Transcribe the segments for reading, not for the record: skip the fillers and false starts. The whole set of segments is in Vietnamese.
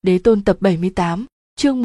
Đế Tôn tập 78, chương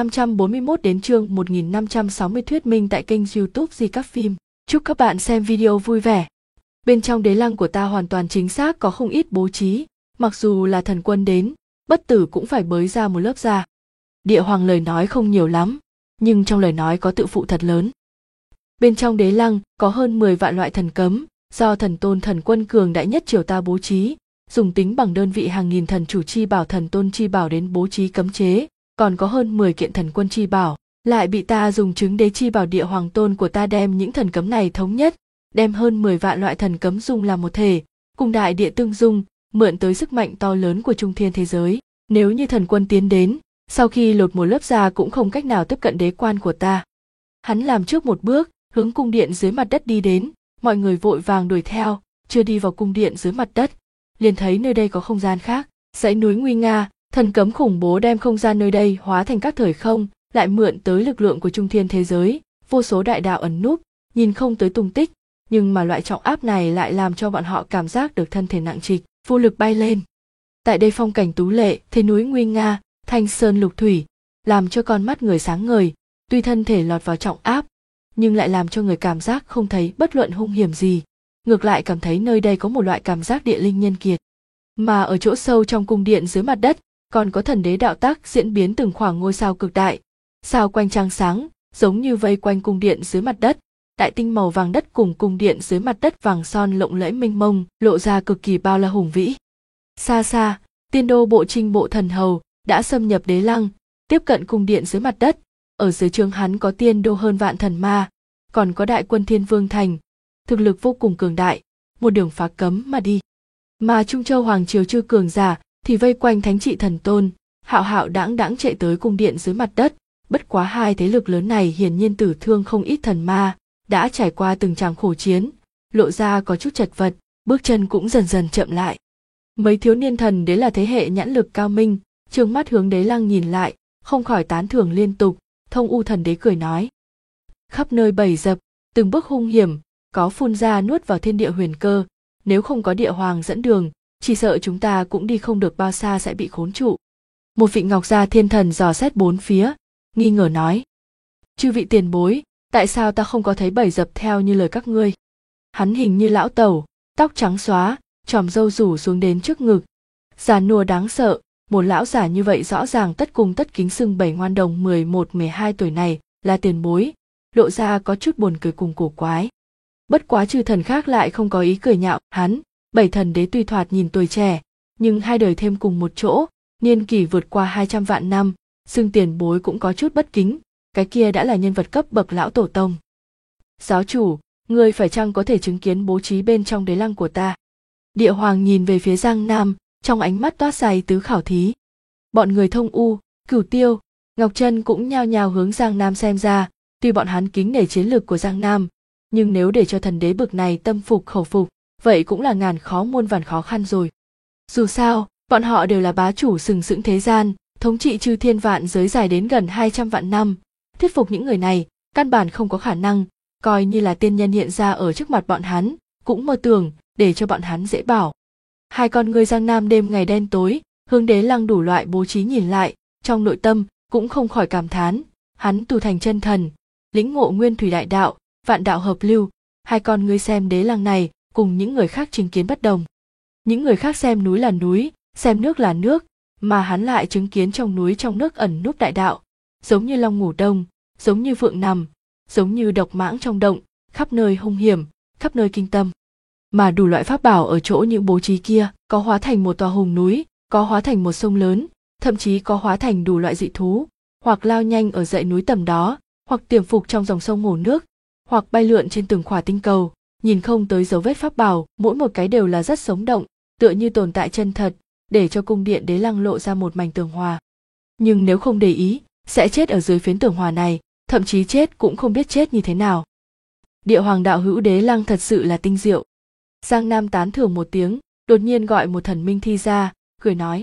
1541 đến chương 1560 thuyết minh tại kênh YouTube Di Các Phim. Chúc các bạn xem video vui vẻ. Bên trong đế lăng của ta hoàn toàn chính xác có không ít bố trí, mặc dù là thần quân đến, bất tử cũng phải bới ra một lớp da. Địa Hoàng lời nói không nhiều lắm, nhưng trong lời nói có tự phụ thật lớn. Bên trong đế lăng có hơn 10 vạn loại thần cấm, do thần tôn thần quân cường đại nhất triều ta bố trí, dùng tính bằng đơn vị hàng nghìn thần chủ chi bảo thần tôn chi bảo đến bố trí cấm chế, còn có hơn 10 kiện thần quân chi bảo, lại bị ta dùng chứng đế chi bảo Địa Hoàng tôn của ta đem những thần cấm này thống nhất, đem hơn 10 vạn loại thần cấm dung làm một thể, cùng đại địa tương dung, mượn tới sức mạnh to lớn của trung thiên thế giới. Nếu như thần quân tiến đến, sau khi lột một lớp da cũng không cách nào tiếp cận đế quan của ta. Hắn làm trước một bước, hướng cung điện dưới mặt đất đi đến, mọi người vội vàng đuổi theo, chưa đi vào cung điện dưới mặt đất, liền thấy nơi đây có không gian khác, dãy núi nguy nga, thần cấm khủng bố đem không gian nơi đây hóa thành các thời không, lại mượn tới lực lượng của trung thiên thế giới, vô số đại đạo ẩn núp, nhìn không tới tung tích, nhưng mà loại trọng áp này lại làm cho bọn họ cảm giác được thân thể nặng trịch, vô lực bay lên. Tại đây phong cảnh tú lệ, thế núi nguy nga, thanh sơn lục thủy, làm cho con mắt người sáng ngời, tuy thân thể lọt vào trọng áp, nhưng lại làm cho người cảm giác không thấy bất luận hung hiểm gì, ngược lại cảm thấy nơi đây có một loại cảm giác địa linh nhân kiệt. Mà ở chỗ sâu trong cung điện dưới mặt đất, còn có thần đế đạo tác diễn biến từng khoảng ngôi sao cực đại, sao quanh trăng sáng, giống như vây quanh cung điện dưới mặt đất, đại tinh màu vàng đất cùng cung điện dưới mặt đất vàng son lộng lẫy mênh mông, lộ ra cực kỳ bao la hùng vĩ. Xa xa, tiên đô bộ trinh bộ thần hầu đã xâm nhập đế lăng, tiếp cận cung điện dưới mặt đất, ở dưới trướng hắn có tiên đô hơn vạn thần ma, còn có đại quân Thiên Vương thành, thực lực vô cùng cường đại, một đường phá cấm mà đi. Mà Trung Châu hoàng triều chư cường giả thì vây quanh thánh trị thần tôn, hạo hạo đãng đãng chạy tới cung điện dưới mặt đất. Bất quá hai thế lực lớn này hiển nhiên tử thương không ít thần ma, đã trải qua từng tràng khổ chiến, lộ ra có chút chật vật, bước chân cũng dần dần chậm lại. Mấy thiếu niên thần đế là thế hệ nhãn lực cao minh, trương mắt hướng đế lăng nhìn lại, không khỏi tán thưởng liên tục. Thông U thần đế cười nói: khắp nơi bầy dập, từng bước hung hiểm, có phun ra nuốt vào thiên địa huyền cơ, nếu không có địa hoàng dẫn đường, chỉ sợ chúng ta cũng đi không được bao xa sẽ bị khốn trụ. Một vị ngọc gia thiên thần dò xét bốn phía, nghi ngờ nói: chư vị tiền bối, tại sao ta không có thấy bầy dập theo như lời các ngươi? Hắn hình như lão tẩu, tóc trắng xóa, chòm râu rủ xuống đến trước ngực, già nua đáng sợ. Một lão già như vậy rõ ràng tất cung tất kính xưng bảy ngoan đồng 11-12 tuổi này là tiền bối, lộ ra có chút buồn cười cùng cổ quái. Bất quá chư thần khác lại không có ý cười nhạo hắn, bảy thần đế tuy thoạt nhìn tuổi trẻ, nhưng hai đời thêm cùng một chỗ, niên kỷ vượt qua 200 vạn năm, xưng tiền bối cũng có chút bất kính, cái kia đã là nhân vật cấp bậc lão tổ tông. Giáo chủ, ngươi phải chăng có thể chứng kiến bố trí bên trong đế lăng của ta? Địa Hoàng nhìn về phía Giang Nam, trong ánh mắt toát ra ý tứ khảo thí. Bọn người Thông U, Cửu Tiêu, Ngọc Trân cũng nhao nhao hướng Giang Nam xem ra, tuy bọn hắn kính nể chiến lược của Giang Nam, nhưng nếu để cho thần đế bực này tâm phục khẩu phục, vậy cũng là ngàn khó muôn vàn khó khăn rồi. Dù sao, bọn họ đều là bá chủ sừng sững thế gian, thống trị chư thiên vạn giới dài đến gần 200 vạn năm, thuyết phục những người này, căn bản không có khả năng, coi như là tiên nhân hiện ra ở trước mặt bọn hắn, cũng mơ tưởng để cho bọn hắn dễ bảo. Hai con người Giang Nam đêm ngày đen tối, hướng đế lăng đủ loại bố trí nhìn lại, trong nội tâm cũng không khỏi cảm thán, hắn tu thành chân thần, lĩnh ngộ nguyên thủy đại đạo, vạn đạo hợp lưu, hai con người xem đế lăng này cùng những người khác chứng kiến bất đồng. Những người khác xem núi là núi, xem nước là nước, mà hắn lại chứng kiến trong núi trong nước ẩn núp đại đạo, giống như long ngủ đông, giống như phượng nằm, giống như độc mãng trong động, khắp nơi hung hiểm, khắp nơi kinh tâm. Mà đủ loại pháp bảo ở chỗ những bố trí kia, có hóa thành một tòa hùng núi, có hóa thành một sông lớn, thậm chí có hóa thành đủ loại dị thú, hoặc lao nhanh ở dãy núi tầm đó, hoặc tiềm phục trong dòng sông hồ nước, hoặc bay lượn trên từng khỏa tinh cầu, nhìn không tới dấu vết pháp bảo, mỗi một cái đều là rất sống động, tựa như tồn tại chân thật, để cho cung điện đế lăng lộ ra một mảnh tường hòa. Nhưng nếu không để ý, sẽ chết ở dưới phiến tường hòa này, thậm chí chết cũng không biết chết như thế nào. Địa Hoàng đạo hữu đế lăng thật sự là tinh diệu. Giang Nam tán thưởng một tiếng, đột nhiên gọi một thần minh thi ra, cười nói: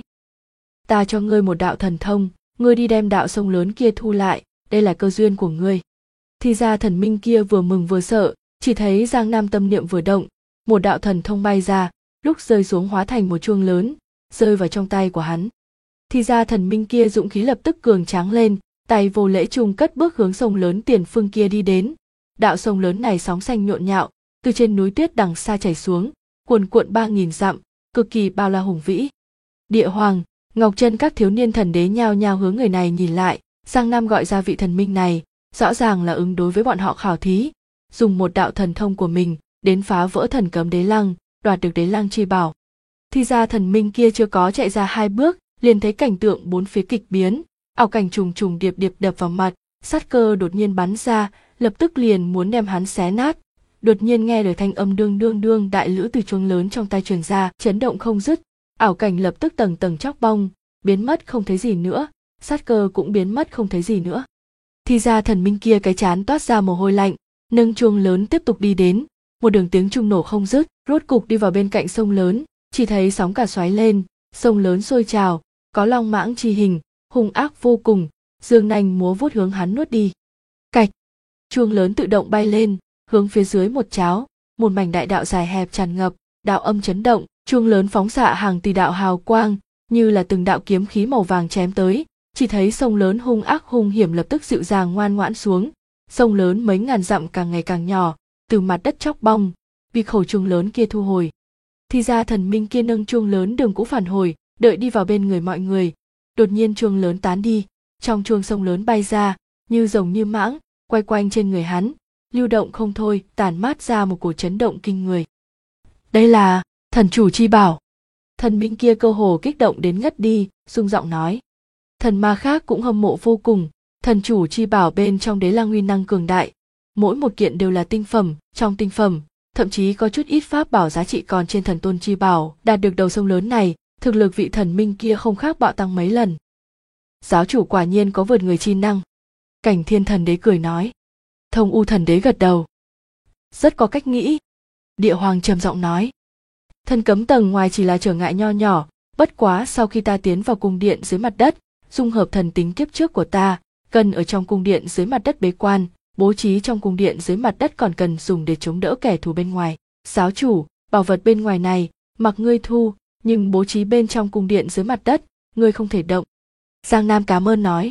ta cho ngươi một đạo thần thông, ngươi đi đem đạo sông lớn kia thu lại, đây là cơ duyên của ngươi. Thi ra thần minh kia vừa mừng vừa sợ, chỉ thấy Giang Nam tâm niệm vừa động, một đạo thần thông bay ra, lúc rơi xuống hóa thành một chuông lớn, rơi vào trong tay của hắn. Thì ra thần minh kia dũng khí lập tức cường tráng lên, tay vô lễ chung cất bước hướng sông lớn tiền phương kia đi đến. Đạo sông lớn này sóng xanh nhộn nhạo, từ trên núi tuyết đằng xa chảy xuống, cuồn cuộn 3000 dặm, cực kỳ bao la hùng vĩ. Địa Hoàng, Ngọc Chân các thiếu niên thần đế nhao nhao hướng người này nhìn lại. Giang Nam gọi ra vị thần minh này, rõ ràng là ứng đối với bọn họ khảo thí, dùng một đạo thần thông của mình đến phá vỡ thần cấm đế lăng, đoạt được đế lăng chi bảo. Thì ra thần minh kia chưa có chạy ra 2 bước, liền thấy cảnh tượng bốn phía kịch biến, ảo cảnh trùng trùng điệp điệp đập vào mặt, sát cơ đột nhiên bắn ra, lập tức liền muốn đem hắn xé nát. Đột nhiên nghe lời thanh âm đương đương đương đại lữ từ chuông lớn trong tay truyền ra, chấn động không dứt, ảo cảnh lập tức tầng tầng chóc bong, biến mất không thấy gì nữa, sát cơ cũng biến mất không thấy gì nữa. Thì ra thần minh kia cái trán toát ra mồ hôi lạnh, nâng chuông lớn tiếp tục đi đến, một đường tiếng chuông nổ không dứt, rốt cục đi vào bên cạnh sông lớn, chỉ thấy sóng cả xoáy lên, sông lớn sôi trào, có long mãng chi hình, hung ác vô cùng, dương nanh múa vuốt hướng hắn nuốt đi. Cạch, chuông lớn tự động bay lên, hướng phía dưới một cháo, một mảnh đại đạo dài hẹp tràn ngập, đạo âm chấn động, chuông lớn phóng xạ hàng tỷ đạo hào quang, như là từng đạo kiếm khí màu vàng chém tới. Chỉ thấy sông lớn hung ác hung hiểm lập tức dịu dàng ngoan ngoãn xuống, sông lớn mấy ngàn dặm càng ngày càng nhỏ, từ mặt đất chóc bong, bị khẩu chuông lớn kia thu hồi. Thì ra thần minh kia nâng chuông lớn đường cũ phản hồi, đợi đi vào bên người mọi người, đột nhiên chuông lớn tán đi, trong chuông sông lớn bay ra, như rồng như mãng, quay quanh trên người hắn, lưu động không thôi, tản mát ra một cổ chấn động kinh người. Đây là thần chủ chi bảo. Thần minh kia cơ hồ kích động đến ngất đi, rung giọng nói. Thần ma khác cũng hâm mộ vô cùng, thần chủ chi bảo bên trong đế lăng uy năng cường đại, mỗi một kiện đều là tinh phẩm, trong tinh phẩm, thậm chí có chút ít pháp bảo giá trị còn trên thần tôn chi bảo. Đạt được đầu sông lớn này, thực lực vị thần minh kia không khác bạo tăng mấy lần. Giáo chủ quả nhiên có vượt người chi năng. Cảnh Thiên thần đế cười nói. Thông U thần đế gật đầu. Rất có cách nghĩ. Địa Hoàng trầm giọng nói. Thần cấm tầng ngoài chỉ là trở ngại nho nhỏ, bất quá sau khi ta tiến vào cung điện dưới mặt đất, dung hợp thần tính kiếp trước của ta, cần ở trong cung điện dưới mặt đất bế quan, bố trí trong cung điện dưới mặt đất còn cần dùng để chống đỡ kẻ thù bên ngoài. Giáo chủ, bảo vật bên ngoài này, mặc ngươi thu, nhưng bố trí bên trong cung điện dưới mặt đất, ngươi không thể động. Giang Nam cảm ơn nói.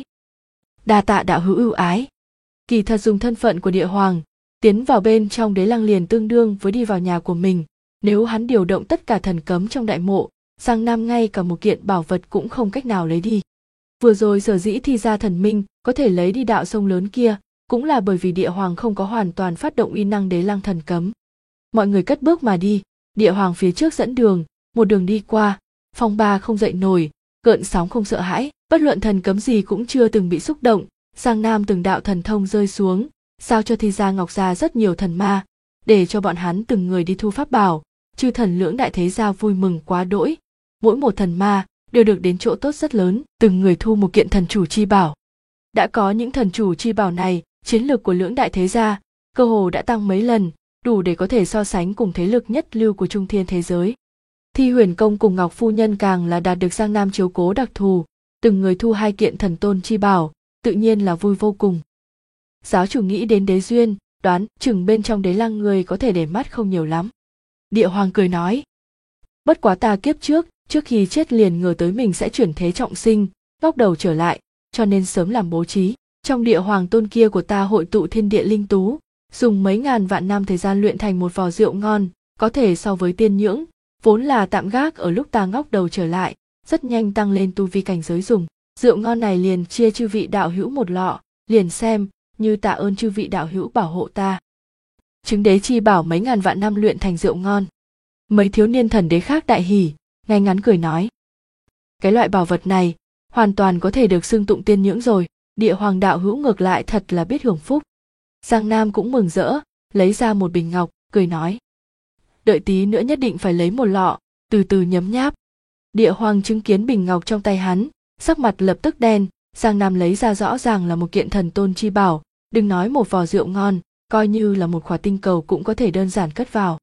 Đa tạ đạo hữu ưu ái. Kỳ thật dùng thân phận của địa hoàng, tiến vào bên trong đế lăng liền tương đương với đi vào nhà của mình. Nếu hắn điều động tất cả thần cấm trong đại mộ, Giang Nam ngay cả một kiện bảo vật cũng không cách nào lấy đi. Vừa rồi sở dĩ thì ra thần minh có thể lấy đi đạo sông lớn kia, cũng là bởi vì địa hoàng không có hoàn toàn phát động uy năng đế lăng thần cấm. Mọi người cất bước mà đi, địa hoàng phía trước dẫn đường, một đường đi qua, phong ba không dậy nổi, gợn sóng không sợ hãi, bất luận thần cấm gì cũng chưa từng bị xúc động. Giang Nam từng đạo thần thông rơi xuống, giao cho Thi Gia Ngọc Gia rất nhiều thần ma, để cho bọn hắn từng người đi thu pháp bảo. Chư thần lưỡng đại thế gia vui mừng quá đỗi, mỗi một thần ma đều được đến chỗ tốt rất lớn, từng người thu một kiện thần chủ chi bảo. Đã có những thần chủ chi bảo này, chiến lược của lưỡng đại thế gia cơ hồ đã tăng mấy lần, đủ để có thể so sánh cùng thế lực nhất lưu của trung thiên thế giới. Thi Huyền Công cùng Ngọc Phu Nhân càng là đạt được Giang Nam chiếu cố đặc thù, từng người thu 2 kiện thần tôn chi bảo, tự nhiên là vui vô cùng. Giáo chủ nghĩ đến đế duyên, đoán chừng bên trong đế lăng người có thể để mắt không nhiều lắm. Địa Hoàng cười nói. Bất quá ta kiếp trước khi chết liền ngờ tới mình sẽ chuyển thế trọng sinh, ngóc đầu trở lại, cho nên sớm làm bố trí. Trong địa hoàng tôn kia của ta hội tụ thiên địa linh tú, dùng mấy ngàn vạn năm thời gian luyện thành một vò rượu ngon, có thể so với tiên nhưỡng, vốn là tạm gác ở lúc ta ngóc đầu trở lại, rất nhanh tăng lên tu vi cảnh giới dùng. Rượu ngon này liền chia chư vị đạo hữu một lọ, liền xem như tạ ơn chư vị đạo hữu bảo hộ ta. Chứng đế chi bảo mấy ngàn vạn năm luyện thành rượu ngon. Mấy thiếu niên thần đế khác đại hỉ, ngay ngắn cười nói. Cái loại bảo vật này, hoàn toàn có thể được xưng tụng tiên nhưỡng rồi, địa hoàng đạo hữu ngược lại thật là biết hưởng phúc. Giang Nam cũng mừng rỡ, lấy ra một bình ngọc, cười nói. Đợi tí nữa nhất định phải lấy một lọ, từ từ nhấm nháp. Địa hoàng chứng kiến bình ngọc trong tay hắn, sắc mặt lập tức đen, Giang Nam lấy ra rõ ràng là một kiện thần tôn chi bảo, đừng nói một vò rượu ngon, coi như là một khỏa tinh cầu cũng có thể đơn giản cất vào.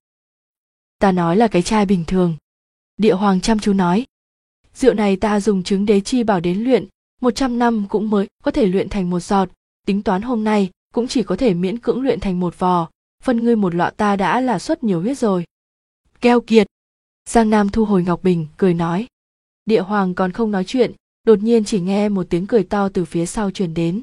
Ta nói là cái chai bình thường. Địa hoàng chăm chú nói. Rượu này ta dùng trứng đế chi bảo đến luyện, 100 năm cũng mới có thể luyện thành một giọt, tính toán hôm nay cũng chỉ có thể miễn cưỡng luyện thành một vò, phân ngươi một lọ ta đã là suất nhiều huyết rồi. Keo kiệt. Giang Nam thu hồi ngọc bình, cười nói. Địa hoàng còn không nói chuyện, đột nhiên chỉ nghe một tiếng cười to từ phía sau truyền đến.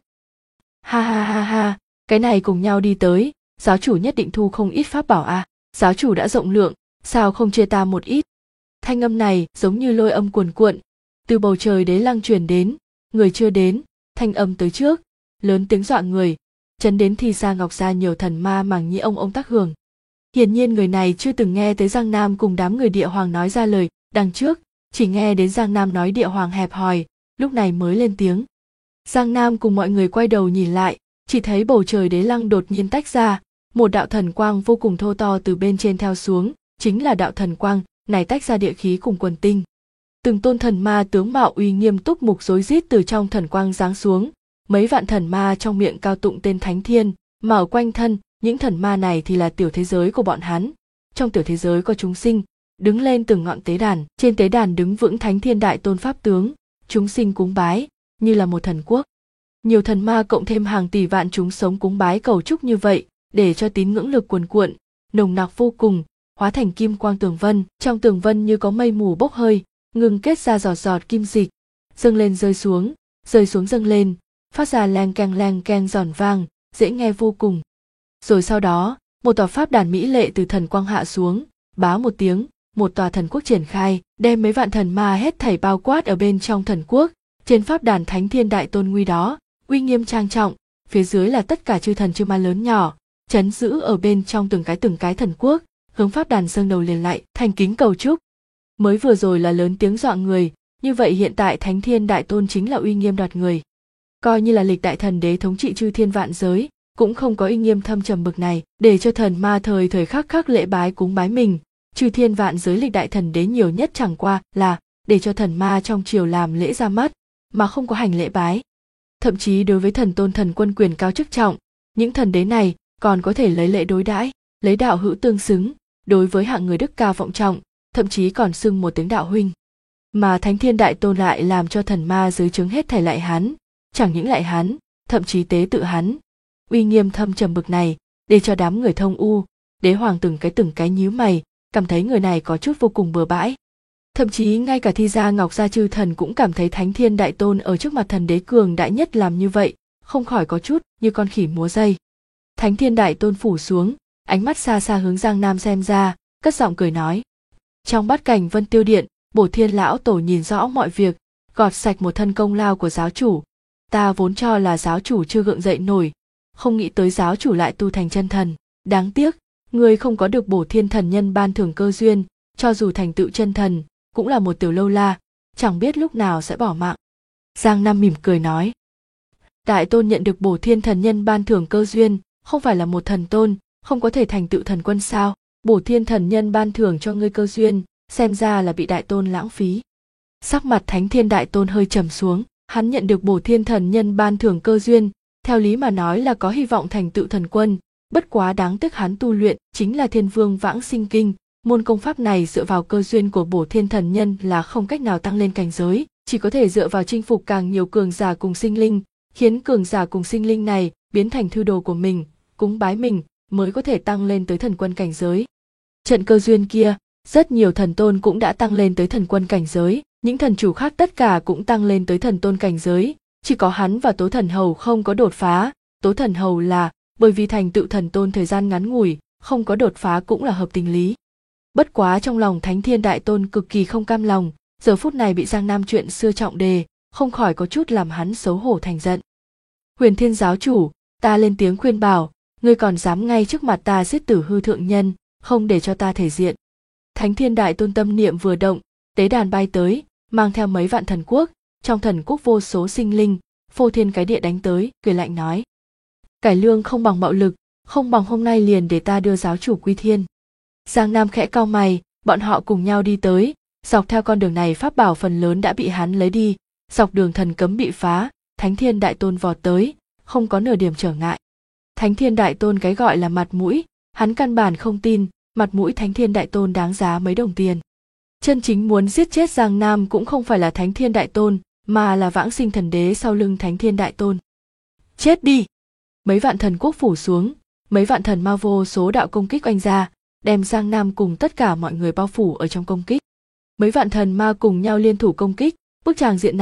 Ha ha ha ha, cái này cùng nhau đi tới, giáo chủ nhất định thu không ít pháp bảo à, giáo chủ đã rộng lượng, sao không chia ta một ít. Thanh âm này giống như lôi âm cuồn cuộn, từ bầu trời đế lăng truyền đến, người chưa đến, thanh âm tới trước, lớn tiếng dọa người, chấn đến Thi Sa Ngọc Gia nhiều thần ma màng nhĩ ông tác hưởng. Hiển nhiên người này chưa từng nghe tới Giang Nam cùng đám người Địa Hoàng nói ra lời đằng trước, chỉ nghe đến Giang Nam nói Địa Hoàng hẹp hòi, lúc này mới lên tiếng. Giang Nam cùng mọi người quay đầu nhìn lại, chỉ thấy bầu trời đế lăng đột nhiên tách ra, một đạo thần quang vô cùng thô to từ bên trên theo xuống, chính là đạo thần quang này tách ra địa khí cùng quần tinh. Từng tôn thần ma tướng mạo uy nghiêm túc mục rối rít từ trong thần quang giáng xuống, mấy vạn thần ma trong miệng cao tụng tên Thánh Thiên, mà ở quanh thân, những thần ma này thì là tiểu thế giới của bọn hắn. Trong tiểu thế giới có chúng sinh, đứng lên từng ngọn tế đàn, trên tế đàn đứng vững Thánh Thiên Đại Tôn pháp tướng, chúng sinh cúng bái, như là một thần quốc. Nhiều thần ma cộng thêm hàng tỷ vạn chúng sống cúng bái cầu chúc như vậy, để cho tín ngưỡng lực cuồn cuộn, nồng nặc vô cùng, hóa thành kim quang tường vân, trong tường vân như có mây mù bốc hơi, ngừng kết ra giọt giọt kim dịch, dâng lên rơi xuống dâng lên, phát ra leng keng giòn vang, dễ nghe vô cùng. Rồi sau đó, một tòa pháp đàn mỹ lệ từ thần quang hạ xuống, bá một tiếng, một tòa thần quốc triển khai, đem mấy vạn thần ma hết thảy bao quát ở bên trong thần quốc. Trên pháp đàn Thánh Thiên Đại Tôn nguy đó, uy nghiêm trang trọng, phía dưới là tất cả chư thần chư ma lớn nhỏ, trấn giữ ở bên trong từng cái thần quốc, hướng pháp đàn dâng đầu liền lại, thành kính cầu chúc. Mới vừa rồi là lớn tiếng dọa người, như vậy hiện tại Thánh Thiên Đại Tôn chính là uy nghiêm đoạt người. Coi như là lịch đại thần đế thống trị chư thiên vạn giới, cũng không có uy nghiêm thâm trầm bực này, để cho thần ma thời khắc lễ bái cúng bái mình. Chư thiên vạn giới lịch đại thần đế nhiều nhất chẳng qua là để cho thần ma trong triều làm lễ ra mắt, mà không có hành lễ bái. Thậm chí đối với thần tôn thần quân quyền cao chức trọng, những thần đế này còn có thể lấy lễ đối đãi, lấy đạo hữu tương xứng, đối với hạng người đức cao vọng trọng, thậm chí còn xưng một tiếng đạo huynh. Mà Thánh Thiên Đại Tôn lại làm cho thần ma dưới trướng hết thảy lạy hắn, chẳng những lạy hắn, thậm chí tế tự hắn. Uy nghiêm thâm trầm bực này, để cho đám người Thông U, đế hoàng từng cái nhíu mày, cảm thấy người này có chút vô cùng bừa bãi. Thậm chí ngay cả Thi Sa Ngọc Gia chư thần cũng cảm thấy Thánh Thiên Đại Tôn ở trước mặt thần đế cường đại nhất làm như vậy, không khỏi có chút như con khỉ múa dây. Thánh Thiên Đại Tôn phủ xuống, ánh mắt xa xa hướng Giang Nam xem ra, cất giọng cười nói. Trong bát cảnh Vân Tiêu Điện, Bổ Thiên lão tổ nhìn rõ mọi việc, gọt sạch một thân công lao của giáo chủ. Ta vốn cho là giáo chủ chưa gượng dậy nổi, không nghĩ tới giáo chủ lại tu thành chân thần. Đáng tiếc, người không có được Bổ Thiên thần nhân ban thưởng cơ duyên, cho dù thành tựu chân thần, cũng là một tiểu lâu la, chẳng biết lúc nào sẽ bỏ mạng. Giang Nam mỉm cười nói. Đại Tôn nhận được Bổ Thiên thần nhân ban thưởng cơ duyên, không phải là một thần tôn, không có thể thành tựu thần quân sao? Bổ Thiên thần nhân ban thưởng cho ngươi cơ duyên, xem ra là bị Đại Tôn lãng phí. Sắc mặt Thánh Thiên Đại Tôn hơi trầm xuống, hắn nhận được Bổ Thiên thần nhân ban thưởng cơ duyên, theo lý mà nói là có hy vọng thành tựu thần quân, bất quá đáng tiếc hắn tu luyện chính là Thiên Vương Vãng Sinh Kinh, môn công pháp này dựa vào cơ duyên của Bổ Thiên thần nhân là không cách nào tăng lên cảnh giới, chỉ có thể dựa vào chinh phục càng nhiều cường giả cùng sinh linh, khiến cường giả cùng sinh linh này biến thành thư đồ của mình, cúng bái mình, mới có thể tăng lên tới thần quân cảnh giới. Trận cơ duyên kia, rất nhiều thần tôn cũng đã tăng lên tới thần quân cảnh giới, những thần chủ khác tất cả cũng tăng lên tới thần tôn cảnh giới, chỉ có hắn và Tố Thần Hầu không có đột phá. Tố Thần Hầu là bởi vì thành tựu thần tôn thời gian ngắn ngủi, không có đột phá cũng là hợp tình lý. Bất quá trong lòng Thánh Thiên Đại Tôn cực kỳ không cam lòng, giờ phút này bị Giang Nam chuyện xưa trọng đề, không khỏi có chút làm hắn xấu hổ thành giận. Huyền Thiên giáo chủ, ta lên tiếng khuyên bảo, ngươi còn dám ngay trước mặt ta giết tử hư thượng nhân, không để cho ta thể diện. Thánh Thiên Đại Tôn tâm niệm vừa động, tế đàn bay tới, mang theo mấy vạn thần quốc, trong thần quốc vô số sinh linh, phô thiên cái địa đánh tới, cười lạnh nói. Cải lương không bằng bạo lực, không bằng hôm nay liền để ta đưa giáo chủ quy thiên. Giang Nam khẽ cau mày, bọn họ cùng nhau đi tới, dọc theo con đường này pháp bảo phần lớn đã bị hắn lấy đi, dọc đường thần cấm bị phá, Thánh Thiên Đại Tôn vọt tới, không có nửa điểm trở ngại. Thánh Thiên Đại Tôn cái gọi là mặt mũi, hắn căn bản không tin, mặt mũi Thánh Thiên Đại Tôn đáng giá mấy đồng tiền. Chân chính muốn giết chết Giang Nam cũng không phải là Thánh Thiên Đại Tôn, mà là Vãng Sinh thần đế sau lưng Thánh Thiên Đại Tôn. Chết đi! Mấy vạn thần quốc phủ xuống, mấy vạn thần ma vô số đạo công kích oanh ra, đem Giang Nam cùng tất cả mọi người bao phủ ở trong công kích. Mấy vạn thần ma cùng nhau liên thủ công kích, bức tràng diện này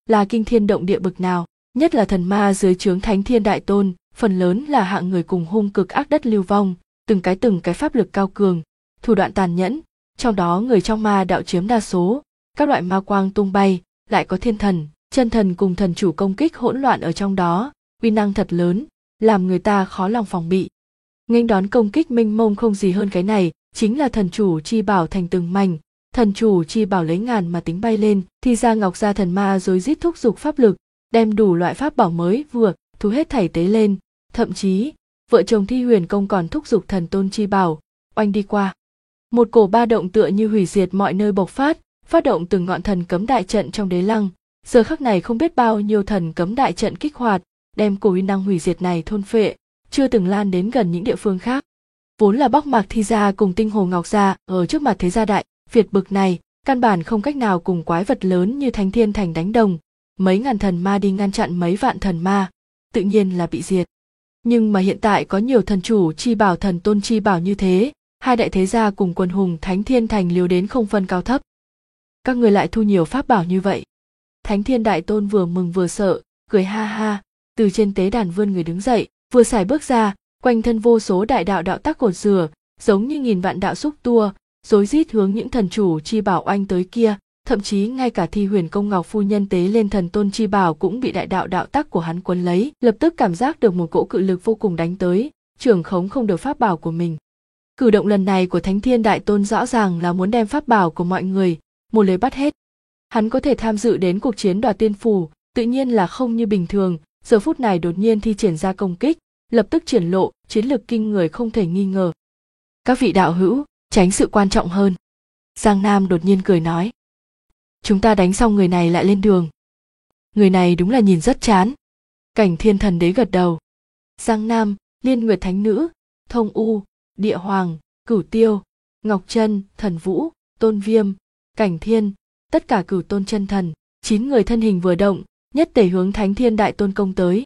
là kinh thiên động địa bực nào, nhất là thần ma dưới trướng Thánh Thiên Đại Tôn, phần lớn là hạng người cùng hung cực ác đất lưu vong, từng cái pháp lực cao cường, thủ đoạn tàn nhẫn, trong đó người trong ma đạo chiếm đa số, các loại ma quang tung bay, lại có thiên thần, chân thần cùng thần chủ công kích hỗn loạn ở trong đó, uy năng thật lớn, làm người ta khó lòng phòng bị. Nghênh đón công kích mênh mông không gì hơn cái này, chính là thần chủ chi bảo thành từng mảnh, thần chủ chi bảo lấy ngàn mà tính bay lên, thì ra ngọc gia thần ma rối rít thúc giục pháp lực, đem đủ loại pháp bảo mới vừa thu hết thảy tế lên, thậm chí vợ chồng Thi Huyền Công còn thúc giục thần tôn chi bảo oanh đi qua. Một cổ ba động tựa như hủy diệt mọi nơi bộc phát động từng ngọn thần cấm đại trận trong đế lăng. Giờ khắc này không biết bao nhiêu thần cấm đại trận kích hoạt, đem cổ uy năng hủy diệt này thôn phệ, chưa từng lan đến gần những địa phương khác. Vốn là Bắc Mạc Thi gia cùng Tinh Hồ Ngọc gia ở trước mặt thế gia đại Việt bực này, căn bản không cách nào cùng quái vật lớn như Thánh Thiên Thành đánh đồng. Mấy ngàn thần ma đi ngăn chặn mấy vạn thần ma, tự nhiên là bị diệt. Nhưng mà hiện tại có nhiều thần chủ chi bảo thần tôn chi bảo như thế, hai đại thế gia cùng quần hùng Thánh Thiên Thành liều đến không phân cao thấp. Các người lại thu nhiều pháp bảo như vậy. Thánh Thiên Đại Tôn vừa mừng vừa sợ, cười ha ha, từ trên tế đàn vươn người đứng dậy, vừa xài bước ra, quanh thân vô số đại đạo đạo tác cột dừa, giống như nghìn vạn đạo xúc tua, rối rít hướng những thần chủ chi bảo oanh tới kia, thậm chí ngay cả Thi Huyền Công Ngọc phu nhân tế lên thần tôn chi bảo cũng bị đại đạo đạo tác của hắn quấn lấy, lập tức cảm giác được một cỗ cự lực vô cùng đánh tới, trưởng khống không được pháp bảo của mình. Cử động lần này của Thánh Thiên Đại Tôn rõ ràng là muốn đem pháp bảo của mọi người một lời bắt hết. Hắn có thể tham dự đến cuộc chiến đoạt tiên phủ, tự nhiên là không như bình thường, giờ phút này đột nhiên thi triển ra công kích, lập tức triển lộ chiến lực kinh người không thể nghi ngờ. Các vị đạo hữu, tránh sự quan trọng hơn. Giang Nam đột nhiên cười nói. Chúng ta đánh xong người này lại lên đường. Người này đúng là nhìn rất chán. Cảnh Thiên Thần Đế gật đầu. Giang Nam, Liên Nguyệt Thánh Nữ, Thông U, Địa Hoàng, Cửu Tiêu, Ngọc Trân, Thần Vũ, Tôn Viêm, Cảnh Thiên, tất cả cửu tôn chân thần, 9 người thân hình vừa động, nhất tề hướng Thánh Thiên Đại Tôn công tới.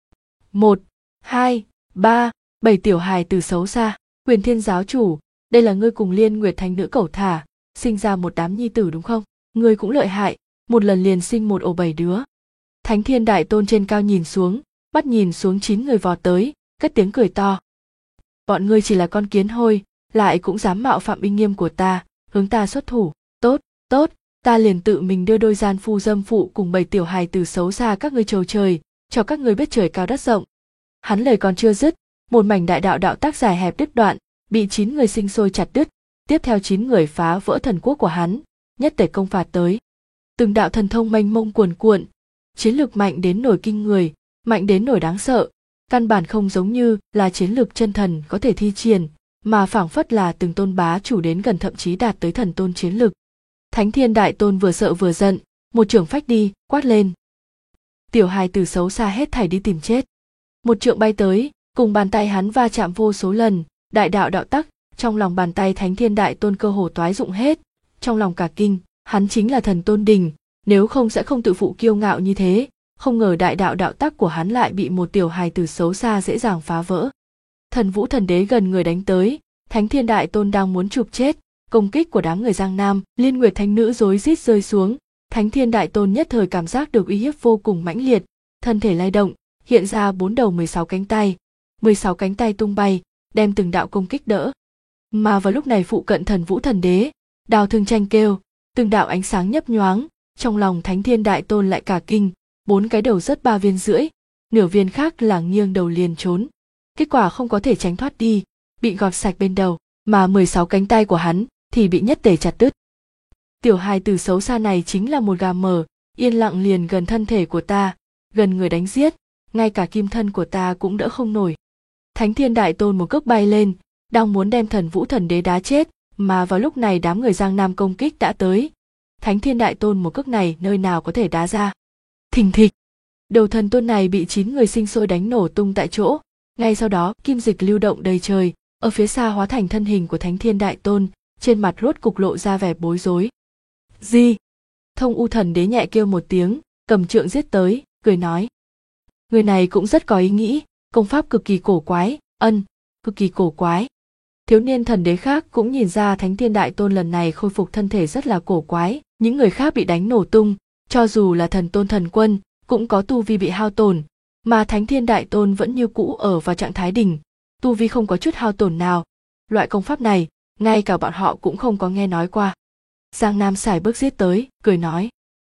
1, 2, 3, 7 tiểu hài từ xấu xa, Huyền Thiên giáo chủ, đây là ngươi cùng Liên Nguyệt Thánh Nữ cẩu thả, sinh ra một đám nhi tử đúng không? Ngươi cũng lợi hại, một lần liền sinh một ổ 7 đứa. Thánh Thiên Đại Tôn trên cao nhìn xuống, bắt nhìn xuống 9 người vọt tới, cất tiếng cười to. Bọn ngươi chỉ là con kiến hôi, lại cũng dám mạo phạm uy nghiêm của ta, hướng ta xuất thủ. Tốt, ta liền tự mình đưa đôi gian phu dâm phụ cùng 7 tiểu hài từ xấu xa các ngươi trầu trời, cho các ngươi biết trời cao đất rộng. Hắn lời còn chưa dứt, một mảnh đại đạo đạo tác dài hẹp đứt đoạn, bị 9 người sinh sôi chặt đứt, tiếp theo 9 người phá vỡ thần quốc của hắn, nhất tề công phạt tới. Từng đạo thần thông mênh mông cuồn cuộn, chiến lược mạnh đến nổi kinh người, mạnh đến nổi đáng sợ, căn bản không giống như là chiến lược chân thần có thể thi triển, mà phảng phất là từng tôn bá chủ đến gần thậm chí đạt tới thần tôn chiến lực. Thánh Thiên Đại Tôn vừa sợ vừa giận, một chưởng phách đi, quát lên. Tiểu hài tử xấu xa hết thảy đi tìm chết. Một trượng bay tới, cùng bàn tay hắn va chạm vô số lần, đại đạo đạo tắc, trong lòng bàn tay Thánh Thiên Đại Tôn cơ hồ toái dụng hết, trong lòng cả kinh, hắn chính là thần tôn đỉnh, nếu không sẽ không tự phụ kiêu ngạo như thế, không ngờ đại đạo đạo tắc của hắn lại bị một tiểu hài tử xấu xa dễ dàng phá vỡ. Thần Vũ Thần Đế gần người đánh tới, Thánh Thiên Đại Tôn đang muốn chụp chết, công kích của đám người Giang Nam, Liên Nguyệt Thánh Nữ rối rít rơi xuống, Thánh Thiên Đại Tôn nhất thời cảm giác được uy hiếp vô cùng mãnh liệt, thân thể lay động, hiện ra 4 đầu 16 cánh tay tung bay, đem từng đạo công kích đỡ. Mà vào lúc này phụ cận Thần Vũ Thần Đế, đào thương tranh kêu, từng đạo ánh sáng nhấp nhoáng, trong lòng Thánh Thiên Đại Tôn lại cả kinh, 4 cái đầu rớt 3 viên rưỡi, nửa viên khác là nghiêng đầu liền trốn. Kết quả không có thể tránh thoát đi, bị gọt sạch bên đầu, mà 16 cánh tay của hắn thì bị nhất tề chặt đứt. Tiểu hài tử xấu xa này chính là một gà mờ, yên lặng liền gần thân thể của ta, gần người đánh giết, ngay cả kim thân của ta cũng đỡ không nổi. Thánh Thiên Đại Tôn một cước bay lên, đang muốn đem Thần Vũ Thần Đế đá chết, mà vào lúc này đám người Giang Nam công kích đã tới. Thánh Thiên Đại Tôn một cước này nơi nào có thể đá ra. Thình thịch, đầu thần tôn này bị 9 người sinh sôi đánh nổ tung tại chỗ, ngay sau đó kim dịch lưu động đầy trời, ở phía xa hóa thành thân hình của Thánh Thiên Đại Tôn, trên mặt rốt cục lộ ra vẻ bối rối. Gì? Thông U Thần Đế nhẹ kêu một tiếng, cầm trượng giết tới, cười nói. Người này cũng rất có ý nghĩ, công pháp cực kỳ cổ quái, cực kỳ cổ quái. Thiếu niên thần đế khác cũng nhìn ra Thánh Thiên Đại Tôn lần này khôi phục thân thể rất là cổ quái, những người khác bị đánh nổ tung, Cho dù là thần tôn thần quân, cũng có tu vi bị hao tổn, mà Thánh Thiên Đại Tôn vẫn như cũ ở vào trạng thái đỉnh, tu vi không có chút hao tổn nào. Loại công pháp này, ngay cả bọn họ cũng không có nghe nói qua. Giang Nam sải bước giết tới, cười nói.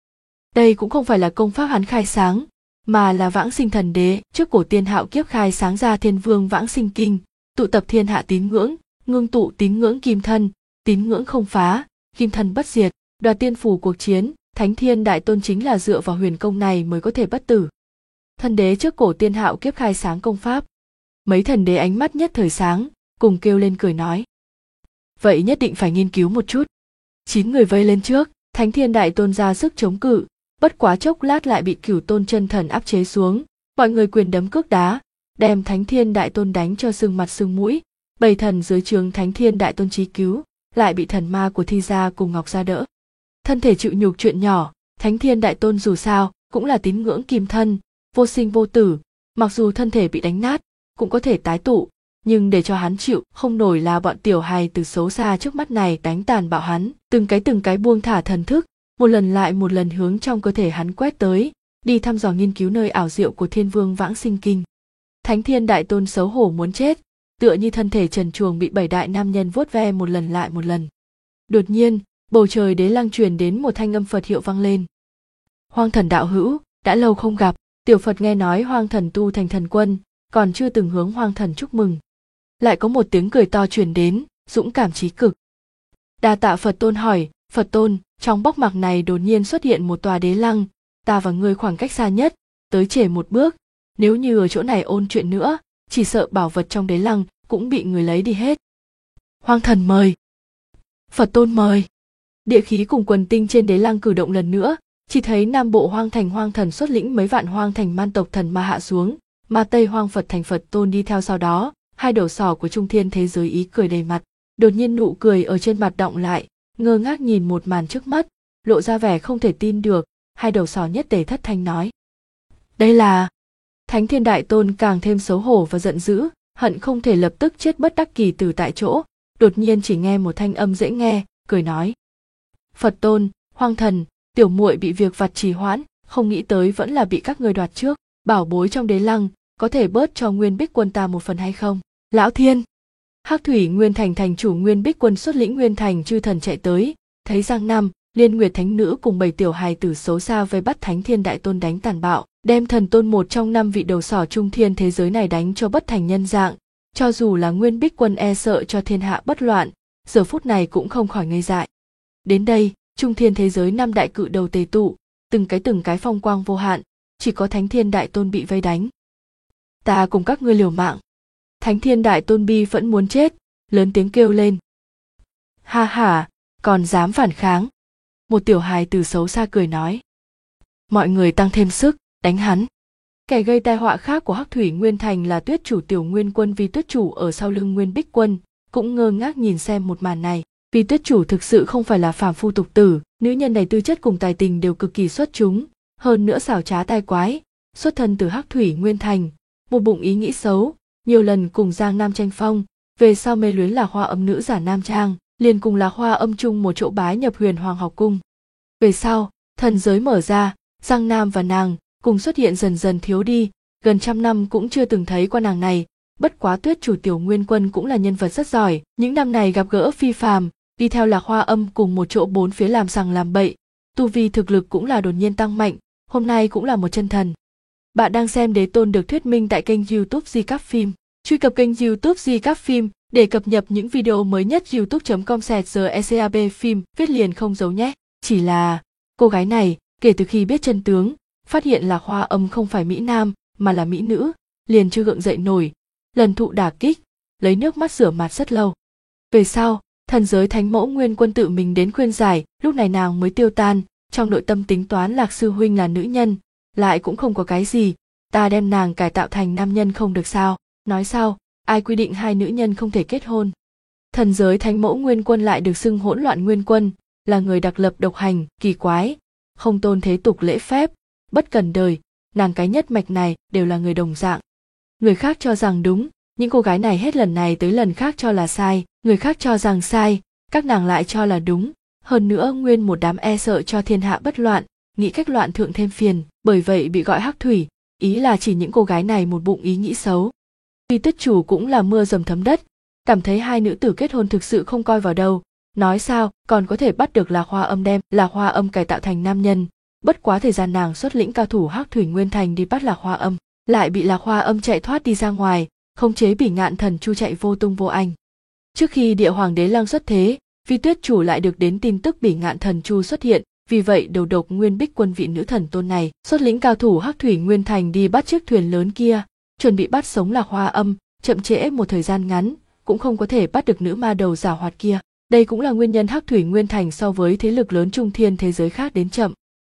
Đây cũng không phải là công pháp hắn khai sáng, mà là Vãng Sinh Thần Đế trước cổ tiên hạo kiếp khai sáng ra Thiên Vương Vãng Sinh Kinh, tụ tập thiên hạ tín ngưỡng, ngưng tụ tín ngưỡng kim thân, tín ngưỡng không phá, kim thân bất diệt, đoạt tiên phủ cuộc chiến, Thánh Thiên Đại Tôn chính là dựa vào huyền công này mới có thể bất tử. Thần đế trước cổ tiên hạo kiếp khai sáng công pháp. Mấy thần đế ánh mắt nhất thời sáng, cùng kêu lên cười nói. Vậy nhất định phải nghiên cứu một chút. 9 người vây lên trước, Thánh Thiên Đại Tôn ra sức chống cự, bất quá chốc lát lại bị Cửu Tôn chân thần áp chế xuống, mọi người quyền đấm cước đá, đem Thánh Thiên Đại Tôn đánh cho sưng mặt sưng mũi. Bầy thần dưới trướng Thánh Thiên Đại Tôn chí cứu, lại bị thần ma của Thi gia cùng Ngọc gia đỡ. Thân thể chịu nhục chuyện nhỏ, Thánh Thiên Đại Tôn dù sao cũng là tín ngưỡng kim thân, vô sinh vô tử, mặc dù thân thể bị đánh nát, cũng có thể tái tụ, nhưng để cho hắn chịu không nổi là bọn tiểu hài từ xấu xa trước mắt này đánh tàn bạo hắn, từng cái buông thả thần thức, một lần lại một lần hướng trong cơ thể hắn quét tới, đi thăm dò nghiên cứu nơi ảo diệu của Thiên Vương Vãng Sinh Kinh. Thánh Thiên Đại Tôn xấu hổ muốn chết, tựa như thân thể trần truồng bị 7 đại nam nhân vuốt ve một lần lại một lần. Đột nhiên, bầu trời đế lăng truyền đến một thanh âm Phật hiệu vang lên. Hoang Thần đạo hữu, đã lâu không gặp. Tiểu Phật nghe nói Hoang Thần tu thành thần quân, còn chưa từng hướng Hoang Thần chúc mừng. Lại có một tiếng cười to truyền đến, dũng cảm chí cực. Đa tạ Phật Tôn hỏi, Phật Tôn, trong bóc mạc này đột nhiên xuất hiện một tòa đế lăng, ta và ngươi khoảng cách xa nhất, tới trễ một bước, nếu như ở chỗ này ôn chuyện nữa, chỉ sợ bảo vật trong đế lăng cũng bị người lấy đi hết. Hoang Thần mời. Phật Tôn mời. Địa khí cùng quần tinh trên đế lăng cử động lần nữa, chỉ thấy Nam Bộ Hoang Thành Hoang Thần xuất lĩnh mấy vạn Hoang Thành man tộc thần ma hạ xuống, mà Tây Hoang Phật Thành Phật Tôn đi theo sau đó, hai đầu sỏ của trung thiên thế giới ý cười đầy mặt. Đột nhiên nụ cười ở trên mặt đọng lại, ngơ ngác nhìn một màn trước mắt, lộ ra vẻ không thể tin được, hai đầu sỏ nhất tề thất thanh nói. Đây là... Thánh Thiên Đại Tôn càng thêm xấu hổ và giận dữ, hận không thể lập tức chết bất đắc kỳ tử tại chỗ, đột nhiên chỉ nghe một thanh âm dễ nghe, cười nói. Phật Tôn, Hoang Thần, tiểu muội bị việc vặt trì hoãn, không nghĩ tới vẫn là bị các người đoạt trước, bảo bối trong đế lăng, có thể bớt cho Nguyên Bích Quân ta một phần hay không? Lão Thiên! Hắc Thủy Nguyên Thành thành chủ Nguyên Bích Quân xuất lĩnh Nguyên Thành chư thần chạy tới, thấy Giang Nam, Liên Nguyệt Thánh Nữ cùng 7 tiểu hài tử xấu xa vây bắt Thánh Thiên Đại Tôn đánh tàn bạo, đem thần tôn một trong 5 vị đầu sỏ trung thiên thế giới này đánh cho bất thành nhân dạng, cho dù là Nguyên Bích Quân e sợ cho thiên hạ bất loạn, giờ phút này cũng không khỏi ngây dại. Đến đây, trung thiên thế giới 5 đại cự đầu tề tụ, từng cái phong quang vô hạn, chỉ có Thánh Thiên Đại Tôn bị vây đánh. Ta cùng các ngươi liều mạng. Thánh Thiên Đại Tôn bi vẫn muốn chết, lớn tiếng kêu lên. Ha ha, còn dám phản kháng. Một tiểu hài từ xấu xa cười nói. Mọi người tăng thêm sức, đánh hắn. Kẻ gây tai họa khác của Hắc Thủy Nguyên Thành là Tuyết chủ Tiểu Nguyên Quân Vi Tuyết chủ ở sau lưng Nguyên Bích Quân, cũng ngơ ngác nhìn xem một màn này. Vi Tuyết chủ thực sự không phải là phàm phu tục tử, nữ nhân này tư chất cùng tài tình đều cực kỳ xuất chúng, hơn nữa xảo trá tai quái, xuất thân từ Hắc Thủy Nguyên Thành, một bụng ý nghĩ xấu, nhiều lần cùng Giang Nam tranh phong, về sau mê luyến là Hoa Âm nữ giả nam trang, liền cùng là Hoa Âm chung một chỗ bái nhập Huyền Hoàng học cung. Về sau, thần giới mở ra, Giang Nam và nàng cùng xuất hiện dần dần thiếu đi, gần 100 năm cũng chưa từng thấy qua nàng này. Bất quá Tuyết chủ Tiểu Nguyên Quân cũng là nhân vật rất giỏi, những năm này gặp gỡ phi phàm, đi theo Lạc Hoa Âm cùng một chỗ bốn phía làm sằng làm bậy, tu vi thực lực cũng là đột nhiên tăng mạnh, hôm nay cũng là một chân thần. Bạn đang xem Đế Tôn được thuyết minh tại kênh YouTube Di Cáp Phim. Truy cập kênh YouTube Di Cáp Phim để cập nhật những video mới nhất. youtube.com/secab phim viết liền không giấu nhé. Chỉ là cô gái này kể từ khi biết chân tướng, phát hiện là Hoa Âm không phải mỹ nam mà là mỹ nữ, liền chưa gượng dậy nổi, lần thụ đả kích, lấy nước mắt rửa mặt rất lâu. Về sau, thần giới Thánh Mẫu Nguyên Quân tự mình đến khuyên giải, lúc này nàng mới tiêu tan, trong nội tâm tính toán Lạc sư huynh là nữ nhân, lại cũng không có cái gì, ta đem nàng cải tạo thành nam nhân không được sao? Nói sao, ai quy định hai nữ nhân không thể kết hôn? Thần giới Thánh Mẫu Nguyên Quân lại được xưng hỗn loạn Nguyên Quân, là người đặc lập độc hành, kỳ quái, không tôn thế tục lễ phép, bất cần đời, nàng cái nhất mạch này đều là người đồng dạng. Người khác cho rằng đúng, những cô gái này hết lần này tới lần khác cho là sai, người khác cho rằng sai, các nàng lại cho là đúng, hơn nữa nguyên một đám e sợ cho thiên hạ bất loạn, nghĩ cách loạn thượng thêm phiền, bởi vậy bị gọi hắc thủy, ý là chỉ những cô gái này một bụng ý nghĩ xấu. Vi Tuyết Chủ cũng là mưa dầm thấm đất, cảm thấy hai nữ tử kết hôn thực sự không coi vào đâu, nói sao còn có thể bắt được Lạc Hoa Âm đem Lạc Hoa Âm cải tạo thành nam nhân. Bất quá thời gian nàng xuất lĩnh cao thủ Hắc Thủy Nguyên Thành đi bắt Lạc Hoa Âm, lại bị Lạc Hoa Âm chạy thoát đi ra ngoài, khống chế Bỉ Ngạn Thần Chu chạy vô tung vô ảnh. Trước khi Địa Hoàng Đế Lăng xuất thế, Vi Tuyết Chủ lại được đến tin tức Bỉ Ngạn Thần Chu xuất hiện, vì vậy đầu độc Nguyên Bích Quân vị nữ thần tôn này, xuất lĩnh cao thủ Hắc Thủy Nguyên Thành đi bắt chiếc thuyền lớn kia, chuẩn bị bắt sống Lạc Hoa Âm, chậm trễ một thời gian ngắn, cũng không có thể bắt được nữ ma đầu giảo hoạt kia. Đây cũng là nguyên nhân Hắc Thủy Nguyên Thành so với thế lực lớn trung thiên thế giới khác đến chậm.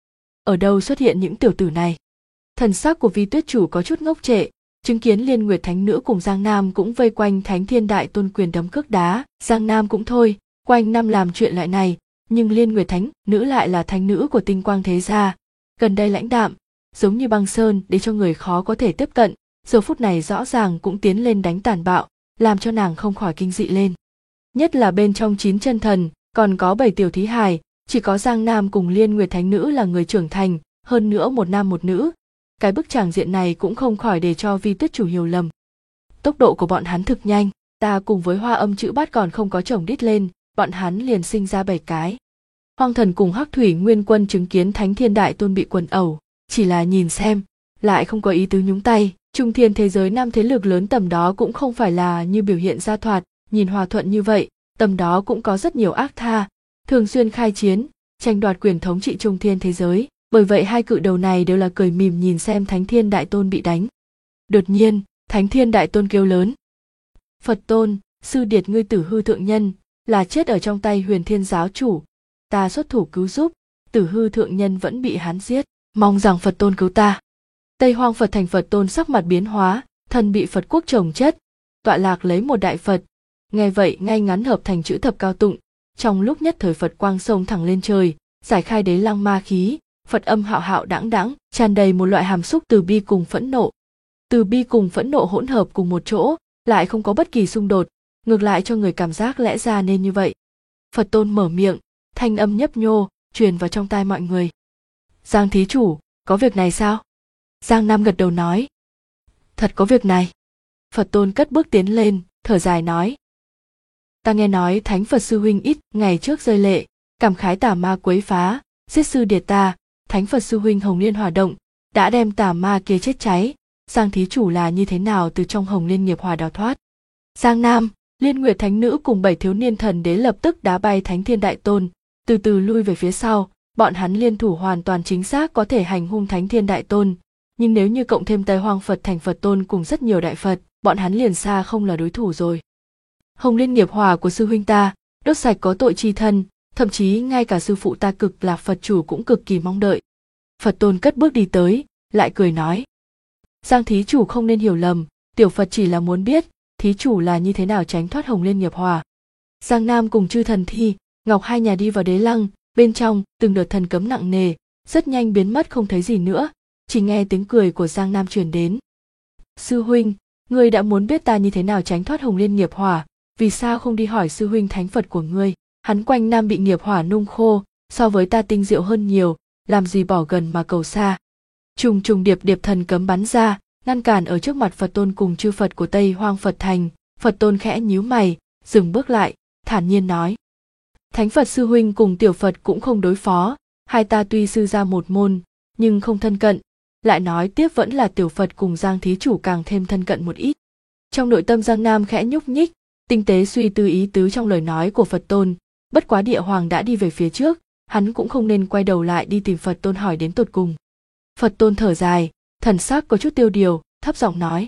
Ở đâu xuất hiện những tiểu tử này? Thần sắc của Vi Tuyết Chủ có chút ngốc trệ, chứng kiến Liên Nguyệt Thánh Nữ cùng Giang Nam cũng vây quanh Thánh Thiên Đại Tôn quyền đấm cước đá. Giang Nam cũng thôi, quanh năm làm chuyện lại này, nhưng Liên Nguyệt Thánh Nữ lại là thánh nữ của Tinh Quang thế gia, gần đây lãnh đạm, giống như băng sơn để cho người khó có thể tiếp cận, giờ phút này rõ ràng cũng tiến lên đánh tàn bạo, làm cho nàng không khỏi kinh dị lên. Nhất là bên trong 9 chân thần, còn có 7 tiểu thí hài, chỉ có Giang Nam cùng Liên Nguyệt Thánh Nữ là người trưởng thành, hơn nữa một nam một nữ. Cái bức tràng diện này cũng không khỏi để cho Vi Tuyết Chủ hiểu lầm. Tốc độ của bọn hắn thực nhanh, ta cùng với Hoa Âm chữ bát còn không có chồng đít lên, bọn hắn liền sinh ra 7 cái. Hoang Thần cùng Hắc Thủy Nguyên Quân chứng kiến Thánh Thiên Đại Tôn bị quần ẩu, chỉ là nhìn xem, lại không có ý tứ nhúng tay. Trung thiên thế giới năm thế lực lớn tầm đó cũng không phải là như biểu hiện ra thoạt, nhìn hòa thuận như vậy, tầm đó cũng có rất nhiều ác tha, thường xuyên khai chiến, tranh đoạt quyền thống trị trung thiên thế giới. Bởi vậy hai cự đầu này đều là cười mỉm nhìn xem Thánh Thiên Đại Tôn bị đánh. Đột nhiên, Thánh Thiên Đại Tôn kêu lớn: Phật Tôn, sư điệt ngươi Tử Hư thượng nhân, là chết ở trong tay Huyền Thiên giáo chủ, ta xuất thủ cứu giúp, Tử Hư thượng nhân vẫn bị hắn giết, mong rằng Phật Tôn cứu ta. Tây Hoang Phật Thành Phật Tôn sắc mặt biến hóa, thân bị Phật quốc trồng chất, tọa lạc lấy một đại Phật. Nghe vậy ngay ngắn hợp thành chữ thập cao tụng, trong lúc nhất thời Phật quang sông thẳng lên trời, giải khai đế lăng ma khí. Phật âm hạo hạo đãng đãng, tràn đầy một loại hàm xúc từ bi cùng phẫn nộ. Từ bi cùng phẫn nộ hỗn hợp cùng một chỗ, lại không có bất kỳ xung đột, ngược lại cho người cảm giác lẽ ra nên như vậy. Phật Tôn mở miệng, thanh âm nhấp nhô, truyền vào trong tai mọi người. Giang thí chủ, có việc này sao? Giang Nam gật đầu nói. Thật có việc này. Phật Tôn cất bước tiến lên, thở dài nói. Ta nghe nói Thánh Phật Sư Huynh ít ngày trước rơi lệ, cảm khái tà ma quấy phá, giết sư điệt ta. Thánh Phật Sư Huynh Hồng Liên Hỏa Động đã đem tà ma kia chết cháy. Giang thí chủ là như thế nào từ trong Hồng Liên nghiệp hỏa đào thoát? Giang Nam, Liên Nguyệt Thánh Nữ cùng 7 thiếu niên thần đế lập tức đá bay Thánh Thiên Đại Tôn, từ từ lui về phía sau. Bọn hắn liên thủ hoàn toàn chính xác có thể hành hung Thánh Thiên Đại Tôn, nhưng nếu như cộng thêm Tây Hoang Phật Thành Phật Tôn cùng rất nhiều đại Phật, bọn hắn liền xa không là đối thủ rồi. Hồng Liên nghiệp hỏa của sư huynh ta đốt sạch có tội chi thân, thậm chí ngay cả sư phụ ta Cực Lạc Phật chủ cũng cực kỳ mong đợi. Phật Tôn cất bước đi tới, lại cười nói: Giang thí chủ không nên hiểu lầm, tiểu Phật chỉ là muốn biết thí chủ là như thế nào tránh thoát Hồng Liên nghiệp hỏa. Giang Nam cùng chư thần thi, Ngọc hai nhà đi vào đế lăng, bên trong từng đợt thần cấm nặng nề, rất nhanh biến mất không thấy gì nữa, chỉ nghe tiếng cười của Giang Nam truyền đến. Sư huynh, ngươi đã muốn biết ta như thế nào tránh thoát Hồng Liên nghiệp hỏa, vì sao không đi hỏi sư huynh Thánh Phật của ngươi? Hắn quanh năm bị nghiệp hỏa nung khô, so với ta tinh diệu hơn nhiều, làm gì bỏ gần mà cầu xa. Trùng trùng điệp điệp thần cấm bắn ra, ngăn cản ở trước mặt Phật Tôn cùng chư Phật của Tây Hoang Phật Thành. Phật Tôn khẽ nhíu mày, dừng bước lại, thản nhiên nói: Thánh Phật sư huynh cùng tiểu Phật cũng không đối phó, hai ta tuy sư ra một môn, nhưng không thân cận. Lại nói tiếp vẫn là tiểu Phật cùng Giang thí chủ càng thêm thân cận một ít. Trong nội tâm Giang Nam khẽ nhúc nhích, tinh tế suy tư ý tứ trong lời nói của Phật Tôn. Bất quá Địa Hoàng đã đi về phía trước, hắn cũng không nên quay đầu lại đi tìm Phật Tôn hỏi đến tột cùng. Phật Tôn thở dài, thần sắc có chút tiêu điều, thấp giọng nói: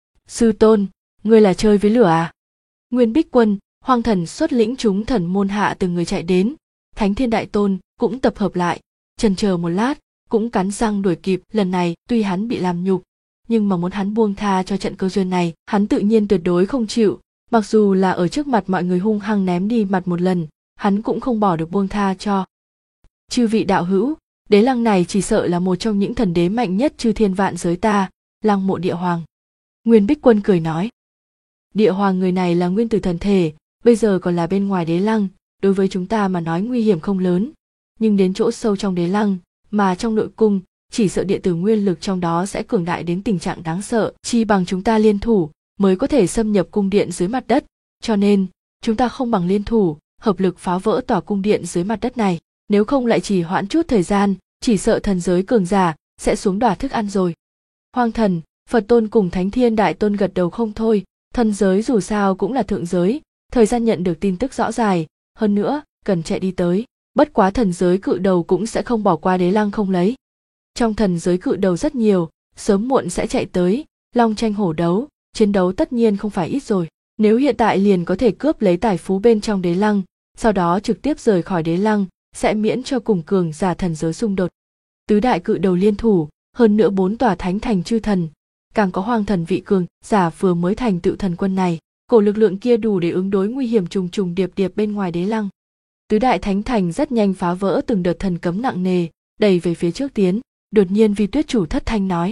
Sư Tôn, ngươi là chơi với lửa à? Nguyên Bích Quân, Hoang Thần xuất lĩnh chúng thần môn hạ từng người chạy đến, Thánh Thiên Đại Tôn cũng tập hợp lại, chần chờ một lát, cũng cắn răng đuổi kịp. Lần này tuy hắn bị làm nhục, nhưng mà muốn hắn buông tha cho trận cơ duyên này, hắn tự nhiên tuyệt đối không chịu. Mặc dù là ở trước mặt mọi người hung hăng ném đi mặt một lần, hắn cũng không bỏ được buông tha cho. Chư vị đạo hữu, đế lăng này chỉ sợ là một trong những thần đế mạnh nhất chư thiên vạn giới ta, Lăng Mộ Địa Hoàng. Nguyên Bích Quân cười nói: Địa Hoàng người này là nguyên tử thần thể, bây giờ còn là bên ngoài đế lăng, đối với chúng ta mà nói nguy hiểm không lớn, nhưng đến chỗ sâu trong đế lăng, mà trong nội cung, chỉ sợ điện tử nguyên lực trong đó sẽ cường đại đến tình trạng đáng sợ, chi bằng chúng ta liên thủ mới có thể xâm nhập cung điện dưới mặt đất, cho nên chúng ta không bằng liên thủ, hợp lực phá vỡ tòa cung điện dưới mặt đất này, nếu không lại chỉ hoãn chút thời gian, chỉ sợ thần giới cường giả sẽ xuống đoạt thức ăn rồi. Hoang Thần, Phật Tôn cùng Thánh Thiên Đại Tôn gật đầu không thôi, thần giới dù sao cũng là thượng giới, thời gian nhận được tin tức rõ dài, hơn nữa, cần chạy đi tới, bất quá thần giới cự đầu cũng sẽ không bỏ qua Đế Lăng không lấy. Trong thần giới cự đầu rất nhiều, sớm muộn sẽ chạy tới, long tranh hổ đấu, chiến đấu tất nhiên không phải ít rồi. Nếu hiện tại liền có thể cướp lấy tài phú bên trong Đế Lăng, sau đó trực tiếp rời khỏi Đế Lăng, sẽ miễn cho cùng cường giả thần giới xung đột. Tứ đại cự đầu liên thủ, hơn nữa 4 tòa thánh thành chư thần, càng có Hoang Thần vị cường giả vừa mới thành tựu thần quân này, cổ lực lượng kia đủ để ứng đối nguy hiểm trùng trùng điệp điệp bên ngoài Đế Lăng. Tứ đại thánh thành rất nhanh phá vỡ từng đợt thần cấm nặng nề, đẩy về phía trước tiến. Đột nhiên Vi Tuyết chủ thất thanh nói: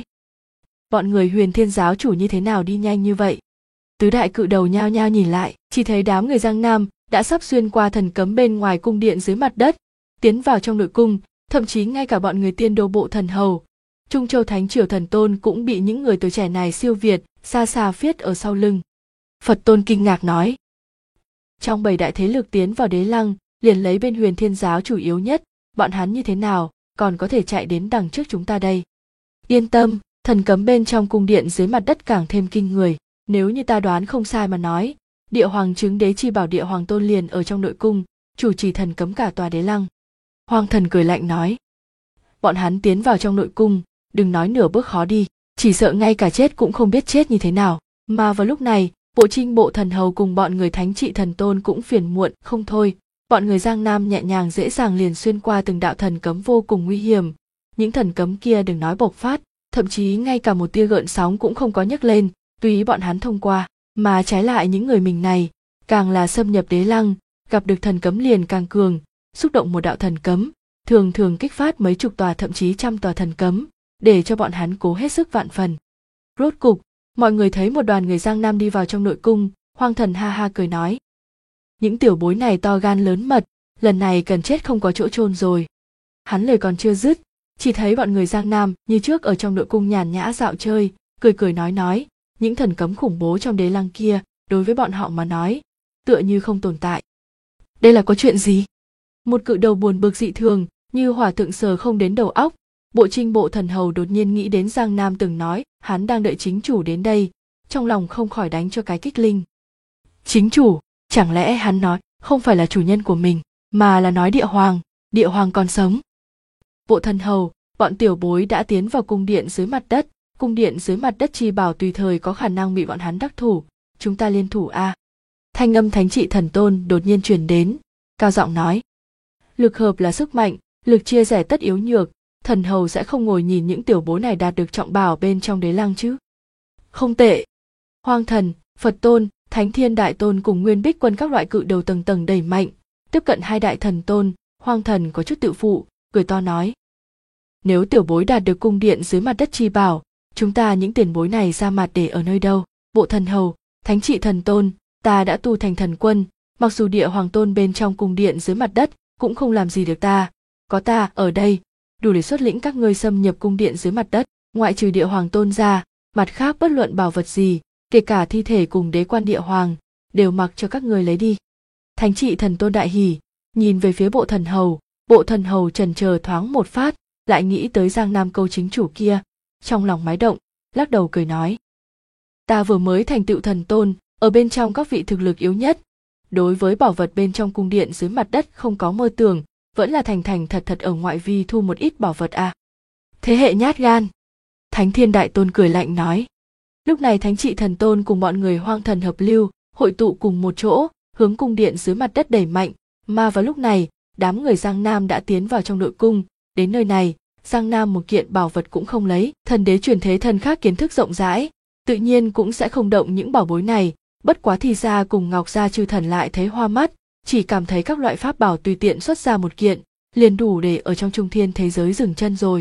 bọn người Huyền Thiên giáo chủ như thế nào đi nhanh như vậy? Tứ đại cự đầu nhao nhao nhìn lại, chỉ thấy đám người Giang Nam đã sắp xuyên qua thần cấm bên ngoài cung điện dưới mặt đất, tiến vào trong nội cung, thậm chí ngay cả bọn người Tiên Đô bộ thần hầu, Trung Châu Thánh Triều thần tôn cũng bị những người tuổi trẻ này siêu việt, xa xa phiết ở sau lưng. Phật Tôn kinh ngạc nói: trong 7 đại thế lực tiến vào Đế Lăng, liền lấy bên Huyền Thiên giáo chủ yếu nhất, bọn hắn như thế nào còn có thể chạy đến đằng trước chúng ta đây? Yên tâm, thần cấm bên trong cung điện dưới mặt đất càng thêm kinh người, nếu như ta đoán không sai mà nói, Địa Hoàng chứng đế chi bảo Địa Hoàng Tôn liền ở trong nội cung, chủ trì thần cấm cả tòa Đế Lăng. Hoang Thần cười lạnh nói: bọn hắn tiến vào trong nội cung, đừng nói nửa bước khó đi, chỉ sợ ngay cả chết cũng không biết chết như thế nào. Mà vào lúc này, bộ Trinh bộ thần hầu cùng bọn người Thánh Trị thần tôn cũng phiền muộn không thôi. Bọn người Giang Nam nhẹ nhàng dễ dàng liền xuyên qua từng đạo thần cấm vô cùng nguy hiểm. Những thần cấm kia đừng nói bộc phát, thậm chí ngay cả một tia gợn sóng cũng không có nhấc lên, tùy ý bọn hắn thông qua. Mà trái lại những người mình này, càng là xâm nhập Đế Lăng, gặp được thần cấm liền càng cường, xúc động một đạo thần cấm, thường thường kích phát mấy chục tòa thậm chí trăm tòa thần cấm, để cho bọn hắn cố hết sức vạn phần. Rốt cục, mọi người thấy một đoàn người Giang Nam đi vào trong nội cung, Hoang Thần ha ha cười nói: những tiểu bối này to gan lớn mật, lần này cần chết không có chỗ chôn rồi. Hắn lời còn chưa dứt, chỉ thấy bọn người Giang Nam như trước ở trong nội cung nhàn nhã dạo chơi, cười cười nói, những thần cấm khủng bố trong Đế Lăng kia, đối với bọn họ mà nói, tựa như không tồn tại. Đây là có chuyện gì? Một cự đầu buồn bực dị thường, như hỏa thượng sờ không đến đầu óc, bộ Trinh bộ thần hầu đột nhiên nghĩ đến Giang Nam từng nói, hắn đang đợi chính chủ đến đây, trong lòng không khỏi đánh cho cái kích linh. Chính chủ? Chẳng lẽ hắn nói không phải là chủ nhân của mình, mà là nói địa hoàng còn sống. Bộ thần hầu, bọn tiểu bối đã tiến vào cung điện dưới mặt đất, cung điện dưới mặt đất chi bảo tùy thời có khả năng bị bọn hắn đắc thủ, chúng ta liên thủ a. Thanh âm Thánh Trị thần tôn đột nhiên truyền đến, cao giọng nói: lực hợp là sức mạnh, lực chia sẻ tất yếu nhược, thần hầu sẽ không ngồi nhìn những tiểu bối này đạt được trọng bảo bên trong Đế Lăng chứ? Không tệ. Hoang Thần, Phật Tôn, Thánh Thiên Đại Tôn cùng Nguyên Bích Quân các loại cự đầu tầng tầng đẩy mạnh, tiếp cận hai đại thần tôn. Hoang Thần có chút tự phụ, cười to nói: nếu tiểu bối đạt được cung điện dưới mặt đất chi bảo, chúng ta những tiền bối này ra mặt để ở nơi đâu? Bộ thần hầu, Thánh Trị thần tôn, ta đã tu thành thần quân, mặc dù Địa Hoàng Tôn bên trong cung điện dưới mặt đất cũng không làm gì được ta, có ta ở đây, đủ để xuất lĩnh các ngươi xâm nhập cung điện dưới mặt đất, ngoại trừ Địa Hoàng Tôn ra, mặt khác bất luận bảo vật gì, kể cả thi thể cùng đế quan Địa Hoàng, đều mặc cho các ngươi lấy đi. Thánh Trị thần tôn đại hỉ, nhìn về phía bộ thần hầu chần chờ thoáng một phát, lại nghĩ tới Giang Nam câu chính chủ kia, trong lòng mái động, lắc đầu cười nói: ta vừa mới thành tựu thần tôn, ở bên trong các vị thực lực yếu nhất, đối với bảo vật bên trong cung điện dưới mặt đất không có mơ tưởng, vẫn là thành thật ở ngoại vi thu một ít bảo vật à. Thế hệ nhát gan. Thánh Thiên Đại Tôn cười lạnh nói. Lúc này Thánh Trị thần tôn cùng bọn người Hoang Thần hợp lưu, hội tụ cùng một chỗ, hướng cung điện dưới mặt đất đẩy mạnh, mà vào lúc này, đám người Giang Nam đã tiến vào trong nội cung, đến nơi này, Giang Nam một kiện bảo vật cũng không lấy, thần đế truyền thế thần khác kiến thức rộng rãi, tự nhiên cũng sẽ không động những bảo bối này, bất quá thì ra cùng Ngọc Gia chư thần lại thấy hoa mắt, chỉ cảm thấy các loại pháp bảo tùy tiện xuất ra một kiện, liền đủ để ở trong trung thiên thế giới dừng chân rồi.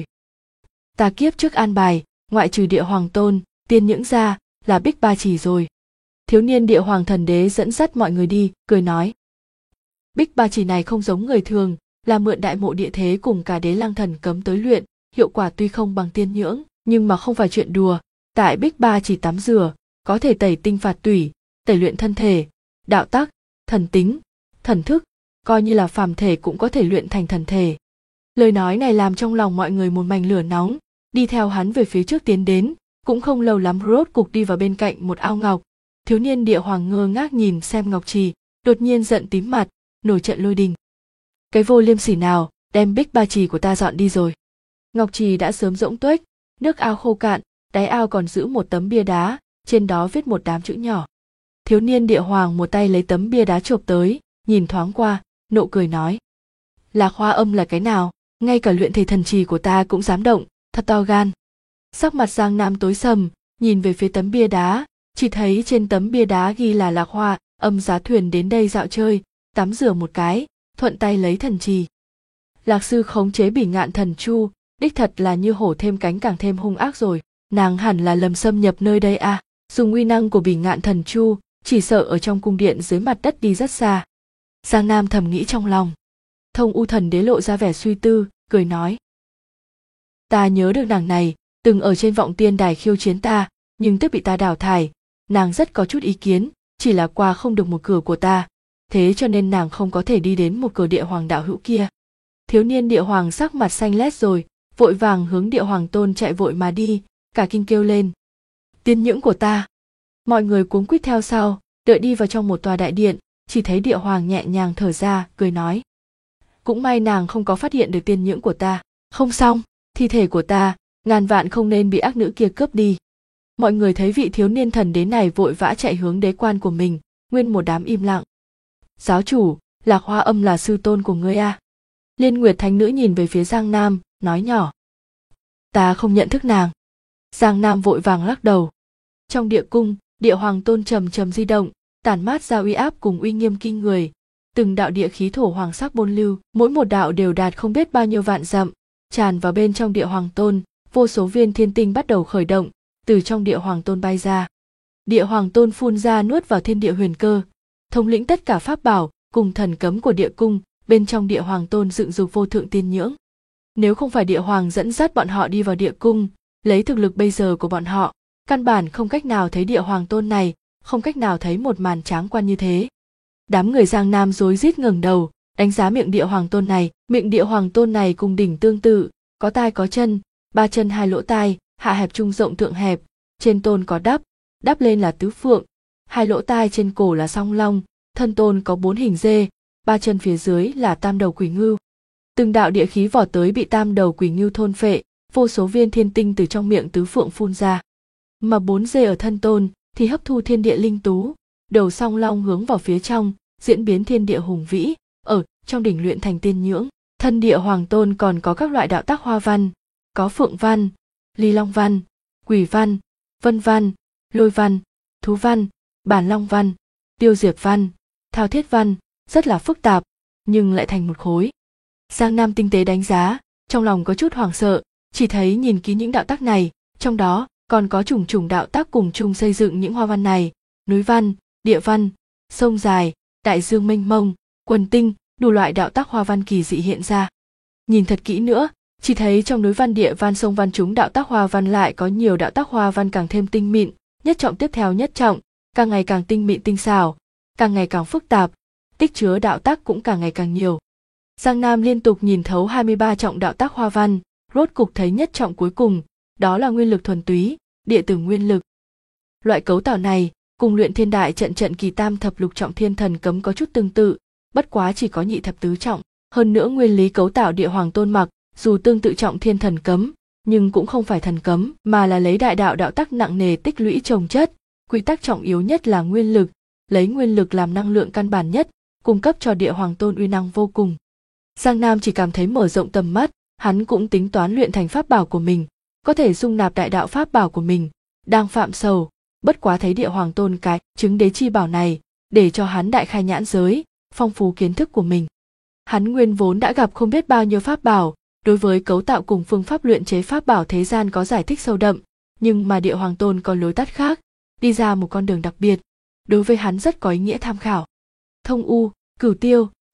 Ta kiếp trước an bài, ngoại trừ Địa Hoàng Tôn, tiên những ra, là Bích Ba Chỉ rồi. Thiếu niên Địa Hoàng thần đế dẫn dắt mọi người đi, cười nói. Bích Ba Chỉ này không giống người thường, là mượn đại mộ địa thế cùng cả đế lăng thần cấm tới luyện, hiệu quả tuy không bằng tiên nhưỡng, nhưng mà không phải chuyện đùa. Tại Bích Ba chỉ tắm rửa, có thể tẩy tinh phạt tủy, tẩy luyện thân thể, đạo tắc, thần tính, thần thức, coi như là phàm thể cũng có thể luyện thành thần thể. Lời nói này làm trong lòng mọi người một mảnh lửa nóng, đi theo hắn về phía trước tiến đến, cũng không lâu lắm rốt cục đi vào bên cạnh một ao ngọc. Thiếu niên địa hoàng ngơ ngác nhìn xem ngọc trì, đột nhiên giận tím mặt, nổi trận lôi đình. Cái vô liêm sỉ nào, đem Bích Ba trì của ta dọn đi rồi. Ngọc trì đã sớm rỗng tuếch, nước ao khô cạn, đáy ao còn giữ một tấm bia đá, trên đó viết một đám chữ nhỏ. Thiếu niên địa hoàng một tay lấy tấm bia đá chộp tới, nhìn thoáng qua, nộ cười nói. Lạc Hoa Âm là cái nào, ngay cả luyện thể thần trì của ta cũng dám động, thật to gan. Sắc mặt Giang Nam tối sầm, nhìn về phía tấm bia đá, chỉ thấy trên tấm bia đá ghi là Lạc Hoa Âm giá thuyền đến đây dạo chơi, tắm rửa một cái, thuận tay lấy thần trì. Lạc sư khống chế Bỉ Ngạn Thần Chu, đích thật là như hổ thêm cánh càng thêm hung ác rồi, nàng hẳn là lầm xâm nhập nơi đây à, dùng uy năng của Bỉ Ngạn Thần Chu, chỉ sợ ở trong cung điện dưới mặt đất đi rất xa. Giang Nam thầm nghĩ trong lòng. Thông U Thần Đế lộ ra vẻ suy tư, cười nói. Ta nhớ được nàng này, từng ở trên Vọng Tiên Đài khiêu chiến ta, nhưng tức bị ta đào thải, nàng rất có chút ý kiến, chỉ là qua không được một cửa của ta, thế cho nên nàng không có thể đi đến một cửa địa hoàng đạo hữu kia. Thiếu niên địa hoàng sắc mặt xanh lét rồi, vội vàng hướng địa hoàng tôn chạy vội mà đi, cả kinh kêu lên. Tiên nhưỡng của ta. Mọi người cuống quýt theo sau, đợi đi vào trong một tòa đại điện, chỉ thấy địa hoàng nhẹ nhàng thở ra, cười nói. Cũng may nàng không có phát hiện được tiên nhưỡng của ta, không xong, thi thể của ta, ngàn vạn không nên bị ác nữ kia cướp đi. Mọi người thấy vị thiếu niên thần đế này vội vã chạy hướng đế quan của mình, nguyên một đám im lặng. Giáo chủ, Lạc Hoa Âm là sư tôn của ngươi à? Liên Nguyệt Thánh Nữ nhìn về phía Giang Nam, nói nhỏ. Ta không nhận thức nàng. Giang Nam vội vàng lắc đầu. Trong địa cung, địa hoàng tôn trầm trầm di động, tản mát ra uy áp cùng uy nghiêm kinh người. Từng đạo địa khí thổ hoàng sắc bôn lưu, mỗi một đạo đều đạt không biết bao nhiêu vạn dặm, tràn vào bên trong địa hoàng tôn, vô số viên thiên tinh bắt đầu khởi động, từ trong địa hoàng tôn bay ra. Địa hoàng tôn phun ra nuốt vào thiên địa huyền cơ, thống lĩnh tất cả pháp bảo cùng thần cấm của địa cung, bên trong địa hoàng tôn dựng dục vô thượng tiên nhưỡng. Nếu không phải địa hoàng dẫn dắt bọn họ đi vào địa cung, lấy thực lực bây giờ của bọn họ, căn bản không cách nào thấy địa hoàng tôn này, không cách nào thấy một màn tráng quan như thế. Đám người Giang Nam rối rít ngẩng đầu, đánh giá miệng địa hoàng tôn này. Miệng địa hoàng tôn này cùng đỉnh tương tự, có tai có chân, ba chân hai lỗ tai, hạ hẹp trung rộng thượng hẹp, trên tôn có đắp lên là tứ phượng, hai lỗ tai trên cổ là song long, thân tôn có bốn hình dê, ba chân phía dưới là tam đầu quỷ ngưu. Từng đạo địa khí vỏ tới bị tam đầu quỷ ngưu thôn phệ, vô số viên thiên tinh từ trong miệng tứ phượng phun ra. Mà bốn dê ở thân tôn thì hấp thu thiên địa linh tú, đầu song long hướng vào phía trong, diễn biến thiên địa hùng vĩ, ở trong đỉnh luyện thành tiên nhưỡng. Thân địa hoàng tôn còn có các loại đạo tác hoa văn, có phượng văn, ly long văn, quỷ văn, vân văn, lôi văn, thú văn, bản long văn, tiêu diệp văn, thao thiết văn, rất là phức tạp, nhưng lại thành một khối. Giang Nam tinh tế đánh giá, trong lòng có chút hoảng sợ, chỉ thấy nhìn kỹ những đạo tác này, trong đó còn có chủng chủng đạo tác cùng chung xây dựng những hoa văn này, núi văn, địa văn, sông dài, đại dương mênh mông, quần tinh, đủ loại đạo tác hoa văn kỳ dị hiện ra. Nhìn thật kỹ nữa, chỉ thấy trong núi văn, địa văn, sông văn chúng đạo tác hoa văn lại có nhiều đạo tác hoa văn càng thêm tinh mịn, nhất trọng tiếp theo nhất trọng, càng ngày càng tinh mịn tinh xảo, càng ngày càng phức tạp, tích chứa đạo tác cũng càng ngày càng nhiều. Giang Nam liên tục nhìn thấu 23 trọng đạo tác hoa văn, rốt cục thấy nhất trọng cuối cùng, đó là nguyên lực thuần túy, địa tử nguyên lực. Loại cấu tạo này cùng luyện thiên đại trận kỳ tam thập lục trọng thiên thần cấm có chút tương tự, bất quá chỉ có nhị thập tứ trọng. Hơn nữa nguyên lý cấu tạo địa hoàng tôn mặc dù tương tự trọng thiên thần cấm, nhưng cũng không phải thần cấm mà là lấy đại đạo đạo tắc nặng nề tích lũy chồng chất. Quy tắc trọng yếu nhất là nguyên lực, lấy nguyên lực làm năng lượng căn bản nhất, cung cấp cho địa hoàng tôn uy năng vô cùng. Giang Nam chỉ cảm thấy mở rộng tầm mắt, hắn cũng tính toán luyện thành pháp bảo của mình, có thể dung nạp đại đạo pháp bảo của mình, đang phạm sầu, bất quá thấy địa hoàng tôn cái chứng đế chi bảo này, để cho hắn đại khai nhãn giới, phong phú kiến thức của mình. Hắn nguyên vốn đã gặp không biết bao nhiêu pháp bảo, đối với cấu tạo cùng phương pháp luyện chế pháp bảo thế gian có giải thích sâu đậm, nhưng mà địa hoàng tôn có lối tắt khác, đi ra một con đường đặc biệt, đối với hắn rất có ý nghĩa tham khảo. Thông U, Cửu Tiêu,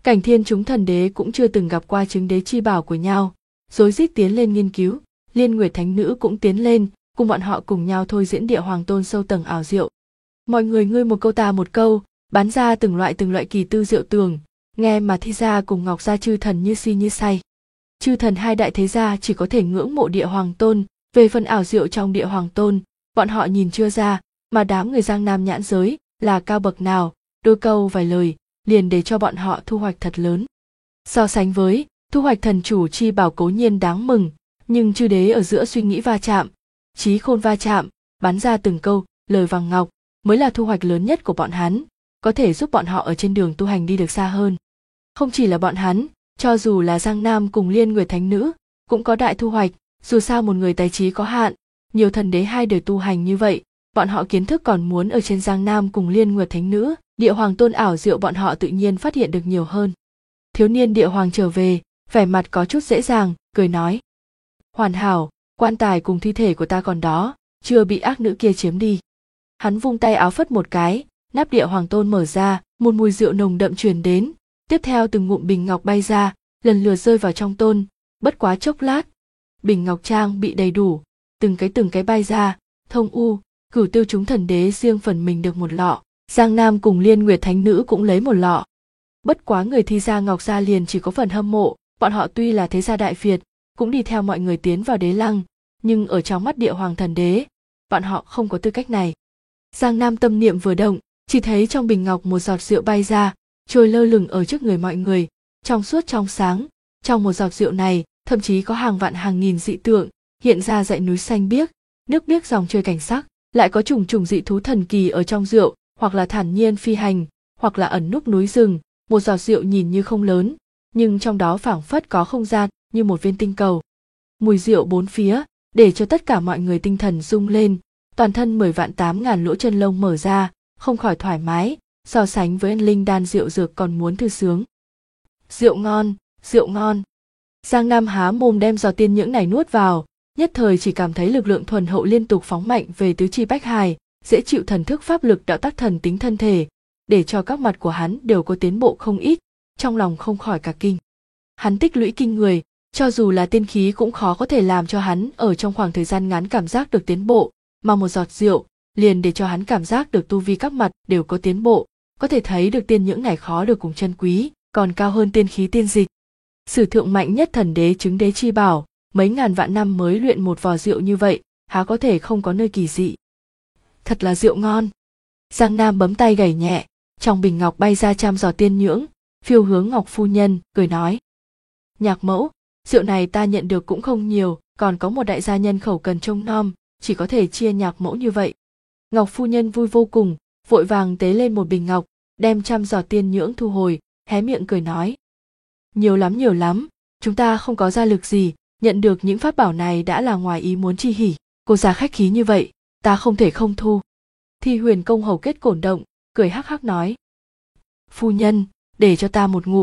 Cảnh Thiên chúng thần đế cũng chưa từng gặp qua chứng đế chi bảo của nhau, rối rít tiến lên nghiên cứu. Liên Nguyệt Thánh Nữ cũng tiến lên, cùng bọn họ cùng nhau thôi diễn Địa Hoàng Tôn sâu tầng ảo diệu. Mọi người ngươi một câu ta một câu, bắn ra từng loại kỳ tư diệu tường, nghe mà Thi Gia cùng Ngọc Gia chư thần như si như say. Chư thần hai đại thế gia chỉ có thể ngưỡng mộ Địa Hoàng Tôn, về phần ảo diệu trong Địa Hoàng Tôn, bọn họ nhìn chưa ra, mà đám người Giang Nam nhãn giới là cao bậc nào, đôi câu vài lời liền để cho bọn họ thu hoạch thật lớn. So sánh với thu hoạch thần chủ chi bảo cố nhiên đáng mừng, nhưng chư đế ở giữa suy nghĩ va chạm, trí khôn va chạm, bắn ra từng câu lời vàng ngọc mới là thu hoạch lớn nhất của bọn hắn, có thể giúp bọn họ ở trên đường tu hành đi được xa hơn. Không chỉ là bọn hắn, cho dù là Giang Nam cùng Liên Nguyệt Thánh Nữ cũng có đại thu hoạch, dù sao một người tài trí có hạn, nhiều thần đế hai đời tu hành như vậy, bọn họ kiến thức còn muốn ở trên Giang Nam cùng Liên Nguyệt Thánh Nữ, Địa Hoàng Tôn ảo diệu bọn họ tự nhiên phát hiện được nhiều hơn. Thiếu niên Địa Hoàng trở về, vẻ mặt có chút dễ dàng, cười nói: "Hoàn hảo, quan tài cùng thi thể của ta còn đó, chưa bị ác nữ kia chiếm đi." Hắn vung tay áo phất một cái, nắp Địa Hoàng Tôn mở ra, một mùi rượu nồng đậm truyền đến, tiếp theo từng ngụm bình ngọc bay ra, lần lượt rơi vào trong tôn, bất quá chốc lát, bình ngọc trang bị đầy đủ, từng cái bay ra, Thông U, Cửu Tiêu chúng thần đế riêng phần mình được một lọ, Giang Nam cùng Liên Nguyệt Thánh Nữ cũng lấy một lọ. Bất quá người Thi Gia Ngọc Gia liền chỉ có phần hâm mộ, bọn họ tuy là thế gia đại Việt, cũng đi theo mọi người tiến vào đế lăng, nhưng ở trong mắt Địa Hoàng thần đế, bọn họ không có tư cách này. Giang Nam tâm niệm vừa động, chỉ thấy trong bình ngọc một giọt rượu bay ra, trôi lơ lửng ở trước người mọi người, trong suốt trong sáng, trong một giọt rượu này, thậm chí có hàng vạn hàng nghìn dị tượng, hiện ra dãy núi xanh biếc, nước biếc dòng chơi cảnh sắc, lại có trùng trùng dị thú thần kỳ ở trong rượu, hoặc là thản nhiên phi hành, hoặc là ẩn núp núi rừng, một giọt rượu nhìn như không lớn, nhưng trong đó phảng phất có không gian như một viên tinh cầu. Mùi rượu bốn phía, để cho tất cả mọi người tinh thần rung lên, toàn thân 10.000 lỗ chân lông mở ra, không khỏi thoải mái, so sánh với linh đan rượu dược còn muốn thư sướng. Rượu ngon, rượu ngon. Giang Nam há mồm đem giò tiên nhưỡng này nuốt vào, nhất thời chỉ cảm thấy lực lượng thuần hậu liên tục phóng mạnh về tứ chi bách hài, dễ chịu thần thức pháp lực đạo tác thần tính thân thể, để cho các mặt của hắn đều có tiến bộ không ít, trong lòng không khỏi cả kinh. Hắn tích lũy kinh người, cho dù là tiên khí cũng khó có thể làm cho hắn ở trong khoảng thời gian ngắn cảm giác được tiến bộ, mà một giọt rượu liền để cho hắn cảm giác được tu vi các mặt đều có tiến bộ, có thể thấy được tiên nhưỡng này khó được cùng chân quý, còn cao hơn tiên khí tiên dịch. Sử thượng mạnh nhất thần đế chứng đế chi bảo, mấy ngàn vạn năm mới luyện một vò rượu như vậy, há có thể không có nơi kỳ dị. Thật là rượu ngon. Giang Nam bấm tay gảy nhẹ, trong bình ngọc bay ra 100 giò tiên nhưỡng, phiêu hướng Ngọc phu nhân, cười nói: "Nhạc mẫu, rượu này ta nhận được cũng không nhiều, còn có một đại gia nhân khẩu cần trông nom, chỉ có thể chia nhạc mẫu như vậy." Ngọc phu nhân vui vô cùng, vội vàng tế lên một bình ngọc, đem 100 giò tiên nhưỡng thu hồi, hé miệng cười nói: nhiều lắm, chúng ta không có gia lực gì, nhận được những pháp bảo này đã là ngoài ý muốn chi hỉ, cô già khách khí như vậy, ta không thể không thu. Thi Huyền công hầu kết cổn động, cười hắc hắc nói: "Phu nhân, để cho ta một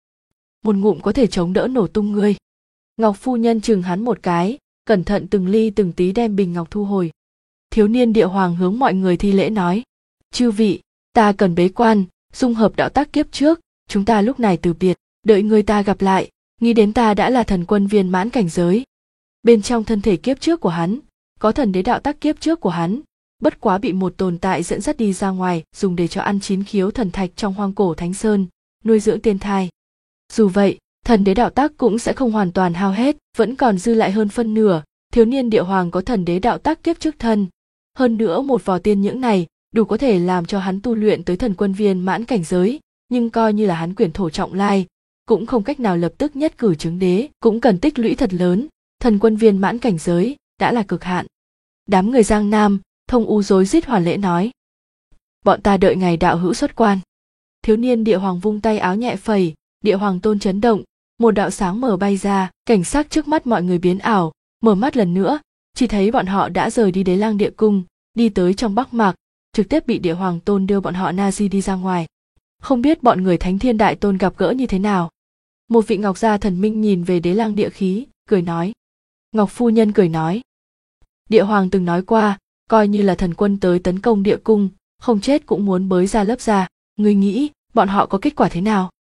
ngụm có thể chống đỡ nổ tung ngươi." Ngọc phu nhân chừng hắn một cái, cẩn thận từng ly từng tí đem bình ngọc thu hồi. Thiếu niên Địa Hoàng hướng mọi người thi lễ nói: "Chư vị, ta cần bế quan, dung hợp đạo tác kiếp trước, chúng ta lúc này từ biệt, đợi người ta gặp lại, nghĩ đến ta đã là thần quân viên mãn cảnh giới." Bên trong thân thể kiếp trước của hắn, có thần đế đạo tác kiếp trước của hắn, bất quá bị một tồn tại dẫn dắt đi ra ngoài, dùng để cho ăn 9 khiếu thần thạch trong hoang cổ Thánh Sơn, nuôi dưỡng tiên thai. Dù vậy, thần đế đạo tác cũng sẽ không hoàn toàn hao hết, vẫn còn dư lại hơn phân nửa. Thiếu niên Địa Hoàng có thần đế đạo tác kiếp trước thân, hơn nữa một vò tiên nhưỡng này đủ có thể làm cho hắn tu luyện tới thần quân viên mãn cảnh giới, nhưng coi như là hắn quyền thổ trọng lai, cũng không cách nào lập tức nhất cử chứng đế, cũng cần tích lũy thật lớn, thần quân viên mãn cảnh giới đã là cực hạn. Đám người Giang Nam, Thông U rối rít hoàn lễ nói: "Bọn ta đợi ngày đạo hữu xuất quan." Thiếu niên Địa Hoàng vung tay áo nhẹ phẩy, Địa Hoàng tôn chấn động, một đạo sáng mờ bay ra, cảnh sắc trước mắt mọi người biến ảo, mở mắt lần nữa, chỉ thấy bọn họ đã rời đi Đế Lang Địa Cung, đi tới trong Bắc Mạc, trực tiếp bị Địa Hoàng tôn đưa bọn họ na di đi ra ngoài. Không biết bọn người Thánh Thiên Đại Tôn gặp gỡ như thế nào. Một vị Ngọc gia thần minh nhìn về Đế Lang Địa Khí, cười nói. Ngọc phu nhân cười nói: "Địa Hoàng từng nói qua, coi như là thần quân tới tấn công địa cung, không chết cũng muốn bới ra lớp ra, ngươi nghĩ bọn họ có kết quả thế nào?"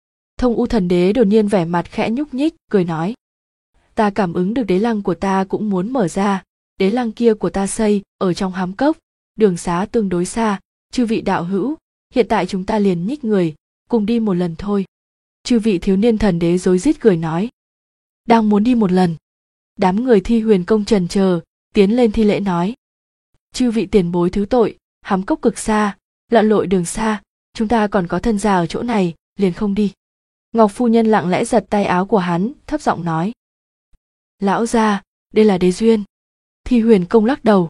Thông U thần đế đột nhiên vẻ mặt khẽ nhúc nhích, cười nói. Ta cảm ứng được đế lăng của ta cũng muốn mở ra, đế lăng kia của ta xây ở trong hám cốc, đường xá tương đối xa, chư vị đạo hữu, hiện tại chúng ta liền nhích người, cùng đi một lần thôi. Chư vị thiếu niên thần đế rối rít cười nói. Đang muốn đi một lần. Đám người Thi Huyền Công trần chờ, tiến lên thi lễ nói. Chư vị tiền bối thứ tội, hám cốc cực xa, lặn lội đường xa, chúng ta còn có thân già ở chỗ này, liền không đi. Ngọc phu nhân lặng lẽ giật tay áo của hắn, thấp giọng nói. Lão gia, đây là đế duyên. Thi Huyền Công lắc đầu.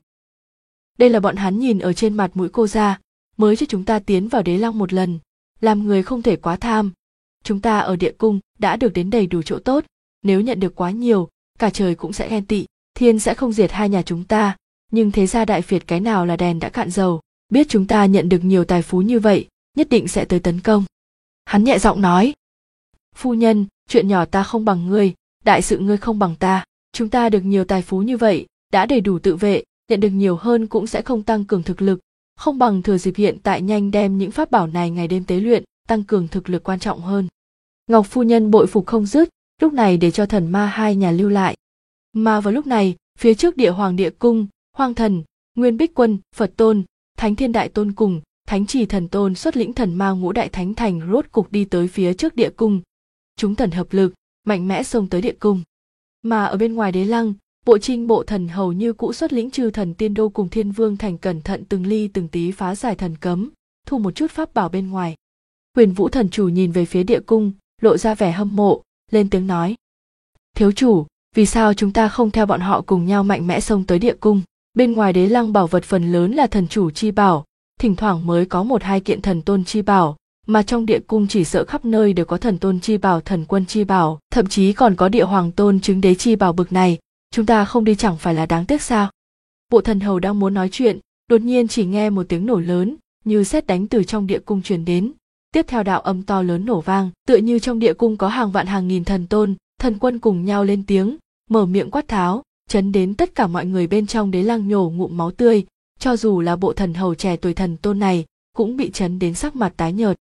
Đây là bọn hắn nhìn ở trên mặt mũi cô ra, mới cho chúng ta tiến vào đế lăng một lần, làm người không thể quá tham. Chúng ta ở địa cung đã được đến đầy đủ chỗ tốt, nếu nhận được quá nhiều, cả trời cũng sẽ ghen tị, thiên sẽ không diệt hai nhà chúng ta, nhưng thế gia đại phiệt cái nào là đèn đã cạn dầu, biết chúng ta nhận được nhiều tài phú như vậy, nhất định sẽ tới tấn công. Hắn nhẹ giọng nói. Phu nhân, chuyện nhỏ ta không bằng ngươi, đại sự ngươi không bằng ta, chúng ta được nhiều tài phú như vậy, đã đầy đủ tự vệ, nhận được nhiều hơn cũng sẽ không tăng cường thực lực, không bằng thừa dịp hiện tại nhanh đem những pháp bảo này ngày đêm tế luyện, tăng cường thực lực quan trọng hơn. Ngọc phu nhân bội phục không dứt, lúc này để cho thần ma hai nhà lưu lại. Mà vào lúc này, phía trước địa hoàng địa cung, Hoang Thần, Nguyên Bích Quân, Phật Tôn, Thánh Thiên Đại Tôn cùng Thánh Trì Thần Tôn xuất lĩnh thần ma ngũ đại thánh thành rốt cục đi tới phía trước địa cung. Chúng thần hợp lực, mạnh mẽ xông tới địa cung. Mà ở bên ngoài đế lăng, Bộ Trinh Bộ Thần hầu như cũ xuất lĩnh chư thần tiên đô cùng Thiên Vương thành cẩn thận từng ly từng tí phá giải thần cấm, thu một chút pháp bảo bên ngoài. Huyền Vũ thần chủ nhìn về phía địa cung, lộ ra vẻ hâm mộ, lên tiếng nói. Thiếu chủ, vì sao chúng ta không theo bọn họ cùng nhau mạnh mẽ xông tới địa cung? Bên ngoài đế lăng bảo vật phần lớn là thần chủ chi bảo, thỉnh thoảng mới có một hai kiện thần tôn chi bảo, mà trong địa cung chỉ sợ khắp nơi đều có thần tôn chi bảo, thần quân chi bảo, thậm chí còn có địa hoàng tôn chứng đế chi bảo bực này, chúng ta không đi chẳng phải là đáng tiếc sao? Bộ thần hầu đang muốn nói chuyện, đột nhiên chỉ nghe một tiếng nổ lớn, như sét đánh từ trong địa cung truyền đến. Tiếp theo đạo âm to lớn nổ vang, tựa như trong địa cung có hàng vạn hàng nghìn thần tôn, thần quân cùng nhau lên tiếng, mở miệng quát tháo, chấn đến tất cả mọi người bên trong đế lăng nhổ ngụm máu tươi, cho dù là bộ thần hầu trẻ tuổi thần tôn này, cũng bị chấn đến sắc mặt tái nhợt.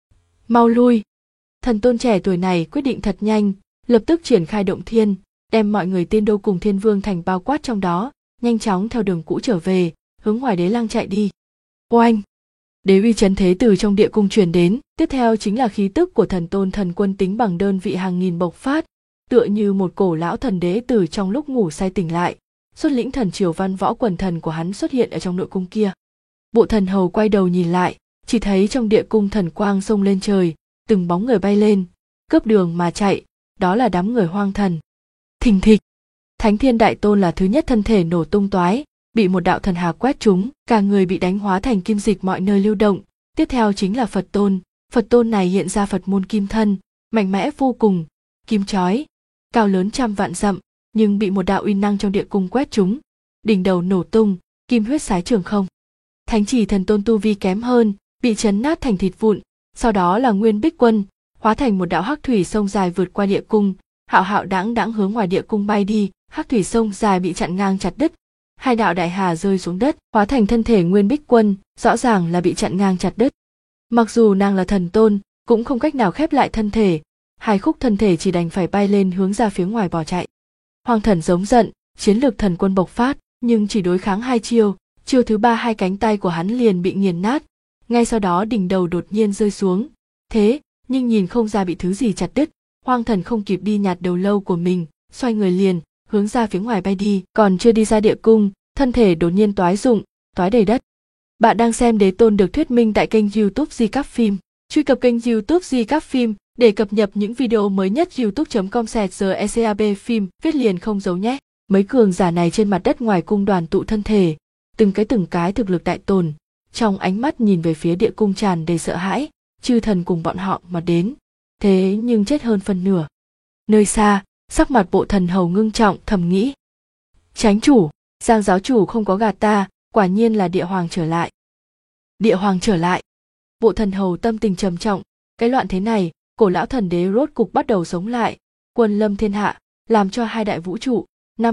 Mau lui! Thần tôn trẻ tuổi này quyết định thật nhanh, lập tức triển khai động thiên, đem mọi người tiên đô cùng Thiên Vương thành bao quát trong đó, nhanh chóng theo đường cũ trở về, hướng ngoài đế lăng chạy đi. Oanh! Đế uy chấn thế từ trong địa cung truyền đến, tiếp theo chính là khí tức của thần tôn thần quân tính bằng đơn vị hàng nghìn bộc phát, tựa như một cổ lão thần đế từ trong lúc ngủ say tỉnh lại, xuất lĩnh thần triều văn võ quần thần của hắn xuất hiện ở trong nội cung kia. Bộ thần hầu quay đầu nhìn lại, chỉ thấy trong địa cung thần quang xông lên trời, từng bóng người bay lên, cướp đường mà chạy, đó là đám người hoang thần. Thình thịch, Thánh Thiên Đại Tôn là thứ nhất thân thể nổ tung toái, bị một đạo thần hà quét trúng, cả người bị đánh hóa thành kim dịch mọi nơi lưu động. Tiếp theo chính là Phật Tôn này hiện ra Phật môn kim thân, mạnh mẽ vô cùng, kim chói, cao lớn trăm vạn dặm, nhưng bị một đạo uy năng trong địa cung quét trúng, đỉnh đầu nổ tung, kim huyết xái trường không. Thánh Chỉ Thần Tôn tu vi kém hơn, bị chấn nát thành thịt vụn, sau đó là Nguyên Bích Quân, hóa thành một đạo hắc thủy sông dài vượt qua địa cung, hạo hạo đãng đãng hướng ngoài địa cung bay đi, hắc thủy sông dài bị chặn ngang chặt đứt. Hai đạo đại hà rơi xuống đất, hóa thành thân thể Nguyên Bích Quân, rõ ràng là bị chặn ngang chặt đứt. Mặc dù nàng là thần tôn, cũng không cách nào khép lại thân thể, hai khúc thân thể chỉ đành phải bay lên hướng ra phía ngoài bỏ chạy. Hoàng thần giống giận, chiến lược thần quân bộc phát, nhưng chỉ đối kháng hai chiêu, chiêu thứ ba hai cánh tay của hắn liền bị nghiền nát, ngay sau đó đỉnh đầu đột nhiên rơi xuống. Thế, nhưng nhìn không ra bị thứ gì chặt đứt, Hoàng thần không kịp đi nhặt đầu lâu của mình, xoay người liền hướng ra phía ngoài bay đi, còn chưa đi ra địa cung, thân thể đột nhiên toái rụng, toái đầy đất. Bạn đang xem Đế Tôn được thuyết minh tại kênh YouTube Di Các Phim. Truy cập kênh YouTube Di Các Phim để cập nhật những video mới nhất. youtube.com/recab phim viết liền không giấu nhé. Mấy cường giả này trên mặt đất ngoài cung đoàn tụ thân thể, từng cái thực lực đại tồn, trong ánh mắt nhìn về phía địa cung tràn đầy sợ hãi, chư thần cùng bọn họ mà đến, thế nhưng chết hơn phân nửa. Nơi xa, sắc mặt bộ thần hầu ngưng trọng thầm nghĩ. Chánh chủ, Giang giáo chủ không có gạt ta, quả nhiên là địa hoàng trở lại. Địa hoàng trở lại. Bộ thần hầu tâm tình trầm trọng, cái loạn thế này, cổ lão thần đế rốt cục bắt đầu sống lại, quân lâm thiên hạ, làm cho hai đại vũ trụ,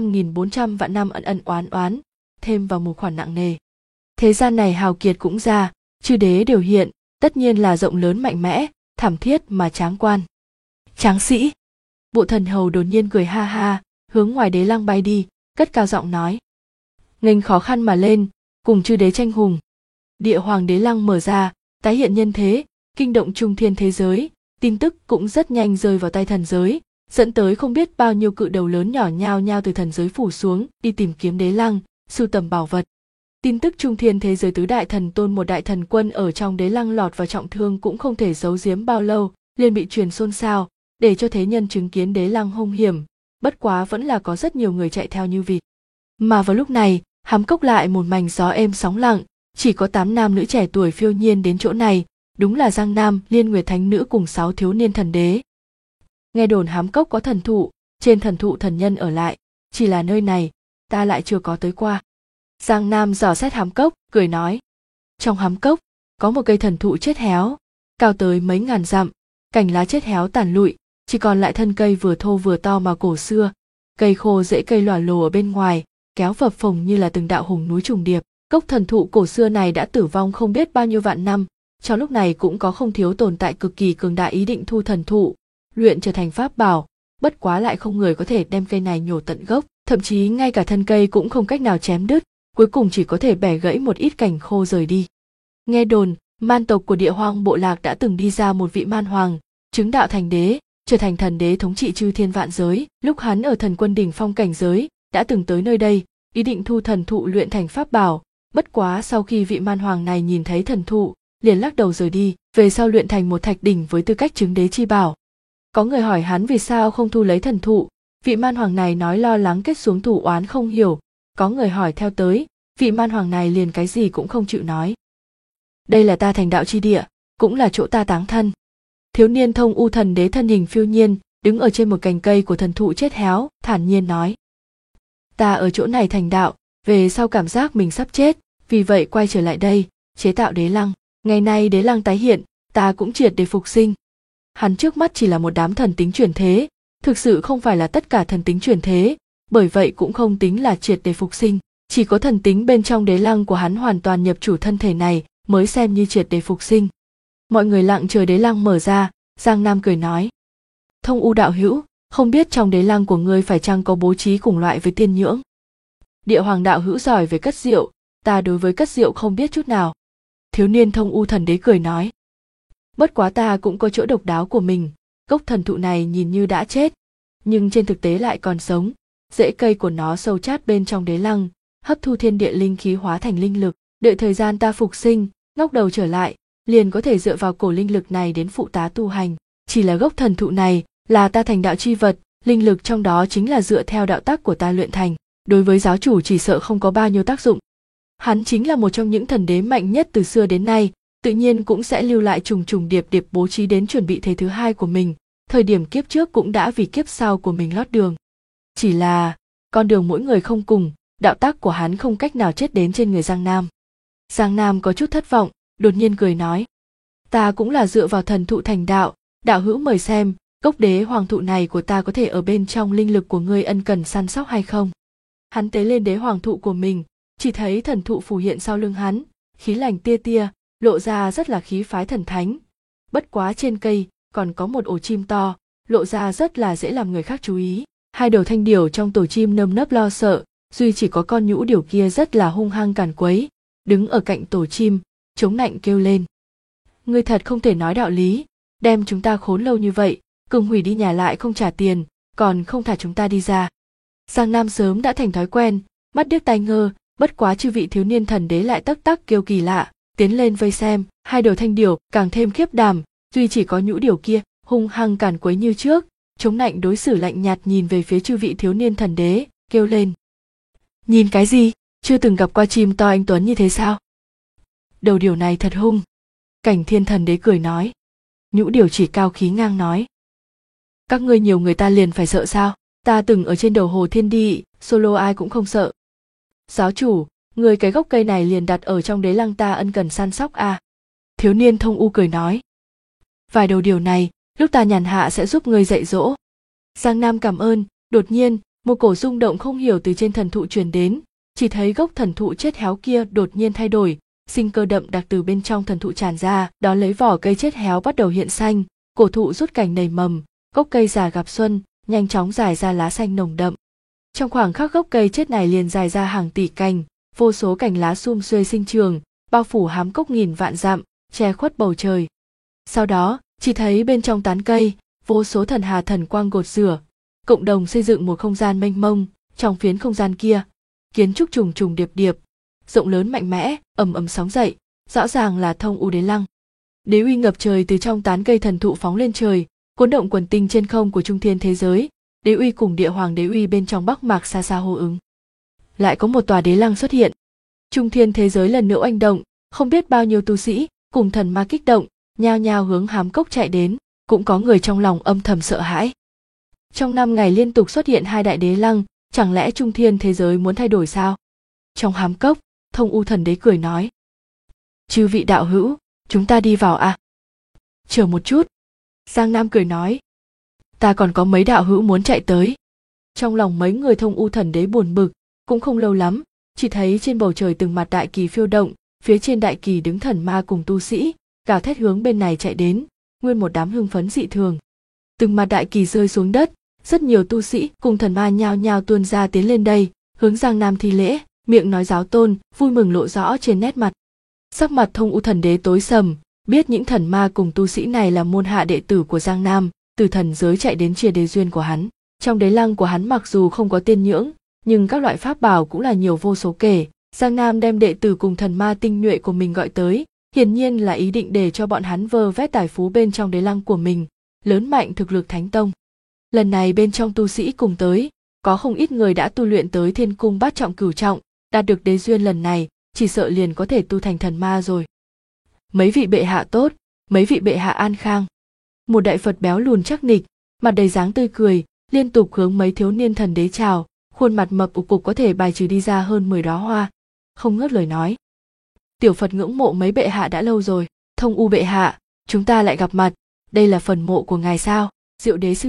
5.400 vạn năm ân ân oán oán, thêm vào một khoản nặng nề. Thế gian này hào kiệt cũng ra, chư đế đều hiện, tất nhiên là rộng lớn mạnh mẽ, thảm thiết mà tráng quan. Tráng sĩ. Bộ thần hầu đột nhiên cười ha ha, hướng ngoài đế lăng bay đi, cất cao giọng nói. Nghênh khó khăn mà lên, cùng chư đế tranh hùng. Địa hoàng đế lăng mở ra, tái hiện nhân thế, kinh động trung thiên thế giới, tin tức cũng rất nhanh rơi vào tay thần giới, dẫn tới không biết bao nhiêu cự đầu lớn nhỏ nhao nhao từ thần giới phủ xuống đi tìm kiếm đế lăng, sưu tầm bảo vật. Tin tức trung thiên thế giới tứ đại thần tôn một đại thần quân ở trong đế lăng lọt vào trọng thương cũng không thể giấu giếm bao lâu, liền bị truyền xôn xao, để cho thế nhân chứng kiến đế lăng hung hiểm, bất quá vẫn là có rất nhiều người chạy theo như vịt. Mà vào lúc này, Hám Cốc lại một mảnh gió êm sóng lặng, chỉ có 8 nam nữ trẻ tuổi phiêu nhiên đến chỗ này, đúng là Giang Nam, Liên Nguyệt Thánh Nữ cùng 6 thiếu niên thần đế. Nghe đồn Hám Cốc có thần thụ, trên thần thụ thần nhân ở lại, chỉ là nơi này, ta lại chưa có tới qua. Giang Nam dò xét Hám Cốc, cười nói. Trong Hám Cốc, có một cây thần thụ chết héo, cao tới mấy ngàn dặm, cành lá chết héo tàn lụi, chỉ còn lại thân cây vừa thô vừa to mà cổ xưa, cây khô rễ cây lòa lồ ở bên ngoài, kéo phập phồng như là từng đạo hùng núi trùng điệp. Gốc thần thụ cổ xưa này đã tử vong không biết bao nhiêu vạn năm, cho lúc này cũng có không thiếu tồn tại cực kỳ cường đại ý định thu thần thụ, luyện trở thành pháp bảo, bất quá lại không người có thể đem cây này nhổ tận gốc, thậm chí ngay cả thân cây cũng không cách nào chém đứt, cuối cùng chỉ có thể bẻ gãy một ít cành khô rời đi. Nghe đồn, man tộc của Địa Hoang bộ lạc đã từng đi ra một vị man hoàng, chứng đạo thành đế, trở thành thần đế thống trị chư thiên vạn giới, lúc hắn ở thần quân đỉnh phong cảnh giới, đã từng tới nơi đây, ý định thu thần thụ luyện thành pháp bảo, bất quá sau khi vị man hoàng này nhìn thấy thần thụ, liền lắc đầu rời đi, về sau luyện thành một thạch đỉnh với tư cách chứng đế chi bảo. Có người hỏi hắn vì sao không thu lấy thần thụ, vị man hoàng này nói lo lắng kết xuống thù oán không hiểu, có người hỏi theo tới, vị man hoàng này liền cái gì cũng không chịu nói. Đây là ta thành đạo chi địa, cũng là chỗ ta táng thân. Thiếu niên Thông U thần đế thân hình phiêu nhiên, đứng ở trên một cành cây của thần thụ chết héo, thản nhiên nói. Ta ở chỗ này thành đạo, về sau cảm giác mình sắp chết, vì vậy quay trở lại đây, chế tạo đế lăng. Ngày nay đế lăng tái hiện, ta cũng triệt để phục sinh. Hắn trước mắt chỉ là một đám thần tính chuyển thế, thực sự không phải là tất cả thần tính chuyển thế, bởi vậy cũng không tính là triệt để phục sinh. Chỉ có thần tính bên trong đế lăng của hắn hoàn toàn nhập chủ thân thể này mới xem như triệt để phục sinh. Mọi người lặng chờ đế lăng mở ra, Giang Nam cười nói. Thông U đạo hữu, không biết trong đế lăng của ngươi phải chăng có bố trí cùng loại với tiên nhưỡng? Địa Hoàng đạo hữu giỏi về cất rượu, ta đối với cất rượu không biết chút nào. Thiếu niên Thông U thần đế cười nói. Bất quá ta cũng có chỗ độc đáo của mình, gốc thần thụ này nhìn như đã chết, nhưng trên thực tế lại còn sống, rễ cây của nó sâu chát bên trong đế lăng, hấp thu thiên địa linh khí hóa thành linh lực, đợi thời gian ta phục sinh, ngóc đầu trở lại, liền có thể dựa vào cổ linh lực này đến phụ tá tu hành. Chỉ là gốc thần thụ này là ta thành đạo chi vật, linh lực trong đó chính là dựa theo đạo tắc của ta luyện thành, đối với giáo chủ chỉ sợ không có bao nhiêu tác dụng. Hắn chính là một trong những thần đế mạnh nhất từ xưa đến nay, tự nhiên cũng sẽ lưu lại trùng trùng điệp điệp bố trí đến chuẩn bị thế thứ hai của mình, thời điểm kiếp trước cũng đã vì kiếp sau của mình lót đường. Chỉ là, con đường mỗi người không cùng, đạo tắc của hắn không cách nào chết đến trên người Giang Nam. Giang Nam có chút thất vọng, đột nhiên cười nói. Ta cũng là dựa vào thần thụ thành đạo, đạo hữu mời xem, gốc đế hoàng thụ này của ta có thể ở bên trong linh lực của ngươi ân cần săn sóc hay không? Hắn tế lên đế hoàng thụ của mình, chỉ thấy thần thụ phù hiện sau lưng hắn, khí lành tia tia, lộ ra rất là khí phái thần thánh. Bất quá trên cây còn có một ổ chim to, lộ ra rất là dễ làm người khác chú ý. Hai đầu thanh điểu trong tổ chim nơm nớp lo sợ, duy chỉ có con nhũ điểu kia rất là hung hăng càn quấy, đứng ở cạnh tổ chim, chống nạnh kêu lên. Ngươi thật không thể nói đạo lý, đem chúng ta khốn lâu như vậy, cường hủy đi nhà lại không trả tiền, còn không thả chúng ta đi ra. Giang Nam sớm đã thành thói quen, mắt điếc tai ngơ, bất quá chư vị thiếu niên thần đế lại tắc tắc kêu kỳ lạ, tiến lên vây xem, hai đầu thanh điểu càng thêm khiếp đảm, duy chỉ có nhũ điểu kia hung hăng càn quấy như trước, chống nạnh đối xử lạnh nhạt nhìn về phía chư vị thiếu niên thần đế, kêu lên. Nhìn cái gì, chưa từng gặp qua chim to anh tuấn như thế sao? Đầu điểu này thật hung. Cảnh Thiên thần đế cười nói. Nhũ điểu chỉ cao khí ngang nói. Các ngươi nhiều người ta liền phải sợ sao? Ta từng ở trên đầu hồ thiên địa, solo ai cũng không sợ. Giáo chủ, người cái gốc cây này liền đặt ở trong đế lăng ta ân cần săn sóc à? Thiếu niên Thông U cười nói. Vài đầu điều này, lúc ta nhàn hạ sẽ giúp ngươi dạy dỗ. Giang Nam cảm ơn, đột nhiên, một cổ rung động không hiểu từ trên thần thụ truyền đến, chỉ thấy gốc thần thụ chết héo kia đột nhiên thay đổi, sinh cơ đậm đặc từ bên trong thần thụ tràn ra, đó lấy vỏ cây chết héo bắt đầu hiện xanh, cổ thụ rút cành nảy mầm, Gốc cây già gặp xuân, nhanh chóng dài ra lá xanh nồng đậm. Trong khoảng khắc gốc cây chết này liền dài ra hàng tỷ cành, vô số cành lá sum xuê sinh trường, bao phủ hám cốc nghìn vạn dặm, che khuất bầu trời. Sau đó, chỉ thấy bên trong tán cây, vô số thần hà thần quang gột rửa, cộng đồng xây dựng một không gian mênh mông. Trong phiến không gian kia, kiến trúc trùng trùng điệp điệp, rộng lớn mạnh mẽ, ầm ầm sóng dậy, rõ ràng là Thông U Đế Lăng. Đế uy ngập trời từ trong tán cây thần thụ phóng lên trời, cuốn động quần tinh trên không của trung thiên thế giới. Đế uy cùng địa hoàng đế uy bên trong Bắc Mạc xa xa hô ứng. Lại có một tòa đế lăng xuất hiện. Trung thiên thế giới lần nữa oanh động, không biết bao nhiêu tu sĩ cùng thần ma kích động, nhao nhao hướng hám cốc chạy đến, cũng có người trong lòng âm thầm sợ hãi. Trong 5 ngày liên tục xuất hiện 2 đại đế lăng, chẳng lẽ trung thiên thế giới muốn thay đổi sao? Trong hám cốc, Thông U thần đế cười nói: "Chư vị đạo hữu, chúng ta đi vào à?" "Chờ một chút." Giang Nam cười nói: "Ta còn có mấy đạo hữu muốn chạy tới." Trong lòng mấy người Thông U thần đế buồn bực, cũng không lâu lắm, chỉ thấy trên bầu trời từng mặt đại kỳ phiêu động, phía trên đại kỳ đứng thần ma cùng tu sĩ, gào thét hướng bên này chạy đến, nguyên một đám hưng phấn dị thường. Từng mặt đại kỳ rơi xuống đất, rất nhiều tu sĩ cùng thần ma nhao nhao tuôn ra tiến lên đây, hướng Giang Nam thi lễ, miệng nói giáo tôn, vui mừng lộ rõ trên nét mặt. Sắc mặt Thông U thần đế tối sầm, biết những thần ma cùng tu sĩ này là môn hạ đệ tử của Giang Nam, từ thần giới chạy đến chia đế duyên của hắn. Trong đế lăng của hắn mặc dù không có tiên nhưỡng, nhưng các loại pháp bảo cũng là nhiều vô số kể. Giang Nam đem đệ tử cùng thần ma tinh nhuệ của mình gọi tới, hiển nhiên là ý định để cho bọn hắn vơ vét tài phú bên trong đế lăng của mình, lớn mạnh thực lực Thánh Tông. Lần này bên trong tu sĩ cùng tới, có không ít người đã tu luyện tới thiên cung bát trọng cửu trọng, đạt được đế duyên lần này, chỉ sợ liền có thể tu thành thần ma rồi. Mấy vị bệ hạ tốt, mấy vị bệ hạ an khang. Một đại Phật béo lùn chắc nịch, mặt đầy dáng tươi cười, liên tục hướng mấy thiếu niên thần đế chào, khuôn mặt mập ục cục có thể bài trừ đi ra hơn 10 đóa hoa, không ngớt lời nói. Tiểu Phật ngưỡng mộ mấy bệ hạ đã lâu rồi. Thông U bệ hạ, chúng ta lại gặp mặt, đây là phần mộ của ngài sao? Diệu đế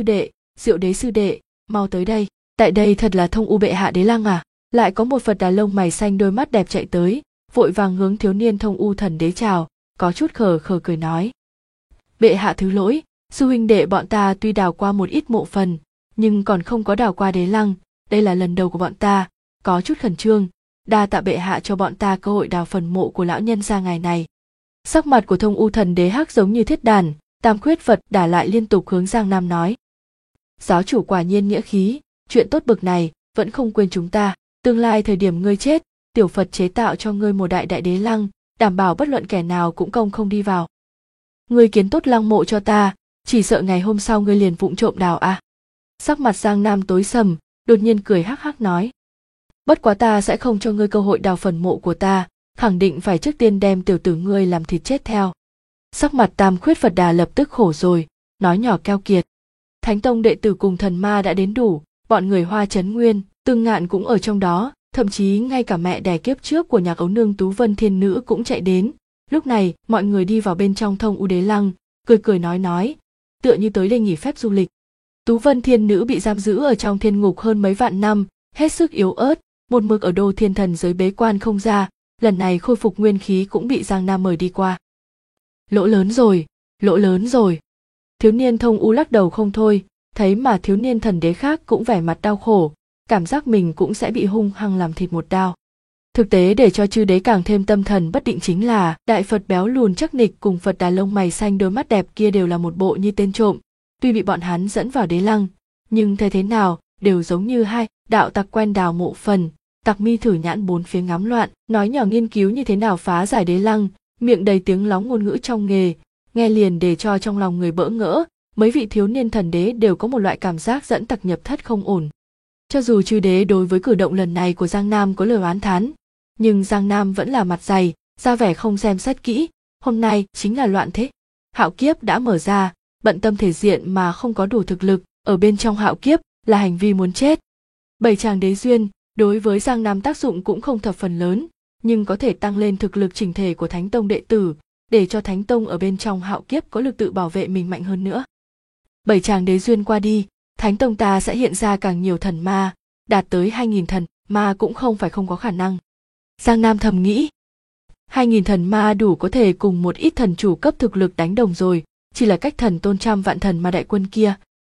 sư đệ, mau tới đây. Tại đây thật là Thông U bệ hạ đế lăng à? Lại có một Phật đà lông mày xanh đôi mắt đẹp chạy tới, vội vàng hướng thiếu niên Thông U thần đế chào, có chút khờ khờ cười nói: "Bệ hạ thứ lỗi, sư huynh đệ bọn ta tuy đào qua một ít mộ phần, nhưng còn không có đào qua đế lăng, đây là lần đầu của bọn ta, có chút khẩn trương, đa tạ bệ hạ cho bọn ta cơ hội đào phần mộ của lão nhân gia ngài này." Sắc mặt của Thông U thần đế hắc giống như thiết đàn, Tam Khuyết Phật đả lại liên tục hướng Giang Nam nói: "Giáo chủ quả nhiên nghĩa khí, chuyện tốt bực này vẫn không quên chúng ta, tương lai thời điểm ngươi chết, tiểu Phật chế tạo cho ngươi một đại đại đế lăng, đảm bảo bất luận kẻ nào cũng công không đi vào. Ngươi kiến tốt lăng mộ cho ta, chỉ sợ ngày hôm sau ngươi liền vụng trộm đào à?" Sắc mặt Giang Nam tối sầm, đột nhiên cười hắc hắc nói: "Bất quá ta sẽ không cho ngươi cơ hội đào phần mộ của ta, khẳng định phải trước tiên đem tiểu tử ngươi làm thịt chết theo." Sắc mặt Tam Khuyết Phật Đà lập tức khổ rồi, nói nhỏ keo kiệt: "Thánh Tông đệ tử cùng thần ma đã đến đủ, bọn người Hoa Chấn Nguyên, Tương Ngạn cũng ở trong đó, thậm chí ngay cả mẹ đẻ kiếp trước của Nhạc Ấu Nương Tú Vân Thiên Nữ cũng chạy đến." Lúc này mọi người đi vào bên trong Thông U đế lăng, cười cười nói, tựa như tới đây nghỉ phép du lịch. Tú Vân Thiên Nữ bị giam giữ ở trong thiên ngục hơn mấy vạn năm, hết sức yếu ớt, một mực ở Đô Thiên Thần giới bế quan không ra, lần này khôi phục nguyên khí cũng bị Giang Nam mời đi qua. Lỗ lớn rồi. Thiếu niên Thông U lắc đầu không thôi, thấy mà thiếu niên thần đế khác cũng vẻ mặt đau khổ, cảm giác mình cũng sẽ bị hung hăng làm thịt một đao. Thực tế để cho chư đế càng thêm tâm thần bất định chính là đại Phật béo lùn chắc nịch cùng Phật đà lông mày xanh đôi mắt đẹp kia đều là một bộ như tên trộm, tuy bị bọn hắn dẫn vào đế lăng, nhưng thấy thế nào đều giống như hai đạo tặc quen đào mộ phần, tặc mi thử nhãn bốn phía ngắm loạn, nói nhỏ nghiên cứu như thế nào phá giải đế lăng, miệng đầy tiếng lóng ngôn ngữ trong nghề, nghe liền để cho trong lòng người bỡ ngỡ. Mấy vị thiếu niên thần đế đều có một loại cảm giác dẫn tặc nhập thất không ổn. Cho dù chư đế đối với cử động lần này của Giang Nam có lời oán thán, nhưng Giang Nam vẫn là mặt dày, ra vẻ không xem xét kỹ. Hôm nay chính là loạn thế, hạo kiếp đã mở ra, bận tâm thể diện mà không có đủ thực lực, ở bên trong hạo kiếp là hành vi muốn chết. 7 tràng đế duyên đối với Giang Nam tác dụng cũng không thập phần lớn, nhưng có thể tăng lên thực lực chỉnh thể của Thánh Tông đệ tử, để cho Thánh Tông ở bên trong hạo kiếp có lực tự bảo vệ mình mạnh hơn nữa. 7 tràng đế duyên qua đi, Thánh Tông ta sẽ hiện ra càng nhiều thần ma, đạt tới 2.000 thần ma cũng không phải không có khả năng. Giang Nam thầm nghĩ, 2.000 thần ma đủ có thể cùng một ít thần chủ cấp thực lực đánh đồng rồi, chỉ là cách thần tôn trăm vạn thần ma đại quân kia,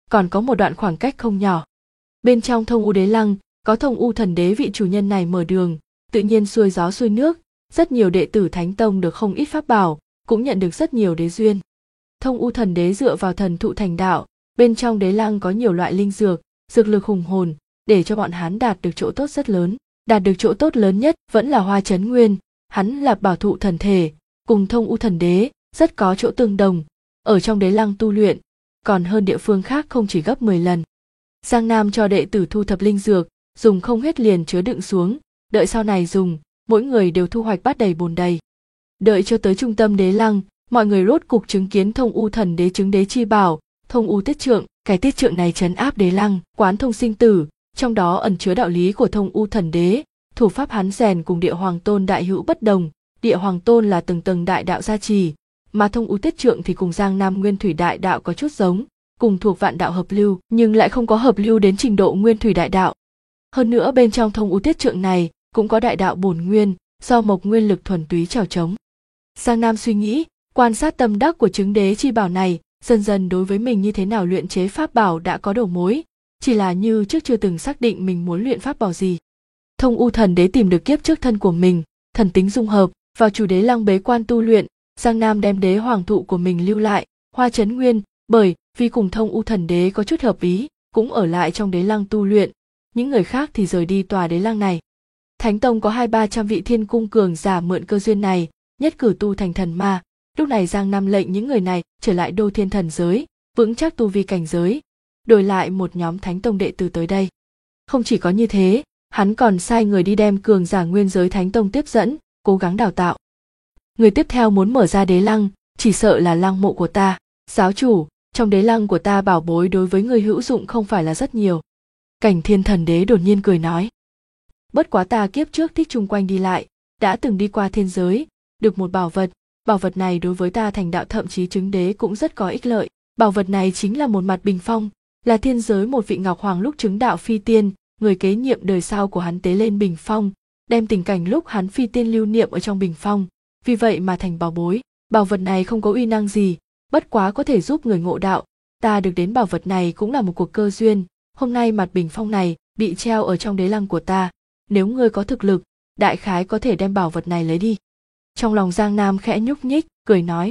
còn có một đoạn khoảng cách không nhỏ. Bên trong Thông U Đế Lăng có Thông U Thần Đế vị chủ nhân này mở đường, tự nhiên xuôi gió xuôi nước, rất nhiều đệ tử Thánh Tông được không ít pháp bảo, cũng nhận được rất nhiều đế duyên. Thông U Thần Đế dựa vào thần thụ thành đạo, bên trong đế lăng có nhiều loại linh dược, dược lực hùng hồn, để cho bọn hắn đạt được chỗ tốt rất lớn. Đạt được chỗ tốt lớn nhất vẫn là Hoa Chấn Nguyên, hắn là bảo thụ thần thể, cùng Thông U Thần Đế rất có chỗ tương đồng, ở trong đế lăng tu luyện, còn hơn địa phương khác không chỉ gấp 10 lần. Giang Nam cho đệ tử thu thập linh dược, dùng không hết liền chứa đựng xuống, đợi sau này dùng, mỗi người đều thu hoạch bát đầy bồn đầy. Đợi cho tới trung tâm đế lăng, mọi người rốt cục chứng kiến Thông U Thần Đế chứng đế chi bảo, Thông U Tiết Trượng. Cái tiết trượng này trấn áp đế lăng, quán thông sinh tử, trong đó ẩn chứa đạo lý của Thông U Thần Đế. Thủ pháp hắn rèn cùng Địa Hoàng Tôn đại hữu bất đồng, Địa Hoàng Tôn là từng tầng đại đạo gia trì, mà Thông U Tiết Trượng thì cùng Giang Nam Nguyên Thủy đại đạo có chút giống, cùng thuộc vạn đạo hợp lưu, nhưng lại không có hợp lưu đến trình độ Nguyên Thủy đại đạo. Hơn nữa bên trong Thông U Tiết Trượng này cũng có đại đạo bổn nguyên, do mộc nguyên lực thuần túy trèo trống. Giang Nam suy nghĩ, quan sát tâm đắc của chứng đế chi bảo này, dần dần đối với mình như thế nào luyện chế pháp bảo đã có đầu mối, chỉ là như trước chưa từng xác định mình muốn luyện pháp bảo gì. Thông U Thần Đế tìm được kiếp trước thân của mình, thần tính dung hợp, vào chủ đế lăng bế quan tu luyện. Giang Nam đem đế hoàng thụ của mình lưu lại, Hoa Chấn Nguyên, bởi vì cùng Thông U Thần Đế có chút hợp ý, cũng ở lại trong đế lăng tu luyện, những người khác thì rời đi tòa đế lăng này. Thánh Tông có 200-300 vị thiên cung cường giả mượn cơ duyên này, nhất cử tu thành thần ma. Lúc này Giang Nam lệnh những người này trở lại Đô Thiên Thần giới, vững chắc tu vi cảnh giới, đổi lại một nhóm Thánh Tông đệ tử tới đây. Không chỉ có như thế, hắn còn sai người đi đem cường giả nguyên giới Thánh Tông tiếp dẫn, cố gắng đào tạo. Người tiếp theo muốn mở ra đế lăng, chỉ sợ là lăng mộ của ta. Giáo chủ, trong đế lăng của ta bảo bối đối với người hữu dụng không phải là rất nhiều. Cảnh Thiên Thần Đế đột nhiên cười nói. Bất quá ta kiếp trước thích chung quanh đi lại, đã từng đi qua thiên giới, được một bảo vật này đối với ta thành đạo thậm chí chứng đế cũng rất có ích lợi. Bảo vật này chính là một mặt bình phong, là thiên giới một vị ngọc hoàng lúc chứng đạo phi tiên, người kế nhiệm đời sau của hắn tế lên bình phong, đem tình cảnh lúc hắn phi tiên lưu niệm ở trong bình phong, vì vậy mà thành bảo bối. Bảo vật này không có uy năng gì, bất quá có thể giúp người ngộ đạo, ta được đến bảo vật này cũng là một cuộc cơ duyên. Hôm nay mặt bình phong này bị treo ở trong đế lăng của ta, nếu ngươi có thực lực, đại khái có thể đem bảo vật này lấy đi. Trong lòng Giang Nam khẽ nhúc nhích, cười nói.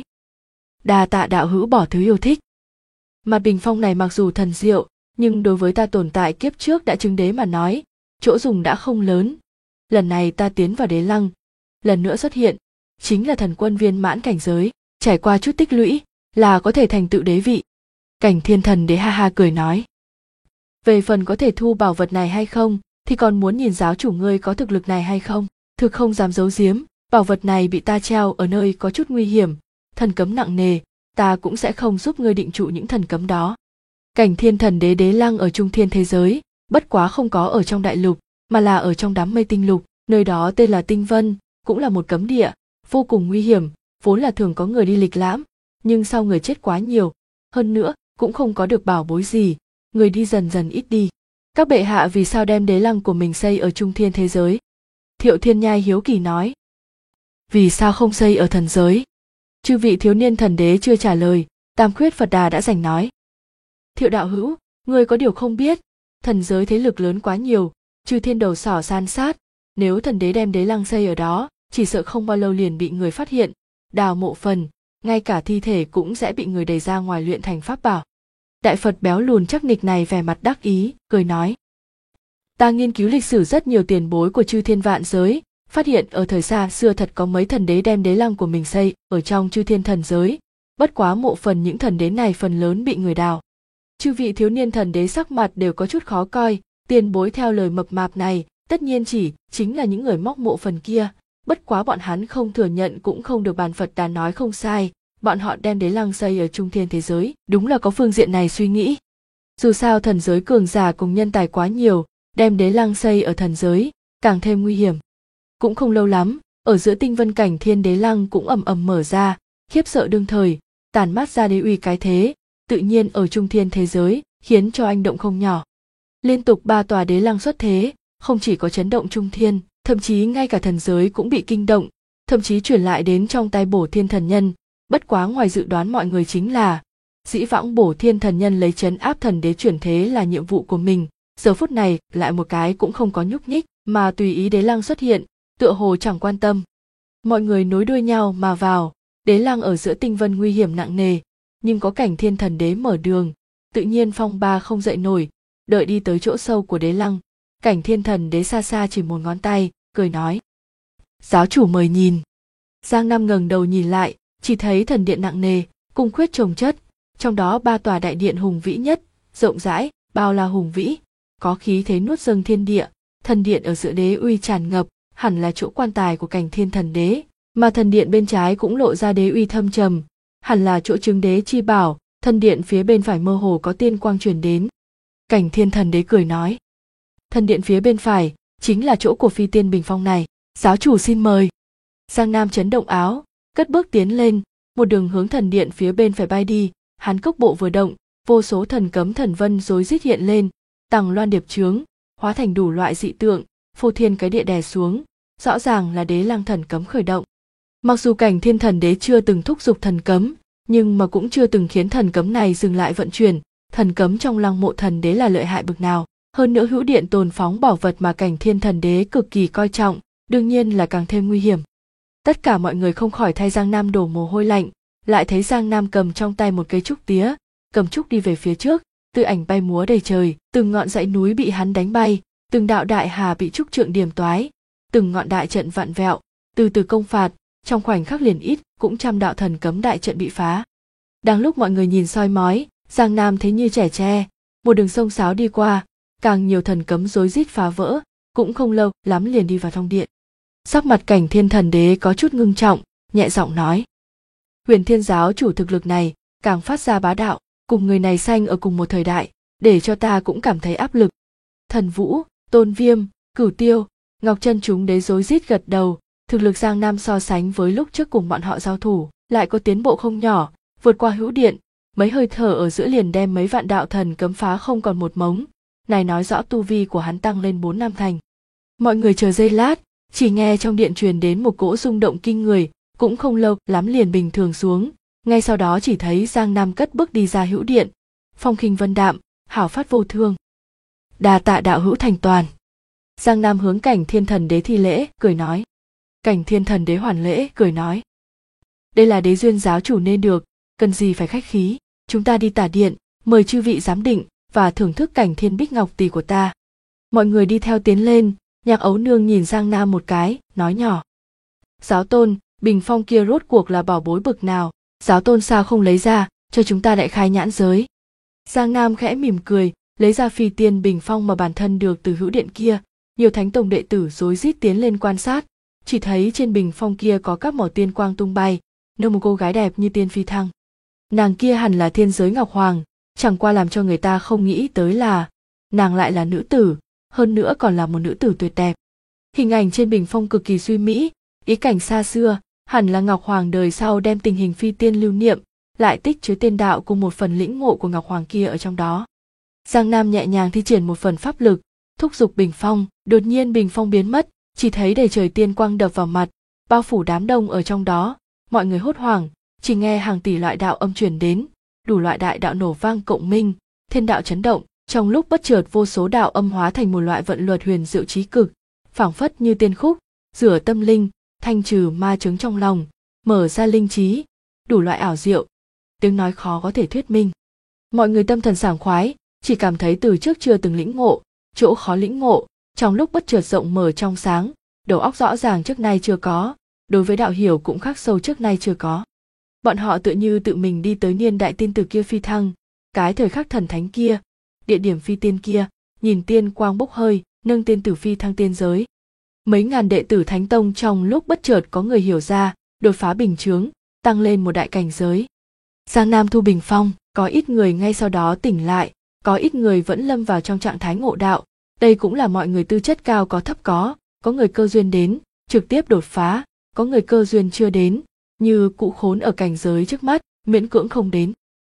Đa tạ đạo hữu bỏ thứ yêu thích. Mặt bình phong này mặc dù thần diệu, nhưng đối với ta tồn tại kiếp trước đã chứng đế mà nói, chỗ dùng đã không lớn. Lần này ta tiến vào đế lăng, lần nữa xuất hiện, chính là thần quân viên mãn cảnh giới, trải qua chút tích lũy, là có thể thành tựu đế vị. Cảnh Thiên Thần Đế ha ha cười nói. Về phần có thể thu bảo vật này hay không, thì còn muốn nhìn giáo chủ ngươi có thực lực này hay không. Thực không dám giấu giếm, bảo vật này bị ta treo ở nơi có chút nguy hiểm, thần cấm nặng nề, ta cũng sẽ không giúp ngươi định trụ những thần cấm đó. Cảnh Thiên Thần Đế đế lăng ở trung thiên thế giới, bất quá không có ở trong đại lục, mà là ở trong đám mây tinh lục, nơi đó tên là Tinh Vân, cũng là một cấm địa, vô cùng nguy hiểm, vốn là thường có người đi lịch lãm, nhưng sau người chết quá nhiều, hơn nữa cũng không có được bảo bối gì, người đi dần dần ít đi. Các bệ hạ vì sao đem đế lăng của mình xây ở trung thiên thế giới? Thiệu Thiên Nhai hiếu kỳ nói. Vì sao không xây ở thần giới? Chư vị thiếu niên thần đế chưa trả lời, Tam Khuyết Phật Đà đã giành nói. Thiệu đạo hữu, ngươi có điều không biết, thần giới thế lực lớn quá nhiều, chư thiên đầu sỏ san sát, nếu thần đế đem đế lăng xây ở đó, chỉ sợ không bao lâu liền bị người phát hiện, đào mộ phần, ngay cả thi thể cũng sẽ bị người đẩy ra ngoài luyện thành pháp bảo. Đại Phật béo lùn chắc nịch này vẻ mặt đắc ý, cười nói. Ta nghiên cứu lịch sử rất nhiều tiền bối của chư thiên vạn giới, phát hiện ở thời xa xưa thật có mấy thần đế đem đế lăng của mình xây ở trong chư thiên thần giới, bất quá mộ phần những thần đế này phần lớn bị người đào. Chư vị thiếu niên thần đế sắc mặt đều có chút khó coi, tiền bối theo lời mập mạp này, tất nhiên chính là những người móc mộ phần kia, bất quá bọn hắn không thừa nhận cũng không được, bàn Phật Đà nói không sai, bọn họ đem đế lăng xây ở trung thiên thế giới, đúng là có phương diện này suy nghĩ. Dù sao thần giới cường giả cùng nhân tài quá nhiều, đem đế lăng xây ở thần giới, càng thêm nguy hiểm. Cũng không lâu lắm, ở giữa tinh vân cảnh thiên đế lăng cũng ầm ầm mở ra, khiếp sợ đương thời, tản mát ra đế uy cái thế, tự nhiên ở trung thiên thế giới, khiến cho anh động không nhỏ. Liên tục 3 tòa đế lăng xuất thế, không chỉ có chấn động trung thiên, thậm chí ngay cả thần giới cũng bị kinh động, thậm chí chuyển lại đến trong tay Bổ Thiên thần nhân. Bất quá ngoài dự đoán mọi người chính là, Dĩ vãng Bổ Thiên thần nhân lấy trấn áp thần đế chuyển thế là nhiệm vụ của mình, giờ phút này lại một cái cũng không có nhúc nhích, mà tùy ý Đế Lăng xuất hiện, tựa hồ chẳng quan tâm. Mọi người nối đuôi nhau mà vào, Đế Lăng ở giữa tinh vân nguy hiểm nặng nề, nhưng có Cảnh Thiên thần đế mở đường, tự nhiên phong ba không dậy nổi. Đợi đi tới chỗ sâu của Đế Lăng, Cảnh Thiên thần đế xa xa chỉ một ngón tay, cười nói: "Giáo chủ mời nhìn." Giang Nam ngẩng đầu nhìn lại, chỉ thấy thần điện nặng nề, cung khuyết chồng chất, trong đó 3 tòa đại điện hùng vĩ nhất, rộng rãi, bao la hùng vĩ, có khí thế nuốt dâng thiên địa. Thần điện ở giữa đế uy tràn ngập, hẳn là chỗ quan tài của Cảnh Thiên thần đế, mà thần điện bên trái cũng lộ ra đế uy thâm trầm, hẳn là chỗ chứng đế chi bảo. Thần điện phía bên phải mơ hồ có tiên quang truyền đến. Cảnh Thiên thần đế cười nói: "Thần điện phía bên phải chính là chỗ của phi tiên bình phong này, giáo chủ xin mời." Giang Nam chấn động áo, cất bước tiến lên, một đường hướng thần điện phía bên phải bay đi. Hắn cốc bộ vừa động, vô số thần cấm thần vân rối rít hiện lên, tằng loan điệp chướng, hóa thành đủ loại dị tượng, phô thiên cái địa đè xuống, rõ ràng là Đế Lăng thần cấm khởi động. Mặc dù Cảnh Thiên thần đế chưa từng thúc giục thần cấm, nhưng mà cũng chưa từng khiến thần cấm này dừng lại vận chuyển. Thần cấm trong Lăng Mộ thần đế là lợi hại bực nào, hơn nữa hữu điện tồn phóng bảo vật mà Cảnh Thiên thần đế cực kỳ coi trọng, đương nhiên là càng thêm nguy hiểm. Tất cả mọi người không khỏi thay Giang Nam đổ mồ hôi lạnh, lại thấy Giang Nam cầm trong tay một cây trúc tía, cầm trúc đi về phía trước, tư ảnh bay múa đầy trời, từng ngọn dãy núi bị hắn đánh bay, từng đạo đại hà bị trúc trượng điềm toái, từng ngọn đại trận vặn vẹo, từ từ công phạt, trong khoảnh khắc liền ít cũng trăm đạo thần cấm đại trận bị phá. Đang lúc mọi người nhìn soi mói, Giang Nam thấy như trẻ tre, một đường sông sáo đi qua, càng nhiều thần cấm rối rít phá vỡ, cũng không lâu lắm liền đi vào trong điện. Sắc mặt Cảnh Thiên thần đế có chút ngưng trọng, nhẹ giọng nói: "Huyền Thiên giáo chủ thực lực này càng phát ra bá đạo, cùng người này sanh ở cùng một thời đại, để cho ta cũng cảm thấy áp lực." Thần Vũ, Tôn Viêm, Cửu Tiêu, Ngọc Chân chúng đế rối rít gật đầu, thực lực Giang Nam so sánh với lúc trước cùng bọn họ giao thủ, lại có tiến bộ không nhỏ, vượt qua hữu điện, mấy hơi thở ở giữa liền đem mấy vạn đạo thần cấm phá không còn một mống, này nói rõ tu vi của hắn tăng lên 4 năm thành. Mọi người chờ giây lát, chỉ nghe trong điện truyền đến một cỗ rung động kinh người, cũng không lâu lắm liền bình thường xuống, ngay sau đó chỉ thấy Giang Nam cất bước đi ra hữu điện, phong khinh vân đạm, hảo phát vô thương. "Đà tạ đạo hữu thành toàn." Giang Nam hướng Cảnh Thiên thần đế thi lễ, cười nói. Cảnh Thiên thần đế hoàn lễ, cười nói: "Đây là đế duyên giáo chủ nên được, cần gì phải khách khí, chúng ta đi tả điện, mời chư vị giám định và thưởng thức Cảnh Thiên bích ngọc tỷ của ta." Mọi người đi theo tiến lên, Nhạc Ấu Nương nhìn Giang Nam một cái, nói nhỏ: "Giáo tôn, bình phong kia rốt cuộc là bảo bối bực nào, giáo tôn sao không lấy ra cho chúng ta đại khai nhãn giới?" Giang Nam khẽ mỉm cười, lấy ra phi tiên bình phong mà bản thân được từ hữu điện kia. Nhiều thánh tông đệ tử rối rít tiến lên quan sát, chỉ thấy trên bình phong kia có các mỏ tiên quang tung bay, nâng một cô gái đẹp như tiên phi thăng. Nàng kia hẳn là thiên giới Ngọc Hoàng, chẳng qua làm cho người ta không nghĩ tới là nàng lại là nữ tử, hơn nữa còn là một nữ tử tuyệt đẹp. Hình ảnh trên bình phong cực kỳ duy mỹ, ý cảnh xa xưa, hẳn là Ngọc Hoàng đời sau đem tình hình phi tiên lưu niệm, lại tích chứa tiên đạo cùng một phần lĩnh ngộ của Ngọc Hoàng kia ở trong đó. Giang Nam nhẹ nhàng thi triển một phần pháp lực, thúc giục bình phong, đột nhiên bình phong biến mất, chỉ thấy đầy trời tiên quang đập vào mặt, bao phủ đám đông ở trong đó. Mọi người hốt hoảng, chỉ nghe hàng tỷ loại đạo âm truyền đến, đủ loại đại đạo nổ vang cộng minh, thiên đạo chấn động. Trong lúc bất chợt vô số đạo âm hóa thành một loại vận luật huyền diệu trí cực, phảng phất như tiên khúc, rửa tâm linh, thanh trừ ma chướng trong lòng, mở ra linh trí, đủ loại ảo diệu, tiếng nói khó có thể thuyết minh. Mọi người tâm thần sảng khoái, chỉ cảm thấy từ trước chưa từng lĩnh ngộ, chỗ khó lĩnh ngộ, trong lúc bất chợt rộng mở trong sáng, đầu óc rõ ràng trước nay chưa có, đối với đạo hiểu cũng khắc sâu trước nay chưa có. Bọn họ tựa như tự mình đi tới niên đại tiên tử kia phi thăng, cái thời khắc thần thánh kia, địa điểm phi tiên kia, nhìn tiên quang bốc hơi, nâng tiên tử phi thăng tiên giới. Mấy ngàn đệ tử Thánh Tông trong lúc bất chợt có người hiểu ra, đột phá bình chướng, tăng lên một đại cảnh giới. Giang Nam thu bình phong, có ít người ngay sau đó tỉnh lại, có ít người vẫn lâm vào trong trạng thái ngộ đạo. Đây cũng là mọi người tư chất cao có thấp có người cơ duyên đến, trực tiếp đột phá, có người cơ duyên chưa đến, như cụ khốn ở cảnh giới trước mắt, miễn cưỡng không đến.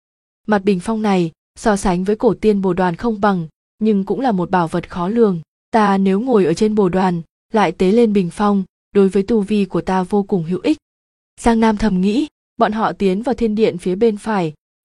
Mặt bình phong này, so sánh với cổ tiên bồ đoàn không bằng, nhưng cũng là một bảo vật khó lường. Ta nếu ngồi ở trên bồ đoàn, lại tế lên bình phong, đối với tu vi của ta vô cùng hữu ích. Giang Nam thầm nghĩ, bọn họ tiến vào thiên điện phía bên phải,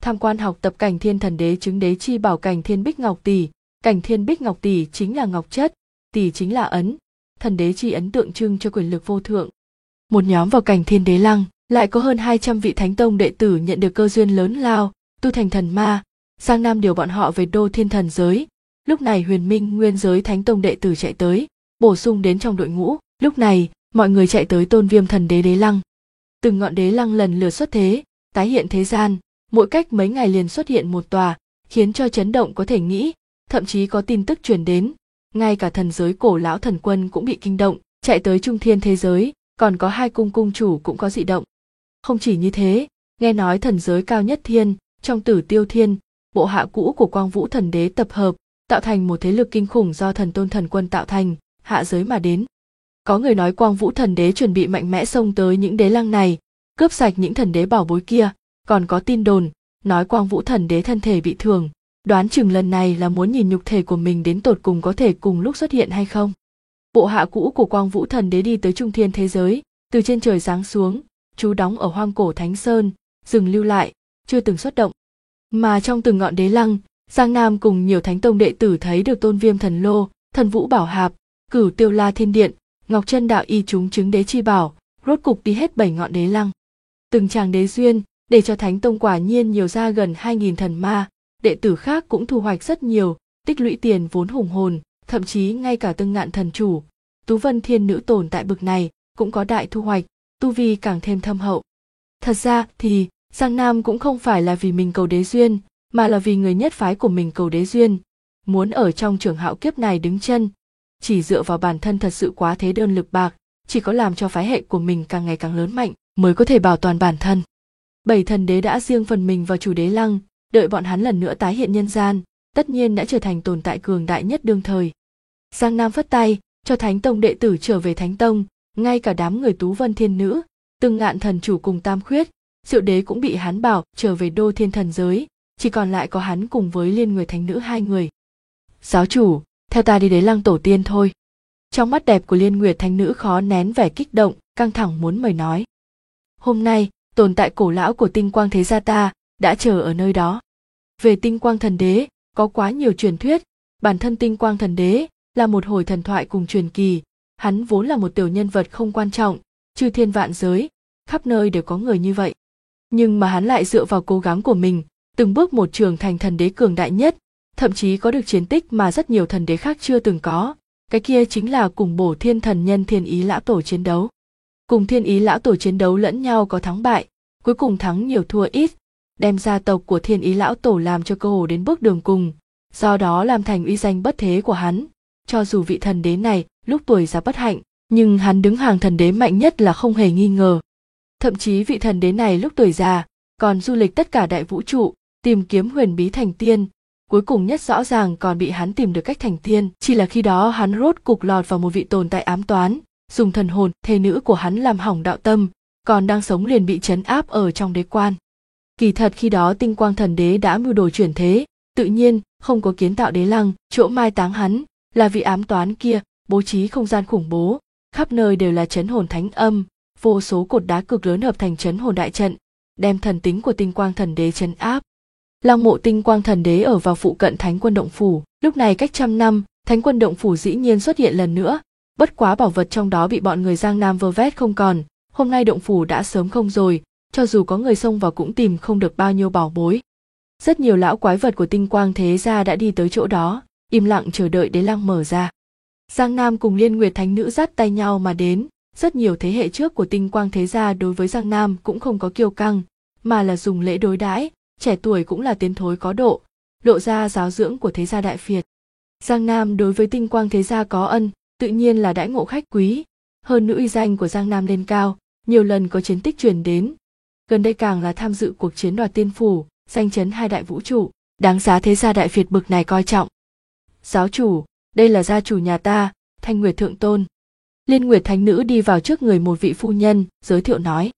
tham quan học tập cảnh thiên thần đế chứng đế chi bảo cảnh thiên bích ngọc tỷ. Cảnh thiên bích ngọc tỷ chính là ngọc chất, tỷ chính là ấn, thần đế chi ấn tượng trưng cho quyền lực vô thượng. Một nhóm vào cảnh thiên đế lăng, lại có hơn 200 vị thánh tông đệ tử nhận được cơ duyên lớn lao, tu thành thần ma. Giang Nam điều bọn họ về đô thiên thần giới. Lúc này Huyền Minh nguyên giới thánh tông đệ tử chạy tới, bổ sung đến trong đội ngũ. Lúc này mọi người chạy tới tôn viêm thần đế đế lăng. Từng ngọn đế lăng lần lượt xuất thế, tái hiện thế gian, mỗi cách mấy ngày liền xuất hiện một tòa, khiến cho chấn động có thể nghĩ. Thậm chí có tin tức truyền đến, ngay cả thần giới cổ lão thần quân cũng bị kinh động, chạy tới trung thiên thế giới, còn có 2 cung chủ cũng có dị động. Không chỉ như thế, nghe nói thần giới cao nhất thiên, trong Tử Tiêu Thiên, bộ hạ cũ của Quang Vũ thần đế tập hợp, tạo thành một thế lực kinh khủng do thần tôn thần quân tạo thành, hạ giới mà đến. Có người nói Quang Vũ thần đế chuẩn bị mạnh mẽ xông tới những đế lăng này, cướp sạch những thần đế bảo bối kia, còn có tin đồn, nói Quang Vũ thần đế thân thể bị thương. Đoán chừng lần này là muốn nhìn nhục thể của mình đến tột cùng có thể cùng lúc xuất hiện hay không. Bộ hạ cũ của Quang Vũ thần đế đi tới trung thiên thế giới, từ trên trời giáng xuống, trú đóng ở hoang cổ Thánh Sơn, dừng lưu lại, chưa từng xuất động. Mà trong từng ngọn đế lăng, Giang Nam cùng nhiều thánh tông đệ tử thấy được tôn viêm thần lô, thần vũ bảo hạp, cửu tiêu la thiên điện, ngọc chân đạo y chúng chứng đế chi bảo, rốt cục đi hết 7 ngọn đế lăng. Từng tràng đế duyên, để cho thánh tông quả nhiên nhiều ra gần 2.000 thần ma. Đệ tử khác cũng thu hoạch rất nhiều, tích lũy tiền vốn hùng hồn, thậm chí ngay cả Tương Ngạn thần chủ, Tú Vân thiên nữ tồn tại bực này cũng có đại thu hoạch, tu vi càng thêm thâm hậu. Thật ra thì Giang Nam cũng không phải là vì mình cầu đế duyên, mà là vì người nhất phái của mình cầu đế duyên, muốn ở trong trường hạo kiếp này đứng chân. Chỉ dựa vào bản thân thật sự quá thế đơn lực bạc, chỉ có làm cho phái hệ của mình càng ngày càng lớn mạnh mới có thể bảo toàn bản thân. 7 thần đế đã riêng phần mình vào chủ đế lăng, đợi bọn hắn lần nữa tái hiện nhân gian, tất nhiên đã trở thành tồn tại cường đại nhất đương thời. Giang Nam phất tay, cho Thánh Tông đệ tử trở về Thánh Tông, ngay cả đám người Tú Vân thiên nữ, Tương Ngạn thần chủ cùng Tam Khuyết, Diệu đế cũng bị hắn bảo trở về đô thiên thần giới, chỉ còn lại có hắn cùng với Liên Người thánh nữ 2 người. Giáo chủ, theo ta đi đế lăng tổ tiên thôi. Trong mắt đẹp của Liên Nguyệt thánh nữ khó nén vẻ kích động, căng thẳng muốn mời nói. Hôm nay, tồn tại cổ lão của tinh quang thế gia ta đã chờ ở nơi đó. Về tinh quang thần đế, có quá nhiều truyền thuyết, bản thân tinh quang thần đế là một hồi thần thoại cùng truyền kỳ, hắn vốn là một tiểu nhân vật không quan trọng, chư thiên vạn giới, khắp nơi đều có người như vậy. Nhưng mà hắn lại dựa vào cố gắng của mình, từng bước một trưởng thành thần đế cường đại nhất, thậm chí có được chiến tích mà rất nhiều thần đế khác chưa từng có. Cái kia chính là cùng Bổ Thiên thần nhân Thiên Ý lão tổ chiến đấu. Cùng Thiên Ý lão tổ chiến đấu lẫn nhau có thắng bại, cuối cùng thắng nhiều thua ít, đem gia tộc của Thiên Ý lão tổ làm cho cơ hồ đến bước đường cùng, do đó làm thành uy danh bất thế của hắn. Cho dù vị thần đế này lúc tuổi già bất hạnh, nhưng hắn đứng hàng thần đế mạnh nhất là không hề nghi ngờ. Thậm chí vị thần đế này lúc tuổi già còn du lịch tất cả đại vũ trụ, tìm kiếm huyền bí thành tiên, cuối cùng nhất rõ ràng còn bị hắn tìm được cách thành tiên, chỉ là khi đó hắn rốt cục lọt vào một vị tồn tại ám toán, dùng thần hồn thê nữ của hắn làm hỏng đạo tâm, còn đang sống liền bị trấn áp ở trong đế quan. Kỳ thật khi đó tinh quang thần đế đã mưu đồ chuyển thế, tự nhiên không có kiến tạo đế lăng, chỗ mai táng hắn là vị ám toán kia bố trí không gian khủng bố, khắp nơi đều là trấn hồn thánh âm, vô số cột đá cực lớn hợp thành trấn hồn đại trận, đem thần tính của tinh quang thần đế trấn áp. Lăng mộ tinh quang thần đế ở vào phụ cận Thánh Quân Động Phủ, lúc này cách 100 năm, Thánh Quân Động Phủ dĩ nhiên xuất hiện lần nữa, bất quá bảo vật trong đó bị bọn người Giang Nam vơ vét không còn, hôm nay động phủ đã sớm không rồi, cho dù có người xông vào cũng tìm không được bao nhiêu bảo bối. Rất nhiều lão quái vật của tinh quang thế gia đã đi tới chỗ đó, im lặng chờ đợi đế lăng mở ra. Giang Nam cùng Liên Nguyệt thánh nữ dắt tay nhau mà đến, rất nhiều thế hệ trước của tinh quang thế gia đối với Giang Nam cũng không có kiêu căng, mà là dùng lễ đối đãi, trẻ tuổi cũng là tiến thối có độ, lộ ra giáo dưỡng của thế gia Đại Việt. Giang Nam đối với tinh quang thế gia có ân, tự nhiên là đãi ngộ khách quý, hơn nữa uy danh của Giang Nam lên cao, nhiều lần có chiến tích truyền đến. Gần đây càng là tham dự cuộc chiến đoạt tiên phủ, danh chấn 2 đại vũ trụ, đáng giá thế gia Đại Việt bực này coi trọng. Giáo chủ, đây là gia chủ nhà ta, Thanh Nguyệt Thượng Tôn. Liên Nguyệt thánh nữ đi vào trước người một vị phu nhân, giới thiệu nói.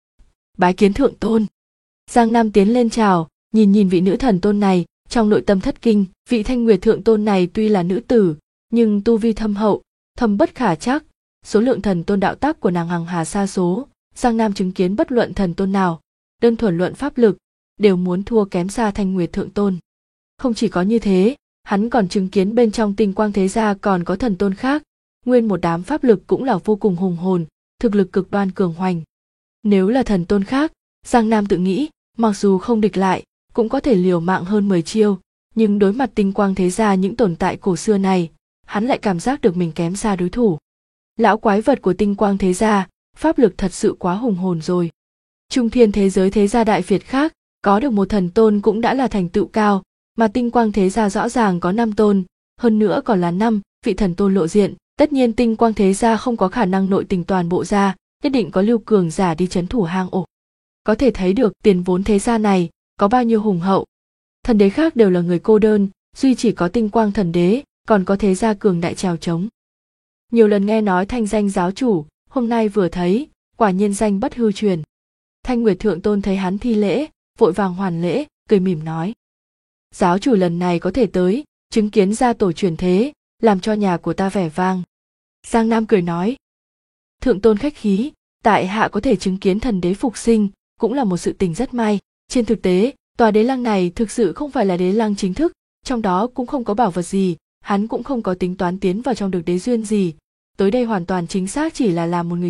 Bái kiến Thượng Tôn. Giang Nam tiến lên chào, nhìn vị nữ thần tôn này, trong nội tâm thất kinh, vị Thanh Nguyệt Thượng Tôn này tuy là nữ tử, nhưng tu vi thâm hậu, thâm bất khả trắc, số lượng thần tôn đạo tác của nàng hằng hà sa số, Giang Nam chứng kiến bất luận thần tôn nào, đơn thuần luận pháp lực, đều muốn thua kém xa Thanh Nguyệt Thượng Tôn. Không chỉ có như thế, hắn còn chứng kiến bên trong Tinh Quang Thế Gia còn có thần tôn khác, nguyên một đám pháp lực cũng là vô cùng hùng hồn, thực lực cực đoan cường hoành. Nếu là thần tôn khác, Giang Nam tự nghĩ, mặc dù không địch lại, cũng có thể liều mạng hơn 10 chiêu, nhưng đối mặt Tinh Quang Thế Gia những tồn tại cổ xưa này, hắn lại cảm giác được mình kém xa đối thủ. Lão quái vật của Tinh Quang Thế Gia, pháp lực thật sự quá hùng hồn rồi. Trung thiên thế giới thế gia Đại Việt khác, có được một thần tôn cũng đã là thành tựu cao, mà Tinh Quang Thế Gia rõ ràng có 5 tôn, hơn nữa còn là 5 vị thần tôn lộ diện. Tất nhiên Tinh Quang Thế Gia không có khả năng nội tình toàn bộ gia, nhất định có lưu cường giả đi trấn thủ hang ổ. Có thể thấy được tiền vốn thế gia này có bao nhiêu hùng hậu. Thần đế khác đều là người cô đơn, duy chỉ có Tinh Quang thần đế còn có thế gia cường đại trèo trống. Nhiều lần nghe nói thanh danh giáo chủ, hôm nay vừa thấy, quả nhiên danh bất hư truyền. Thanh Nguyệt Thượng Tôn thấy hắn thi lễ, vội vàng hoàn lễ, cười mỉm nói: giáo chủ lần này có thể tới, chứng kiến gia tổ chuyển thế, làm cho nhà của ta vẻ vang. Giang Nam cười nói: Thượng Tôn khách khí, tại hạ có thể chứng kiến thần đế phục sinh, cũng là một sự tình rất may. Trên thực tế, tòa đế lăng này thực sự không phải là đế lăng chính thức, trong đó cũng không có bảo vật gì, hắn cũng không có tính toán tiến vào trong được đế duyên gì. Tới đây hoàn toàn chính xác chỉ là làm một người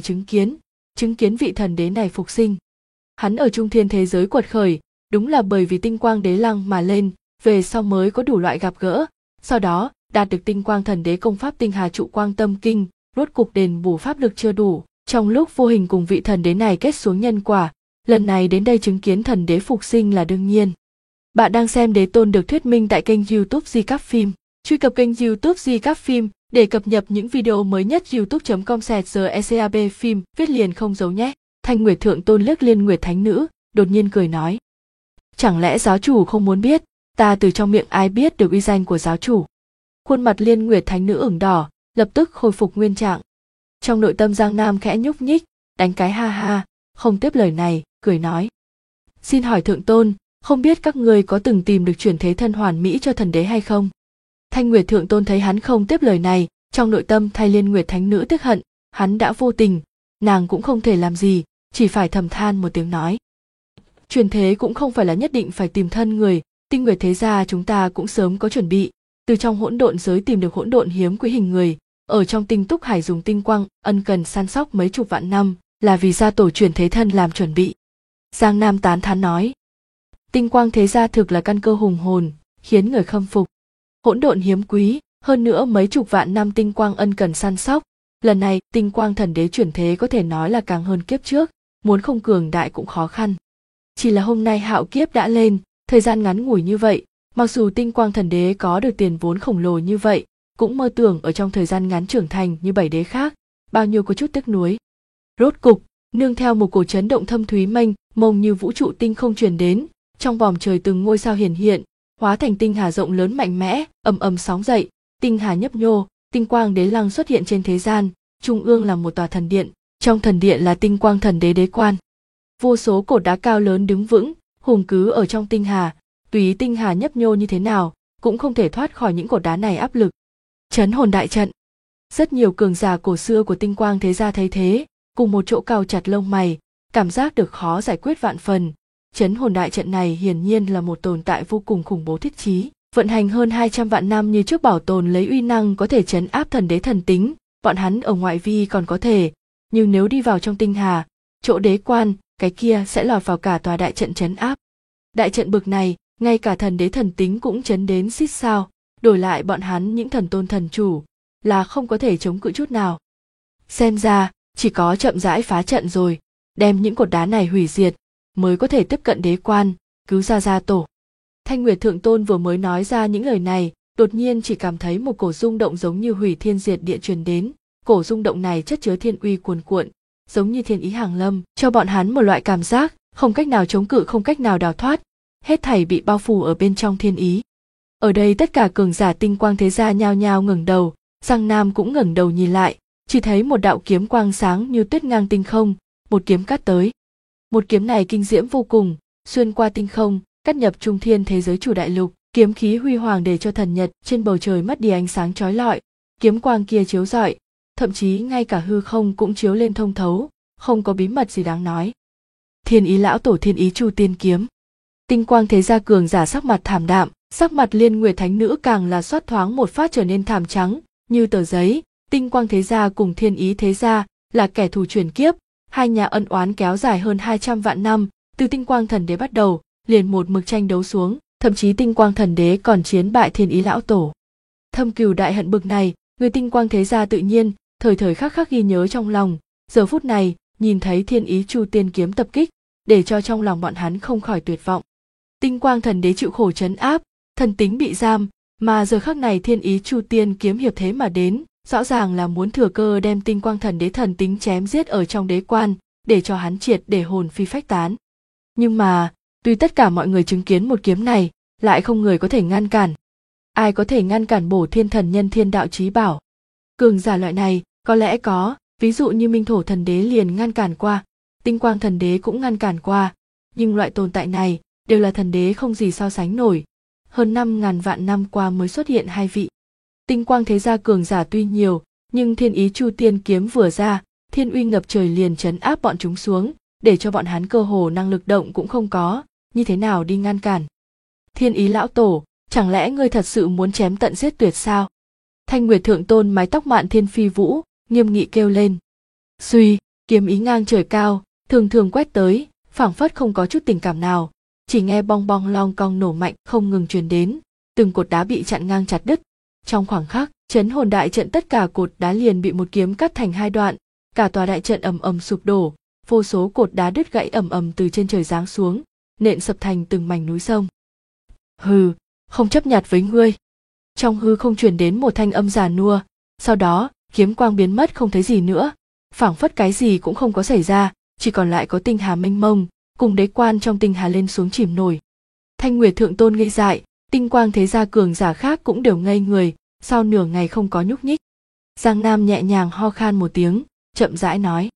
chứng kiến vị thần đế này phục sinh. Hắn ở trung thiên thế giới quật khởi, đúng là bởi vì Tinh Quang đế lăng mà lên, về sau mới có đủ loại gặp gỡ, sau đó đạt được Tinh Quang thần đế công pháp Tinh Hà trụ quang tâm kinh, rốt cục đền bù pháp lực chưa đủ, trong lúc vô hình cùng vị thần đế này kết xuống nhân quả, lần này đến đây chứng kiến thần đế phục sinh là đương nhiên. Bạn đang xem Đế Tôn được thuyết minh tại kênh YouTube Di Cáp Phim. Truy cập kênh YouTube Di Cáp Phim để cập nhật những video mới nhất. youtube.com/secab phim viết liền không giấu nhé. Thanh Nguyệt Thượng Tôn liếc Liên Nguyệt Thánh Nữ, đột nhiên cười nói: chẳng lẽ giáo chủ không muốn biết, ta từ trong miệng ai biết được uy danh của giáo chủ? Khuôn mặt Liên Nguyệt Thánh Nữ ửng đỏ, lập tức khôi phục nguyên trạng. Trong nội tâm Giang Nam khẽ nhúc nhích, đánh cái ha ha, không tiếp lời này, cười nói: xin hỏi Thượng Tôn, không biết các ngươi có từng tìm được chuyển thế thân hoàn mỹ cho thần đế hay không? Thanh Nguyệt Thượng Tôn thấy hắn không tiếp lời này, trong nội tâm thay Liên Nguyệt Thánh Nữ tức hận, hắn đã vô tình, nàng cũng không thể làm gì, chỉ phải thầm than một tiếng nói: chuyển thế cũng không phải là nhất định phải tìm thân người, Tinh Nguyệt thế gia chúng ta cũng sớm có chuẩn bị, từ trong hỗn độn giới tìm được hỗn độn hiếm quý hình người, ở trong Tinh Túc Hải dùng tinh quang ân cần săn sóc mấy chục vạn năm, là vì gia tổ chuyển thế thân làm chuẩn bị. Giang Nam tán thán nói: Tinh Quang thế gia thực là căn cơ hùng hồn, khiến người khâm phục. Hỗn độn hiếm quý, hơn nữa mấy chục vạn năm tinh quang ân cần săn sóc, lần này Tinh Quang thần đế chuyển thế có thể nói là càng hơn kiếp trước, muốn không cường đại cũng khó khăn. Chỉ là hôm nay hạo kiếp đã lên, thời gian ngắn ngủi như vậy, mặc dù Tinh Quang thần đế có được tiền vốn khổng lồ như vậy, cũng mơ tưởng ở trong thời gian ngắn trưởng thành như 7 đế khác, bao nhiêu có chút tiếc nuối. Rốt cục, nương theo một cổ chấn động thâm thúy mênh mông như vũ trụ tinh không truyền đến, trong vòm trời từng ngôi sao hiển hiện, hóa thành tinh hà rộng lớn mạnh mẽ, ầm ầm sóng dậy, tinh hà nhấp nhô, Tinh Quang đế lăng xuất hiện trên thế gian, trung ương là một tòa thần điện, trong thần điện là Tinh Quang thần đế đế quan. Vô số cột đá cao lớn đứng vững, hùng cứ ở trong tinh hà, tùy tinh hà nhấp nhô như thế nào, cũng không thể thoát khỏi những cột đá này áp lực. Trấn hồn đại trận. Rất nhiều cường giả cổ xưa của Tinh Quang thế gia thấy thế, cùng một chỗ cau chặt lông mày, cảm giác được khó giải quyết vạn phần. Trấn hồn đại trận này hiển nhiên là một tồn tại vô cùng khủng bố thiết chí, vận hành hơn 200 vạn năm như trước bảo tồn lấy uy năng có thể trấn áp thần đế thần tính, bọn hắn ở ngoại vi còn có thể, nhưng nếu đi vào trong tinh hà, chỗ đế quan, cái kia sẽ lọt vào cả tòa đại trận trấn áp. Đại trận bực này, ngay cả thần đế thần tính cũng trấn đến xít sao, đổi lại bọn hắn những thần tôn thần chủ, là không có thể chống cự chút nào. Xem ra, chỉ có chậm rãi phá trận rồi, đem những cột đá này hủy diệt, mới có thể tiếp cận đế quan, cứu ra gia tổ. Thanh Nguyệt Thượng Tôn vừa mới nói ra những lời này, đột nhiên chỉ cảm thấy một cổ rung động giống như hủy thiên diệt địa truyền đến, cổ rung động này chất chứa thiên uy cuồn cuộn, giống như thiên ý hàng lâm, cho bọn hắn một loại cảm giác không cách nào chống cự, không cách nào đào thoát, hết thảy bị bao phủ ở bên trong thiên ý. Ở đây tất cả cường giả Tinh Quang thế gia nhao nhao ngẩng đầu, Giang Nam cũng ngẩng đầu nhìn lại, chỉ thấy một đạo kiếm quang sáng như tuyết ngang tinh không, một kiếm cắt tới. Một kiếm này kinh diễm vô cùng, xuyên qua tinh không, cắt nhập trung thiên thế giới chủ đại lục, kiếm khí huy hoàng để cho thần nhật trên bầu trời mất đi ánh sáng chói lọi, kiếm quang kia chiếu rọi, thậm chí ngay cả hư không cũng chiếu lên thông thấu, không có bí mật gì đáng nói. Thiên ý lão tổ, thiên ý chu tiên kiếm. Tinh quang thế gia cường giả sắc mặt thảm đạm, sắc mặt Liên Nguyệt Thánh Nữ càng là xoát thoáng một phát trở nên thảm trắng như tờ giấy. Tinh quang thế gia cùng Thiên Ý thế gia là kẻ thù truyền kiếp, hai nhà ân oán kéo dài hơn 200 vạn năm, từ Tinh quang thần đế bắt đầu, liền một mực tranh đấu xuống, thậm chí Tinh quang thần đế còn chiến bại Thiên Ý lão tổ. Thâm cừu đại hận bực này, người Tinh quang thế gia tự nhiên thời thời khắc khắc ghi nhớ trong lòng, giờ phút này nhìn thấy Thiên Ý Chu Tiên kiếm tập kích, để cho trong lòng bọn hắn không khỏi tuyệt vọng. Tinh quang thần đế chịu khổ trấn áp, thần tính bị giam, mà giờ khắc này Thiên Ý Chu Tiên kiếm hiệp thế mà đến, rõ ràng là muốn thừa cơ đem Tinh quang thần đế thần tính chém giết ở trong đế quan, để cho hắn triệt để hồn phi phách tán. Nhưng mà, tuy tất cả mọi người chứng kiến một kiếm này, lại không người có thể ngăn cản. Ai có thể ngăn cản Bổ Thiên thần nhân thiên đạo chí bảo? Cường giả loại này, có lẽ có, ví dụ như Minh Thổ thần đế liền ngăn cản qua, Tinh quang thần đế cũng ngăn cản qua, nhưng loại tồn tại này đều là thần đế không gì so sánh nổi. Hơn 5.000 vạn năm qua mới xuất hiện hai vị. Tinh quang thế gia cường giả tuy nhiều, nhưng Thiên Ý Chu Tiên kiếm vừa ra, thiên uy ngập trời liền trấn áp bọn chúng xuống, để cho bọn hắn cơ hồ năng lực động cũng không có, như thế nào đi ngăn cản? Thiên Ý lão tổ, chẳng lẽ ngươi thật sự muốn chém tận giết tuyệt sao? Thanh Nguyệt thượng tôn mái tóc mạn thiên phi vũ, nghiêm nghị kêu lên. Suy, kiếm ý ngang trời cao, thường thường quét tới, phảng phất không có chút tình cảm nào, chỉ nghe bong bong long cong nổ mạnh không ngừng truyền đến, từng cột đá bị chặn ngang chặt đứt. Trong khoảng khắc, Chấn Hồn đại trận tất cả cột đá liền bị một kiếm cắt thành hai đoạn, cả tòa đại trận ầm ầm sụp đổ, vô số cột đá đứt gãy ầm ầm từ trên trời giáng xuống, nện sập thành từng mảnh núi sông. Hừ, không chấp nhặt với ngươi. Trong hư không truyền đến một thanh âm già nua, sau đó kiếm quang biến mất không thấy gì nữa, phảng phất cái gì cũng không có xảy ra, chỉ còn lại có tinh hà mênh mông, cùng đế quan trong tinh hà lên xuống chìm nổi. Thanh Nguyệt thượng tôn ngây dại, Tinh quang thế gia cường giả khác cũng đều ngây người, sau nửa ngày không có nhúc nhích. Giang Nam nhẹ nhàng ho khan một tiếng, chậm rãi nói: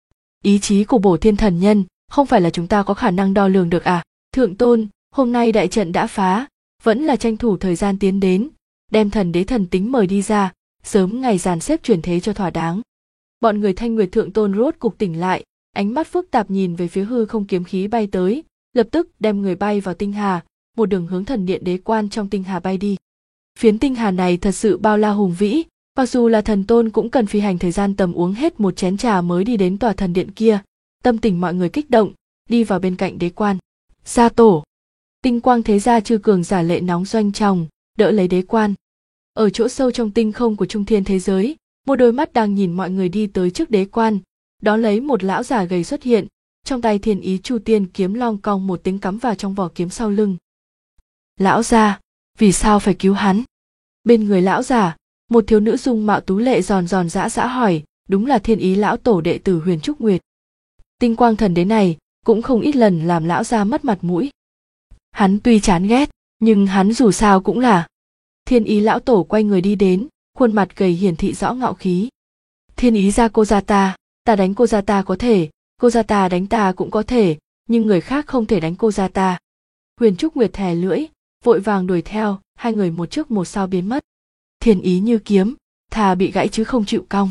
Ý chí của Bổ Thiên thần nhân không phải là chúng ta có khả năng đo lường được à? Thượng tôn, hôm nay đại trận đã phá, vẫn là tranh thủ thời gian tiến đến, đem thần đế thần tính mời đi ra, sớm ngày dàn xếp chuyển thế cho thỏa đáng. Bọn người Thanh Nguyệt thượng tôn rốt cục tỉnh lại, ánh mắt phức tạp nhìn về phía hư không kiếm khí bay tới, lập tức đem người bay vào tinh hà, một đường hướng thần điện đế quan trong tinh hà bay đi. Phiến tinh hà này thật sự bao la hùng vĩ, mặc dù là thần tôn cũng cần phi hành thời gian tầm uống hết một chén trà mới đi đến tòa thần điện kia. Tâm tình mọi người kích động, đi vào bên cạnh đế quan. Gia tổ, Tinh quang thế gia chư cường giả lệ nóng doanh tròng, đỡ lấy đế quan. Ở chỗ sâu trong tinh không của trung thiên thế giới, một đôi mắt đang nhìn mọi người đi tới trước đế quan, đó lấy một lão giả gầy xuất hiện, trong tay Thiên Ý Chu Tiên kiếm long cong một tiếng cắm vào trong vỏ kiếm sau lưng. Lão gia, vì sao phải cứu hắn? Bên người lão giả, một thiếu nữ dung mạo tú lệ giòn giòn dã dã hỏi, đúng là Thiên Ý lão tổ đệ tử Huyền Trúc Nguyệt. Tinh quang thần đế này cũng không ít lần làm lão gia mất mặt mũi. Hắn tuy chán ghét, nhưng hắn dù sao cũng là. Thiên Ý lão tổ quay người đi đến, khuôn mặt gầy hiển thị rõ ngạo khí. Thiên Ý gia cô gia ta đánh cô gia ta có thể, cô gia ta đánh ta cũng có thể, nhưng người khác không thể đánh cô gia ta. Huyền Trúc Nguyệt thè lưỡi, vội vàng đuổi theo, hai người một trước một sau biến mất. Thiên ý như kiếm, thà bị gãy chứ không chịu cong.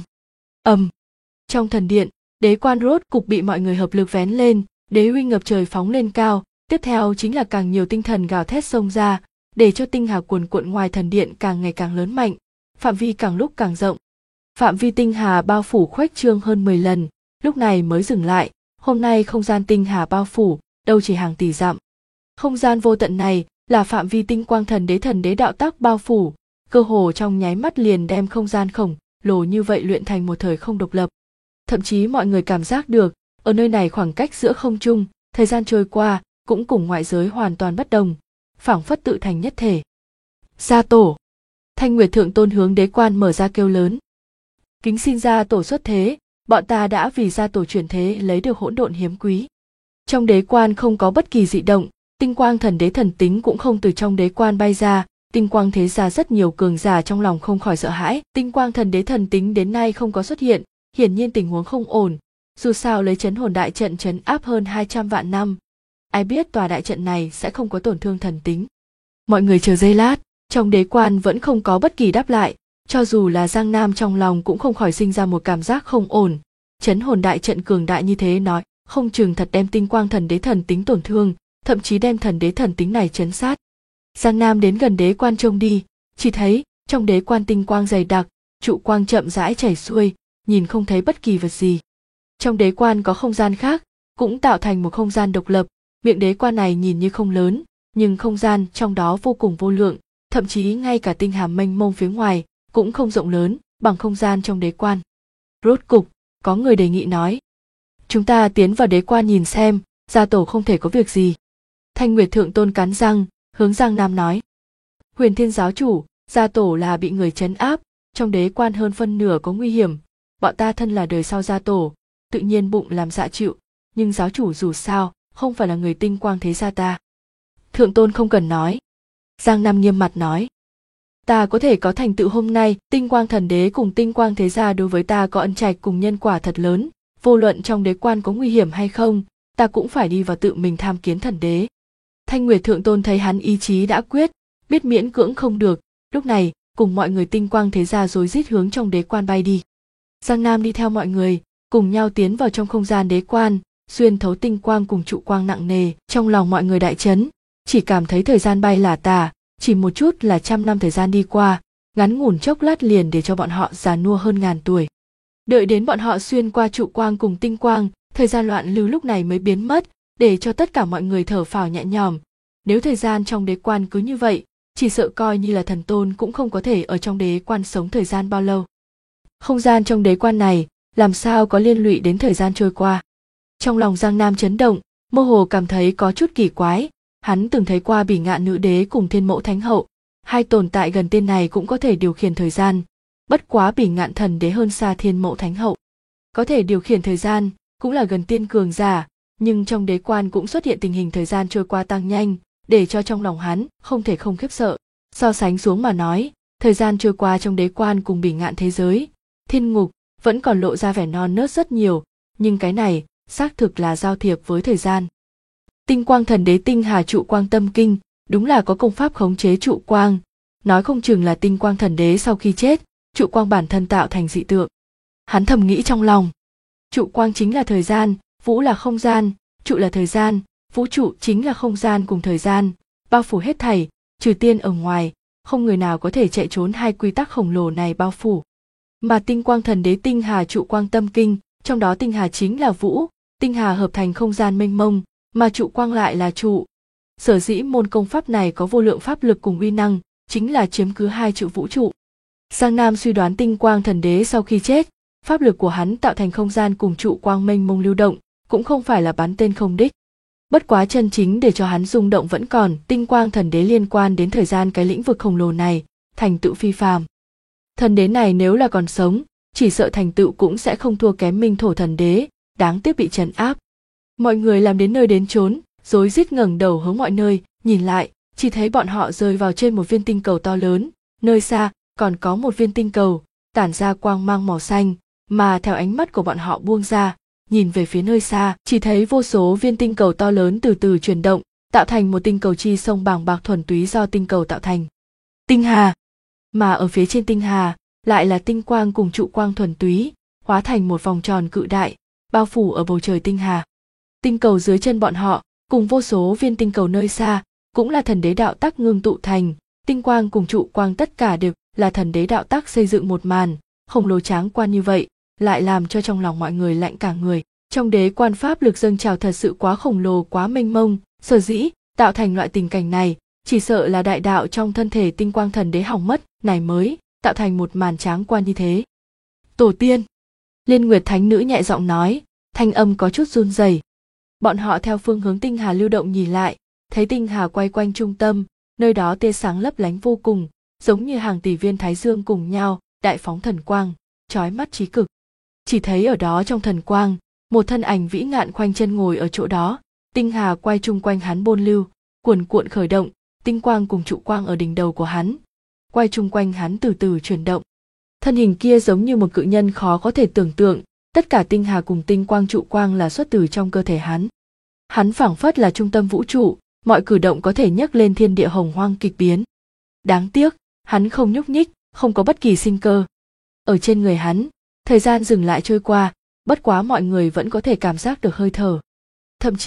Trong thần điện, đế quan rốt cục bị mọi người hợp lực vén lên, đế uy ngập trời phóng lên cao, tiếp theo chính là càng nhiều tinh thần gào thét xông ra, để cho tinh hà cuồn cuộn ngoài thần điện càng ngày càng lớn mạnh, phạm vi càng lúc càng rộng. Phạm vi tinh hà bao phủ khuếch trương hơn 10 lần, lúc này mới dừng lại, hôm nay không gian tinh hà bao phủ, đâu chỉ hàng tỷ dặm. Không gian vô tận này là phạm vi tinh quang thần đế đạo tác bao phủ, cơ hồ trong nháy mắt liền đem không gian khổng lồ như vậy luyện thành một thời không độc lập. Thậm chí mọi người cảm giác được, ở nơi này khoảng cách giữa không trung, thời gian trôi qua, cũng cùng ngoại giới hoàn toàn bất đồng, phảng phất tự thành nhất thể. Gia tổ, Thanh Nguyệt thượng tôn hướng đế quan mở ra kêu lớn. Kính xin gia tổ xuất thế, bọn ta đã vì gia tổ chuyển thế lấy được hỗn độn hiếm quý. Trong đế quan không có bất kỳ dị động, tinh quang thần đế thần tính cũng không từ trong đế quan bay ra, tinh quang thế gia rất nhiều cường giả trong lòng không khỏi sợ hãi. Tinh quang thần đế thần tính đến nay không có xuất hiện, hiển nhiên tình huống không ổn, dù sao lấy chấn hồn đại trận trấn áp hơn 200 vạn năm, ai biết tòa đại trận này sẽ không có tổn thương thần tính. Mọi người chờ giây lát, trong đế quan vẫn không có bất kỳ đáp lại, cho dù là Giang Nam trong lòng cũng không khỏi sinh ra một cảm giác không ổn. Chấn hồn đại trận cường đại như thế nói, không chừng thật đem tinh quang thần đế thần tính tổn thương, thậm chí đem thần đế thần tính này trấn sát. Giang Nam đến gần đế quan trông đi, chỉ thấy trong đế quan tinh quang dày đặc, trụ quang chậm rãi chảy xuôi, nhìn không thấy bất kỳ vật gì. Trong đế quan có không gian khác, cũng tạo thành một không gian độc lập, miệng đế quan này nhìn như không lớn, nhưng không gian trong đó vô cùng vô lượng, thậm chí ngay cả tinh hà mênh mông phía ngoài cũng không rộng lớn bằng không gian trong đế quan. Rốt cục, có người đề nghị nói: chúng ta tiến vào đế quan nhìn xem, gia tổ không thể có việc gì. Thanh Nguyệt Thượng Tôn cắn răng, hướng Giang Nam nói: Huyền Thiên giáo chủ, gia tổ là bị người trấn áp, trong đế quan hơn phân nửa có nguy hiểm, bọn ta thân là đời sau gia tổ, tự nhiên bụng làm dạ chịu, nhưng giáo chủ dù sao không phải là người tinh quang thế gia ta. Thượng Tôn không cần nói. Giang Nam nghiêm mặt nói: ta có thể có thành tựu hôm nay, tinh quang thần đế cùng tinh quang thế gia đối với ta có ân trạch cùng nhân quả thật lớn, vô luận trong đế quan có nguy hiểm hay không, ta cũng phải đi vào tự mình tham kiến thần đế. Thanh Nguyệt Thượng Tôn thấy hắn ý chí đã quyết, biết miễn cưỡng không được, lúc này cùng mọi người tinh quang thế gia rối rít hướng trong đế quan bay đi. Giang Nam đi theo mọi người, cùng nhau tiến vào trong không gian đế quan, xuyên thấu tinh quang cùng trụ quang nặng nề, trong lòng mọi người đại chấn, chỉ cảm thấy thời gian bay lả tả, chỉ một chút là 100 năm thời gian đi qua, ngắn ngủn chốc lát liền để cho bọn họ già nua hơn ngàn tuổi. Đợi đến bọn họ xuyên qua trụ quang cùng tinh quang, thời gian loạn lưu lúc này mới biến mất, để cho tất cả mọi người thở phào nhẹ nhõm. Nếu thời gian trong đế quan cứ như vậy, chỉ sợ coi như là thần tôn cũng không có thể ở trong đế quan sống thời gian bao lâu. Không gian trong đế quan này làm sao có liên lụy đến thời gian trôi qua. Trong lòng Giang Nam chấn động, mơ hồ cảm thấy có chút kỳ quái. Hắn từng thấy qua Bỉ Ngạn nữ đế cùng Thiên Mẫu Thánh hậu, hai tồn tại gần tên này cũng có thể điều khiển thời gian, bất quá Bỉ Ngạn thần đế hơn xa Thiên Mẫu Thánh hậu. Có thể điều khiển thời gian, cũng là gần tiên cường giả, nhưng trong đế quan cũng xuất hiện tình hình thời gian trôi qua tăng nhanh, để cho trong lòng hắn không thể không khiếp sợ. So sánh xuống mà nói, thời gian trôi qua trong đế quan cùng Bỉ Ngạn thế giới, thiên ngục vẫn còn lộ ra vẻ non nớt rất nhiều, nhưng cái này xác thực là giao thiệp với thời gian. Tinh quang thần đế tinh hà trụ quang tâm kinh, đúng là có công pháp khống chế trụ quang, nói không chừng là tinh quang thần đế sau khi chết, trụ quang bản thân tạo thành dị tượng. Hắn thầm nghĩ trong lòng, trụ quang chính là thời gian, vũ là không gian, trụ là thời gian, vũ trụ chính là không gian cùng thời gian, bao phủ hết thảy, trừ tiên ở ngoài, không người nào có thể chạy trốn hai quy tắc khổng lồ này bao phủ. Mà tinh quang thần đế tinh hà trụ quang tâm kinh, trong đó tinh hà chính là vũ, tinh hà hợp thành không gian mênh mông, mà trụ quang lại là trụ. Sở dĩ môn công pháp này có vô lượng pháp lực cùng uy năng, chính là chiếm cứ hai chữ vũ trụ. Giang Nam suy đoán tinh quang thần đế sau khi chết, pháp lực của hắn tạo thành không gian cùng trụ quang mênh mông lưu động, cũng không phải là bắn tên không đích. Bất quá chân chính để cho hắn rung động vẫn còn tinh quang thần đế liên quan đến thời gian cái lĩnh vực khổng lồ này, thành tựu phi phàm. Thần đế này nếu là còn sống, chỉ sợ thành tựu cũng sẽ không thua kém Minh Thổ thần đế, đáng tiếc bị trấn áp. Mọi người làm đến nơi đến chốn, rối rít ngẩng đầu hướng mọi nơi, nhìn lại, chỉ thấy bọn họ rơi vào trên một viên tinh cầu to lớn, nơi xa còn có một viên tinh cầu, tản ra quang mang màu xanh, mà theo ánh mắt của bọn họ buông ra, nhìn về phía nơi xa, chỉ thấy vô số viên tinh cầu to lớn từ từ chuyển động, tạo thành một tinh cầu chi sông bàng bạc thuần túy do tinh cầu tạo thành. Tinh hà, mà ở phía trên tinh hà lại là tinh quang cùng trụ quang thuần túy, hóa thành một vòng tròn cự đại, bao phủ ở bầu trời tinh hà. Tinh cầu dưới chân bọn họ, cùng vô số viên tinh cầu nơi xa, cũng là thần đế đạo tắc ngưng tụ thành, tinh quang cùng trụ quang tất cả đều là thần đế đạo tắc xây dựng một màn, khổng lồ tráng quan như vậy, lại làm cho trong lòng mọi người lạnh cả người. Trong đế quan pháp lực dâng trào thật sự quá khổng lồ quá mênh mông, sở dĩ tạo thành loại tình cảnh này, chỉ sợ là đại đạo trong thân thể tinh quang thần đế hỏng mất, này mới tạo thành một màn tráng quan như thế. Tổ tiên, Liên Nguyệt Thánh Nữ nhẹ giọng nói, thanh âm có chút run rẩy. Bọn họ theo phương hướng tinh hà lưu động nhìn lại, thấy tinh hà quay quanh trung tâm, nơi đó tia sáng lấp lánh vô cùng, giống như hàng tỷ viên thái dương cùng nhau, đại phóng thần quang, chói mắt chí cực. Chỉ thấy ở đó trong thần quang, một thân ảnh vĩ ngạn khoanh chân ngồi ở chỗ đó, tinh hà quay chung quanh hắn bôn lưu, cuồn cuộn khởi động, tinh quang cùng trụ quang ở đỉnh đầu của hắn, quay chung quanh hắn từ từ chuyển động. Thân hình kia giống như một cự nhân khó có thể tưởng tượng, tất cả tinh hà cùng tinh quang trụ quang là xuất từ trong cơ thể hắn. Hắn phảng phất là trung tâm vũ trụ, mọi cử động có thể nhấc lên thiên địa hồng hoang kịch biến. Đáng tiếc, hắn không nhúc nhích, không có bất kỳ sinh cơ. Ở trên người hắn, thời gian dừng lại trôi qua, bất quá mọi người vẫn có thể cảm giác được hơi thở. Thậm chí,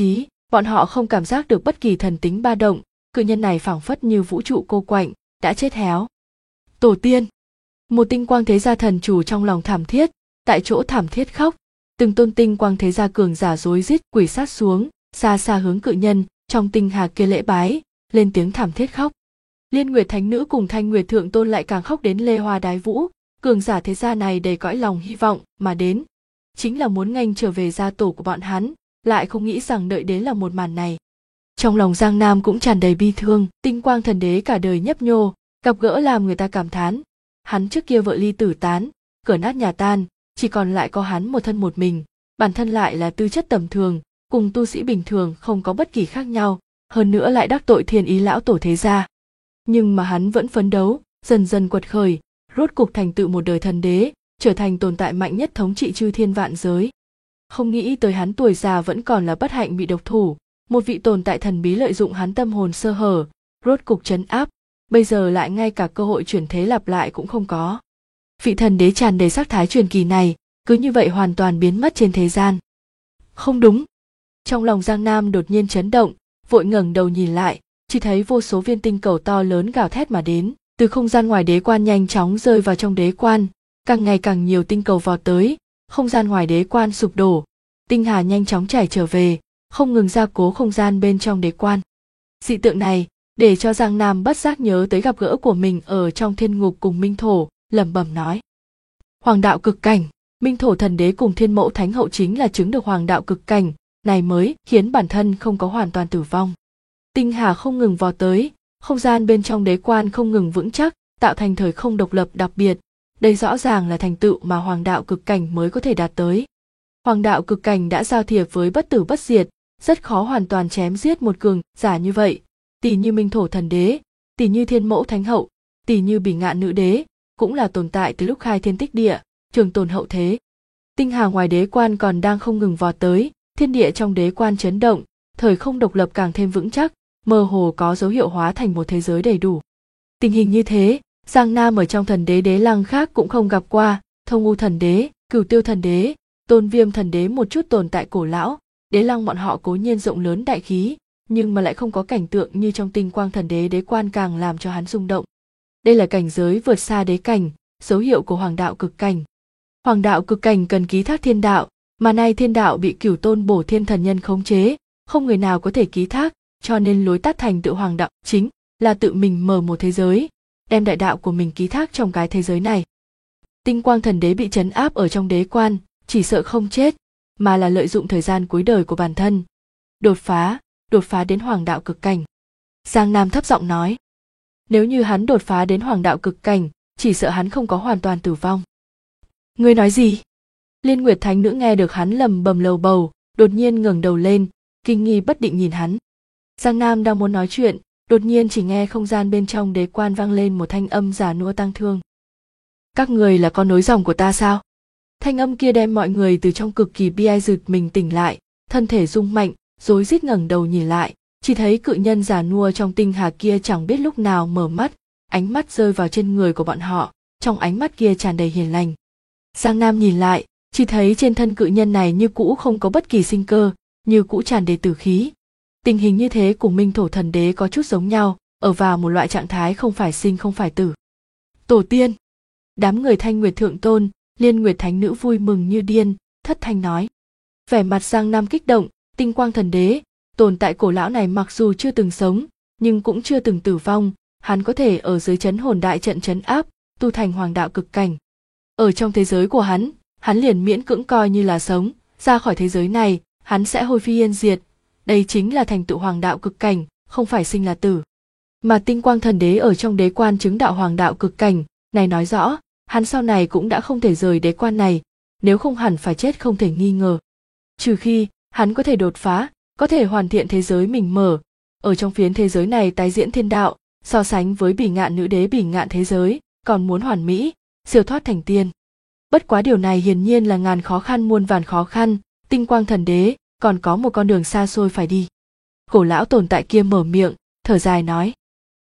Bọn họ không cảm giác được bất kỳ thần tính ba động, cự nhân này phảng phất như vũ trụ cô quạnh, đã chết héo. Tổ tiên! Một tinh quang thế gia thần chủ trong lòng thảm thiết, tại chỗ thảm thiết khóc. Từng tôn tinh quang thế gia cường giả rối rít quỳ sát xuống, xa xa hướng cự nhân trong tinh hà kia lễ bái, lên tiếng thảm thiết khóc. Liên Nguyệt Thánh Nữ cùng Thanh Nguyệt Thượng Tôn lại càng khóc đến lê hoa đái vũ. Cường giả thế gia này đầy cõi lòng hy vọng mà đến, chính là muốn nghênh trở về gia tổ của bọn hắn, lại không nghĩ rằng đợi đến là một màn này. Trong lòng Giang Nam cũng tràn đầy bi thương. Tinh quang thần đế cả đời nhấp nhô, gặp gỡ làm người ta cảm thán. Hắn trước kia vợ ly tử tán, cửa nát nhà tan, chỉ còn lại có hắn một thân một mình, bản thân lại là tư chất tầm thường, cùng tu sĩ bình thường không có bất kỳ khác nhau, hơn nữa lại đắc tội Thiên Ý lão tổ thế gia. Nhưng mà hắn vẫn phấn đấu, dần dần quật khởi, rốt cục thành tựu một đời thần đế, trở thành tồn tại mạnh nhất thống trị chư thiên vạn giới. Không nghĩ tới hắn tuổi già vẫn còn là bất hạnh bị độc thủ, một vị tồn tại thần bí lợi dụng hắn tâm hồn sơ hở, rốt cục trấn áp, bây giờ lại ngay cả cơ hội chuyển thế lặp lại cũng không có. Vị thần đế tràn đầy sắc thái truyền kỳ này, cứ như vậy hoàn toàn biến mất trên thế gian. Không đúng. Trong lòng Giang Nam đột nhiên chấn động, vội ngẩng đầu nhìn lại, chỉ thấy vô số viên tinh cầu to lớn gào thét mà đến, từ không gian ngoài đế quan nhanh chóng rơi vào trong đế quan, càng ngày càng nhiều tinh cầu vọt tới, không gian ngoài đế quan sụp đổ, tinh hà nhanh chóng chảy trở về, không ngừng gia cố không gian bên trong đế quan. Dị tượng này để cho Giang Nam bất giác nhớ tới gặp gỡ của mình ở trong thiên ngục cùng Minh Thổ, lẩm bẩm nói: Hoàng đạo cực cảnh. Minh Thổ thần đế cùng Thiên Mẫu Thánh hậu chính là chứng được hoàng đạo cực cảnh, này mới khiến bản thân không có hoàn toàn tử vong. Tinh hà không ngừng vọt tới, không gian bên trong đế quan không ngừng vững chắc, tạo thành thời không độc lập đặc biệt. Đây rõ ràng là thành tựu mà hoàng đạo cực cảnh mới có thể đạt tới. Hoàng đạo cực cảnh đã giao thiệp với bất tử bất diệt, rất khó hoàn toàn chém giết một cường giả như vậy. Tỷ như Minh Thổ thần đế, tỷ như Thiên Mẫu Thánh hậu, tỷ như Bỉ Ngạn nữ đế, cũng là tồn tại từ lúc khai thiên tích địa, trường tồn hậu thế. Tinh hà ngoài đế quan còn đang không ngừng vọt tới, thiên địa trong đế quan chấn động, thời không độc lập càng thêm vững chắc, mơ hồ có dấu hiệu hóa thành một thế giới đầy đủ. Tình hình như thế, Giang Nam ở trong thần đế đế lăng khác cũng không gặp qua, Thông U thần đế, Cửu Tiêu thần đế, Tôn Viêm thần đế một chút tồn tại cổ lão, đế lăng bọn họ cố nhiên rộng lớn đại khí, nhưng mà lại không có cảnh tượng như trong Tinh Quang thần đế đế quan càng làm cho hắn rung động. Đây là cảnh giới vượt xa đế cảnh, dấu hiệu của hoàng đạo cực cảnh. Hoàng đạo cực cảnh cần ký thác thiên đạo, mà nay thiên đạo bị Cửu Tôn Bổ Thiên thần nhân khống chế, không người nào có thể ký thác, cho nên lối tắt thành tựu hoàng đạo chính là tự mình mở một thế giới, đem đại đạo của mình ký thác trong cái thế giới này. Tinh Quang thần đế bị trấn áp ở trong đế quan, chỉ sợ không chết, mà là lợi dụng thời gian cuối đời của bản thân, đột phá đến hoàng đạo cực cảnh. Giang Nam thấp giọng nói, nếu như hắn đột phá đến hoàng đạo cực cảnh, chỉ sợ hắn không có hoàn toàn tử vong. Ngươi nói gì? Liên Nguyệt Thánh Nữ nghe được hắn lầm bầm lầu bầu, đột nhiên ngẩng đầu lên, kinh nghi bất định nhìn hắn. Giang Nam đang muốn nói chuyện, đột nhiên chỉ nghe không gian bên trong đế quan vang lên một thanh âm già nua tang thương. Các người là con nối dòng của ta sao? Thanh âm kia đem mọi người từ trong cực kỳ bi ai giật mình tỉnh lại, thân thể rung mạnh, rối rít ngẩng đầu nhìn lại, chỉ thấy cự nhân già nua trong tinh hà kia chẳng biết lúc nào mở mắt, ánh mắt rơi vào trên người của bọn họ, trong ánh mắt kia tràn đầy hiền lành. Giang Nam nhìn lại, chỉ thấy trên thân cự nhân này như cũ không có bất kỳ sinh cơ, như cũ tràn đầy tử khí. Tình hình như thế cùng Minh Thổ thần đế có chút giống nhau, ở vào một loại trạng thái không phải sinh không phải tử. Tổ tiên! Đám người Thanh Nguyệt Thượng Tôn, Liên Nguyệt Thánh Nữ vui mừng như điên, thất thanh nói. Vẻ mặt Giang Nam kích động, Tinh Quang thần đế, tồn tại cổ lão này mặc dù chưa từng sống, nhưng cũng chưa từng tử vong, hắn có thể ở dưới chấn hồn đại trận trấn áp, tu thành hoàng đạo cực cảnh. Ở trong thế giới của hắn liền miễn cưỡng coi như là sống, ra khỏi thế giới này, hắn sẽ hôi phi yên diệt. Đây chính là thành tựu hoàng đạo cực cảnh, không phải sinh là tử. Mà Tinh Quang thần đế ở trong đế quan chứng đạo hoàng đạo cực cảnh, này nói rõ, hắn sau này cũng đã không thể rời đế quan này, nếu không hẳn phải chết không thể nghi ngờ. Trừ khi, hắn có thể đột phá, có thể hoàn thiện thế giới mình mở, ở trong phiến thế giới này tái diễn thiên đạo, so sánh với Bỉ Ngạn nữ đế Bỉ Ngạn thế giới, còn muốn hoàn mỹ, siêu thoát thành tiên. Bất quá điều này hiển nhiên là ngàn khó khăn muôn vàn khó khăn, Tinh Quang thần đế còn có một con đường xa xôi phải đi. Cổ lão tồn tại kia mở miệng, thở dài nói.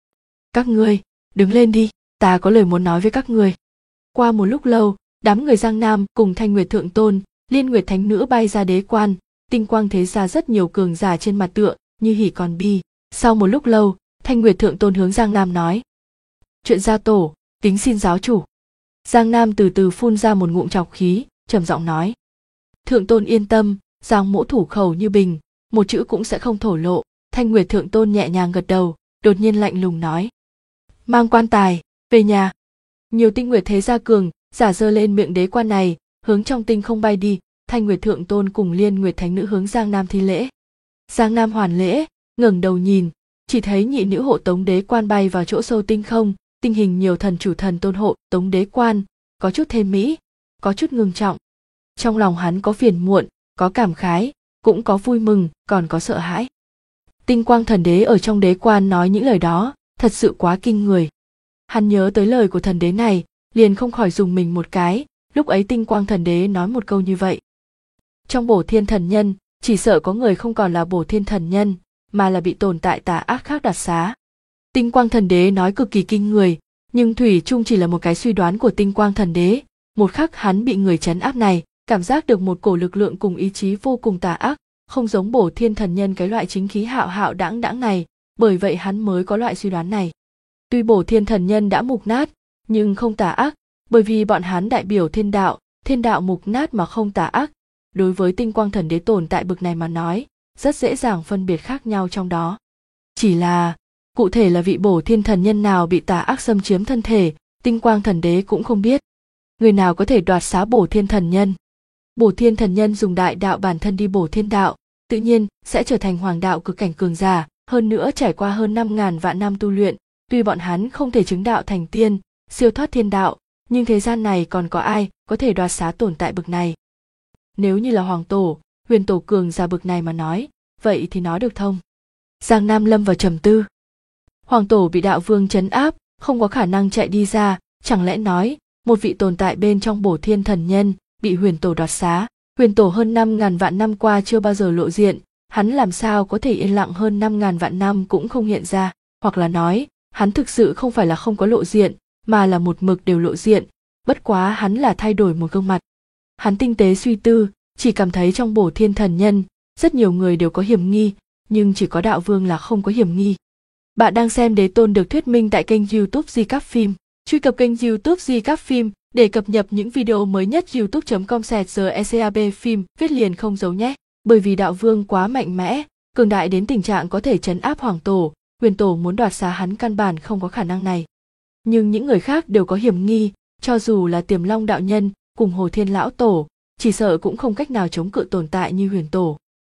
Các ngươi, đứng lên đi, ta có lời muốn nói với các ngươi. Qua một lúc lâu, đám người Giang Nam cùng Thanh Nguyệt Thượng Tôn, Liên Nguyệt Thánh Nữ bay ra đế quan, tinh quang thế ra rất nhiều cường giả trên mặt tựa như hỉ còn bi. Sau một lúc lâu, Thanh Nguyệt Thượng Tôn hướng Giang Nam nói: Chuyện gia tổ, kính xin giáo chủ. Giang Nam từ từ phun ra một ngụm trọc khí, trầm giọng nói: Thượng Tôn yên tâm, Giang mỗ thủ khẩu như bình, một chữ cũng sẽ không thổ lộ. Thanh Nguyệt Thượng Tôn nhẹ nhàng gật đầu, đột nhiên lạnh lùng nói: Mang quan tài về nhà. Nhiều tinh nguyệt thế gia cường giả giơ lên miệng đế quan này, hướng trong tinh không bay đi. Thanh Nguyệt Thượng Tôn cùng Liên Nguyệt Thánh Nữ hướng Giang Nam thi lễ. Giang Nam hoàn lễ, ngẩng đầu nhìn, chỉ thấy nhị nữ hộ tống đế quan bay vào chỗ sâu tinh không, tinh hình nhiều thần chủ thần tôn hộ tống đế quan, có chút thêm mỹ, có chút ngưng trọng. Trong lòng hắn có phiền muộn, có cảm khái, cũng có vui mừng, còn có sợ hãi. Tinh quang thần đế ở trong đế quan nói những lời đó, thật sự quá kinh người. Hắn nhớ tới lời của thần đế này, liền không khỏi dùng mình một cái. Lúc ấy tinh quang thần đế nói một câu như vậy: Trong Bổ Thiên thần nhân, chỉ sợ có người không còn là Bổ Thiên thần nhân, mà là bị tồn tại tà ác khác đoạt xá. Tinh quang thần đế nói cực kỳ kinh người, nhưng thủy chung chỉ là một cái suy đoán của tinh quang thần đế. Một khắc hắn bị người trấn áp này, cảm giác được một cổ lực lượng cùng ý chí vô cùng tà ác, không giống Bổ Thiên thần nhân cái loại chính khí hạo hạo đãng đãng này, bởi vậy hắn mới có loại suy đoán này. Tuy Bổ Thiên thần nhân đã mục nát, nhưng không tà ác, bởi vì bọn hắn đại biểu thiên đạo mục nát mà không tà ác. Đối với tinh quang thần đế tồn tại bực này mà nói, rất dễ dàng phân biệt khác nhau trong đó. Chỉ là, cụ thể là vị Bổ Thiên thần nhân nào bị tà ác xâm chiếm thân thể, tinh quang thần đế cũng không biết. Người nào có thể đoạt xá Bổ Thiên thần nhân? Bổ Thiên thần nhân dùng đại đạo bản thân đi bổ thiên đạo, tự nhiên sẽ trở thành hoàng đạo cực cảnh cường giả, hơn nữa trải qua hơn 5.000 vạn năm tu luyện, tuy bọn hắn không thể chứng đạo thành tiên, siêu thoát thiên đạo, nhưng thế gian này còn có ai có thể đoạt xá tồn tại bực này. Nếu như là hoàng tổ, huyền tổ cường giả bực này mà nói, vậy thì nói được thông. Giang Nam lâm vào trầm tư. Hoàng tổ bị đạo vương trấn áp, không có khả năng chạy đi ra, chẳng lẽ nói một vị tồn tại bên trong Bổ Thiên thần nhân bị huyền tổ đoạt xá? Huyền tổ hơn 5.000 vạn năm qua chưa bao giờ lộ diện, hắn làm sao có thể yên lặng hơn 5.000 vạn năm cũng không hiện ra? Hoặc là nói, hắn thực sự không phải là không có lộ diện, mà là một mực đều lộ diện, bất quá hắn là thay đổi một gương mặt. Hắn tinh tế suy tư, chỉ cảm thấy trong Bổ Thiên thần nhân, rất nhiều người đều có hiểm nghi, nhưng chỉ có đạo vương là không có hiểm nghi. Bạn đang xem Đế Tôn được thuyết minh tại kênh YouTube Di Các Phim. Truy cập kênh YouTube Di Các Phim để cập nhật những video mới nhất. youtube.com/GECAB phim viết liền không giấu nhé. Bởi vì đạo vương quá mạnh mẽ, cường đại đến tình trạng có thể trấn áp hoàng tổ, huyền tổ muốn đoạt xá hắn căn bản không có khả năng này. Nhưng những người khác đều có hiểm nghi, cho dù là Tiềm Long đạo nhân cùng Hồ Thiên lão tổ, chỉ sợ cũng không cách nào chống cự tồn tại như huyền tổ.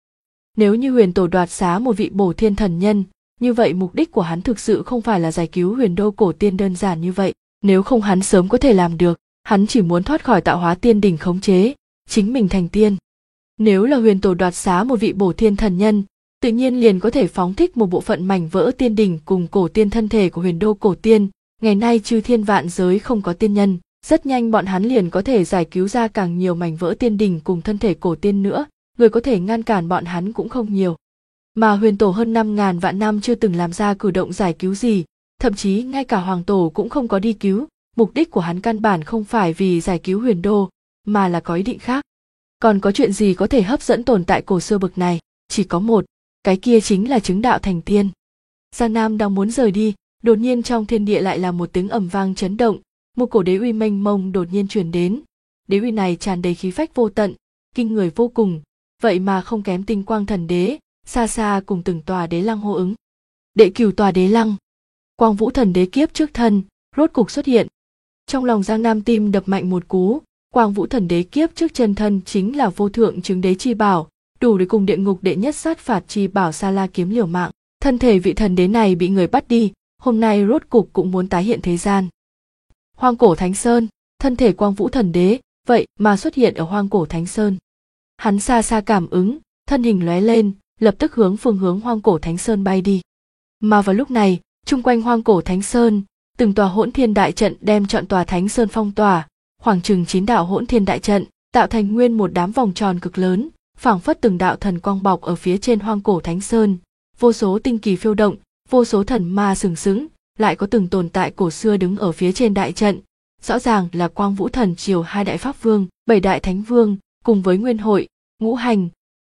Nếu như huyền tổ đoạt xá một vị Bổ Thiên thần nhân, như vậy mục đích của hắn thực sự không phải là giải cứu huyền đô cổ tiên đơn giản như vậy. Nếu không hắn sớm có thể làm được, hắn chỉ muốn thoát khỏi tạo hóa tiên đỉnh khống chế, chính mình thành tiên. Nếu là huyền tổ đoạt xá một vị Bổ Thiên thần nhân, tự nhiên liền có thể phóng thích một bộ phận mảnh vỡ tiên đỉnh cùng cổ tiên thân thể của huyền đô cổ tiên. Ngày nay chư thiên vạn giới không có tiên nhân, rất nhanh bọn hắn liền có thể giải cứu ra càng nhiều mảnh vỡ tiên đỉnh cùng thân thể cổ tiên nữa, người có thể ngăn cản bọn hắn cũng không nhiều. Mà huyền tổ hơn 5.000 vạn năm chưa từng làm ra cử động giải cứu gì, thậm chí ngay cả hoàng tổ cũng không có đi cứu, mục đích của hắn căn bản không phải vì giải cứu huyền đô, mà là có ý định khác. Còn có chuyện gì có thể hấp dẫn tồn tại cổ xưa bực này? Chỉ có một, cái kia chính là chứng đạo thành tiên. Giang Nam đang muốn rời đi, đột nhiên trong thiên địa lại là một tiếng ầm vang chấn động, một cổ đế uy mênh mông đột nhiên truyền đến. Đế uy này tràn đầy khí phách vô tận, kinh người vô cùng, vậy mà không kém tinh quang thần đế, xa xa cùng từng tòa đế lăng hô ứng. Đệ cửu tòa đế lăng, Quang Vũ thần đế kiếp trước thân, rốt cục xuất hiện. Trong lòng Giang Nam tim đập mạnh một cú, Quang Vũ thần đế kiếp trước chân thân chính là vô thượng chứng đế chi bảo, đủ để cùng địa ngục đệ nhất sát phạt chi bảo Sa La kiếm liều mạng. Thân thể vị thần đế này bị người bắt đi, hôm nay rốt cục cũng muốn tái hiện thế gian. Hoang cổ Thánh Sơn, thân thể Quang Vũ thần đế, vậy mà xuất hiện ở Hoang cổ Thánh Sơn. Hắn xa xa cảm ứng, thân hình lóe lên, lập tức hướng phương hướng Hoang cổ Thánh Sơn bay đi. Mà vào lúc này, chung quanh Hoang cổ Thánh Sơn, từng tòa hỗn thiên đại trận đem trọn tòa Thánh Sơn phong tỏa, khoảng chừng 9 đạo hỗn thiên đại trận, tạo thành nguyên một đám vòng tròn cực lớn, phảng phất từng đạo thần quang bọc ở phía trên Hoang cổ Thánh Sơn, vô số tinh kỳ phiêu động, vô số thần ma sừng sững, lại có từng tồn tại cổ xưa đứng ở phía trên đại trận, rõ ràng là Quang Vũ thần triều 2 đại pháp vương, 7 đại thánh vương, cùng với Nguyên Hội, Ngũ Hành,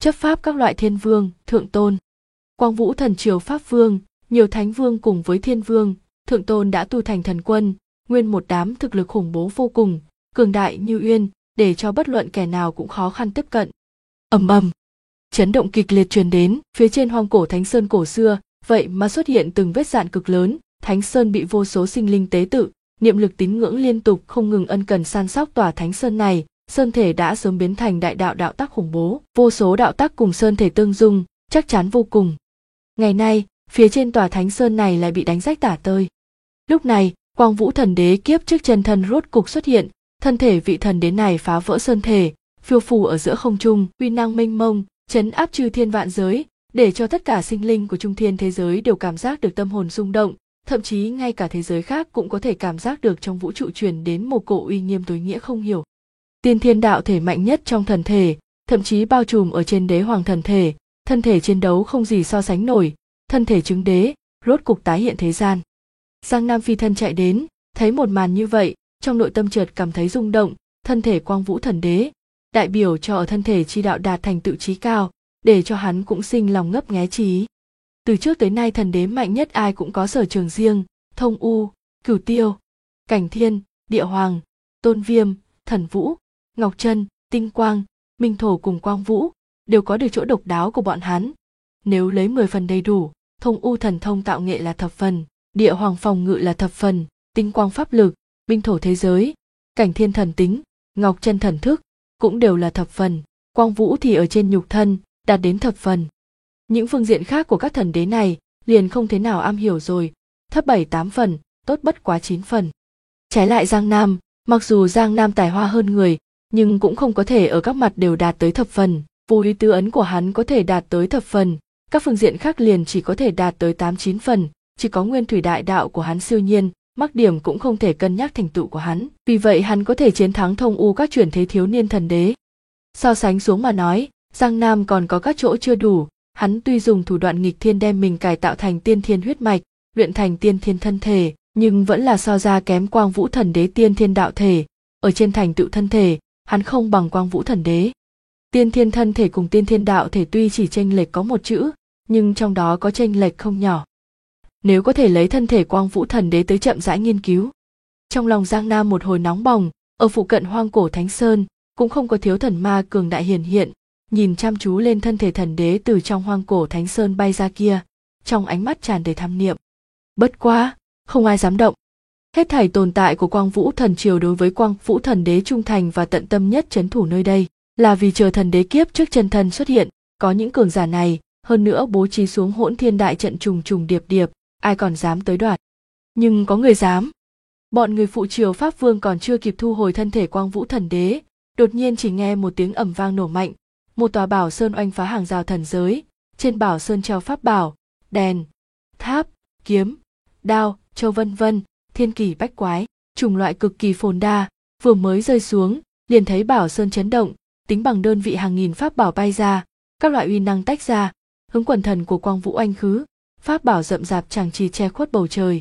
chấp pháp các loại thiên vương, thượng tôn. Quang Vũ thần triều pháp vương, nhiều thánh vương cùng với thiên vương, thượng tôn đã tu thành thần quân, nguyên một đám thực lực khủng bố vô cùng, cường đại như uyên, để cho bất luận kẻ nào cũng khó khăn tiếp cận. Ầm ầm, chấn động kịch liệt truyền đến, phía trên hoang cổ Thánh Sơn cổ xưa, vậy mà xuất hiện từng vết rạn cực lớn, Thánh Sơn bị vô số sinh linh tế tự, niệm lực tín ngưỡng liên tục không ngừng ân cần san sóc tòa Thánh Sơn này, sơn thể đã sớm biến thành đại đạo đạo tắc khủng bố, vô số đạo tắc cùng sơn thể tương dung, chắc chắn vô cùng. Ngày nay, phía trên tòa Thánh Sơn này lại bị đánh rách tả tơi. Lúc này, Quang Vũ thần đế kiếp trước chân thân rốt cục xuất hiện, thân thể vị thần đế này phá vỡ sơn thể, phiêu phù ở giữa không trung, uy năng mênh mông, trấn áp chư thiên vạn giới, để cho tất cả sinh linh của trung thiên thế giới đều cảm giác được tâm hồn rung động, thậm chí ngay cả thế giới khác cũng có thể cảm giác được trong vũ trụ truyền đến một cổ uy nghiêm tối nghĩa không hiểu. Tiên thiên đạo thể mạnh nhất trong thần thể, thậm chí bao trùm ở trên đế hoàng thần thể, thân thể chiến đấu không gì so sánh nổi, thân thể chứng đế, rốt cục tái hiện thế gian. Giang Nam phi thân chạy đến, thấy một màn như vậy, trong nội tâm chợt cảm thấy rung động, thân thể Quang Vũ thần đế, đại biểu cho ở thân thể chi đạo đạt thành tựu chí cao, để cho hắn cũng sinh lòng ngấp nghé chí. Từ trước tới nay thần đế mạnh nhất ai cũng có sở trường riêng, Thông U, Cửu Tiêu, Cảnh Thiên, Địa Hoàng, Tôn Viêm, Thần Vũ, Ngọc Trân, Tinh Quang, Minh Thổ cùng Quang Vũ đều có được chỗ độc đáo của bọn hắn. Nếu lấy 10 phần đầy đủ, Thông U thần thông tạo nghệ là thập phần, Địa Hoàng phòng ngự là thập phần, Tinh Quang pháp lực, Minh Thổ thế giới, Cảnh Thiên thần tính, Ngọc Trân thần thức cũng đều là thập phần, Quang Vũ thì ở trên nhục thân đạt đến thập phần. Những phương diện khác của các thần đế này liền không thế nào am hiểu rồi, thấp 7-8 phần, tốt bất quá 9 phần. Trái lại Giang Nam, mặc dù Giang Nam tài hoa hơn người, nhưng cũng không có thể ở các mặt đều đạt tới thập phần, vô ý tứ ấn của hắn có thể đạt tới thập phần, các phương diện khác liền chỉ có thể đạt tới 8-9 phần, chỉ có nguyên thủy đại đạo của hắn siêu nhiên, mắc điểm cũng không thể cân nhắc thành tựu của hắn, vì vậy hắn có thể chiến thắng Thông U các chuyển thế thiếu niên thần đế. So sánh xuống mà nói, Giang Nam còn có các chỗ chưa đủ, hắn tuy dùng thủ đoạn nghịch thiên đem mình cải tạo thành tiên thiên huyết mạch, luyện thành tiên thiên thân thể, nhưng vẫn là so ra kém Quang Vũ thần đế tiên thiên đạo thể, ở trên thành tựu thân thể, hắn không bằng Quang Vũ thần đế. Tiên thiên thân thể cùng tiên thiên đạo thể tuy chỉ chênh lệch có một chữ, nhưng trong đó có chênh lệch không nhỏ. Nếu có thể lấy thân thể Quang Vũ thần đế tới chậm rãi nghiên cứu. Trong lòng Giang Nam một hồi nóng bỏng, ở phụ cận hoang cổ Thánh Sơn, cũng không có thiếu thần ma cường đại hiển hiện, nhìn chăm chú lên thân thể thần đế từ trong hoang cổ Thánh Sơn bay ra kia, trong ánh mắt tràn đầy tham niệm. Bất quá, không ai dám động. Hết thảy tồn tại của Quang Vũ thần triều đối với Quang Vũ thần đế trung thành và tận tâm nhất trấn thủ nơi đây, là vì chờ thần đế kiếp trước chân thân xuất hiện, có những cường giả này, hơn nữa bố trí xuống Hỗn Thiên đại trận trùng trùng điệp điệp, ai còn dám tới đoạt. Nhưng có người dám. Bọn người phụ triều Pháp Vương còn chưa kịp thu hồi thân thể Quang Vũ thần đế, đột nhiên chỉ nghe một tiếng ầm vang nổ mạnh, một tòa bảo sơn oanh phá hàng rào thần giới, trên bảo sơn treo pháp bảo, đèn, tháp, kiếm, đao, châu vân vân, thiên kỳ bách quái, chủng loại cực kỳ phồn đa, vừa mới rơi xuống, liền thấy bảo sơn chấn động, tính bằng đơn vị hàng nghìn pháp bảo bay ra, các loại uy năng tách ra, hướng quần thần của Quang Vũ oanh khứ, pháp bảo rậm rạp tràng trì che khuất bầu trời.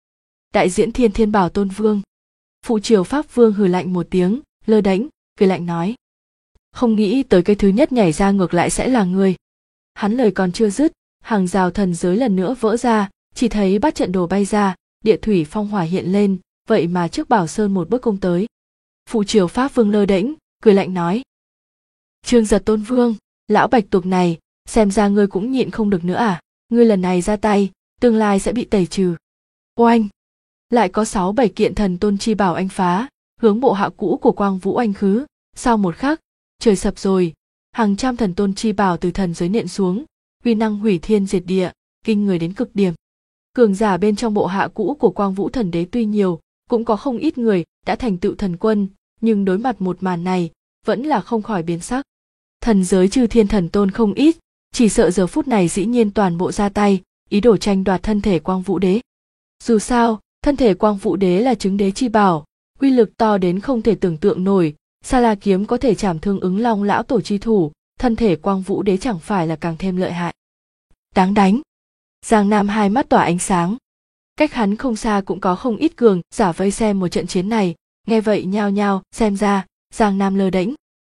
Đại diễn Thiên Thiên Bảo Tôn Vương. Phụ triều Pháp Vương hừ lạnh một tiếng, lơ đễnh, cười lạnh nói: không nghĩ tới cái thứ nhất nhảy ra ngược lại sẽ là ngươi. Hắn lời còn chưa dứt, hàng rào thần giới lần nữa vỡ ra, chỉ thấy bát trận đồ bay ra, địa thủy phong hỏa hiện lên, vậy mà trước Bảo Sơn một bước công tới. Phụ triều Pháp Vương lơ đễnh, cười lạnh nói: Trương Giật Tôn Vương, lão bạch tuộc này, xem ra ngươi cũng nhịn không được nữa à? Ngươi lần này ra tay, tương lai sẽ bị tẩy trừ. Oanh! Lại có 6-7 kiện thần tôn chi bảo anh phá, hướng bộ hạ cũ của Quang Vũ anh khứ. Sau một khắc, trời sập rồi, hàng trăm thần tôn chi bảo từ thần giới nện xuống, uy năng hủy thiên diệt địa, kinh người đến cực điểm. Cường giả bên trong bộ hạ cũ của Quang Vũ thần đế tuy nhiều, cũng có không ít người đã thành tựu thần quân, nhưng đối mặt một màn này, vẫn là không khỏi biến sắc. Thần giới chư thiên thần tôn không ít, chỉ sợ giờ phút này dĩ nhiên toàn bộ ra tay, ý đồ tranh đoạt thân thể Quang Vũ đế. Dù sao, thân thể Quang Vũ đế là chứng đế chi bảo, uy lực to đến không thể tưởng tượng nổi, Sa La kiếm có thể chảm thương Ứng Long lão tổ chi thủ, thân thể Quang Vũ đế chẳng phải là càng thêm lợi hại. Đáng đánh. Giang Nam hai mắt tỏa ánh sáng. Cách hắn không xa cũng có không ít cường giả vây xem một trận chiến này, nghe vậy nhao nhao, xem ra Giang Nam lơ đễnh.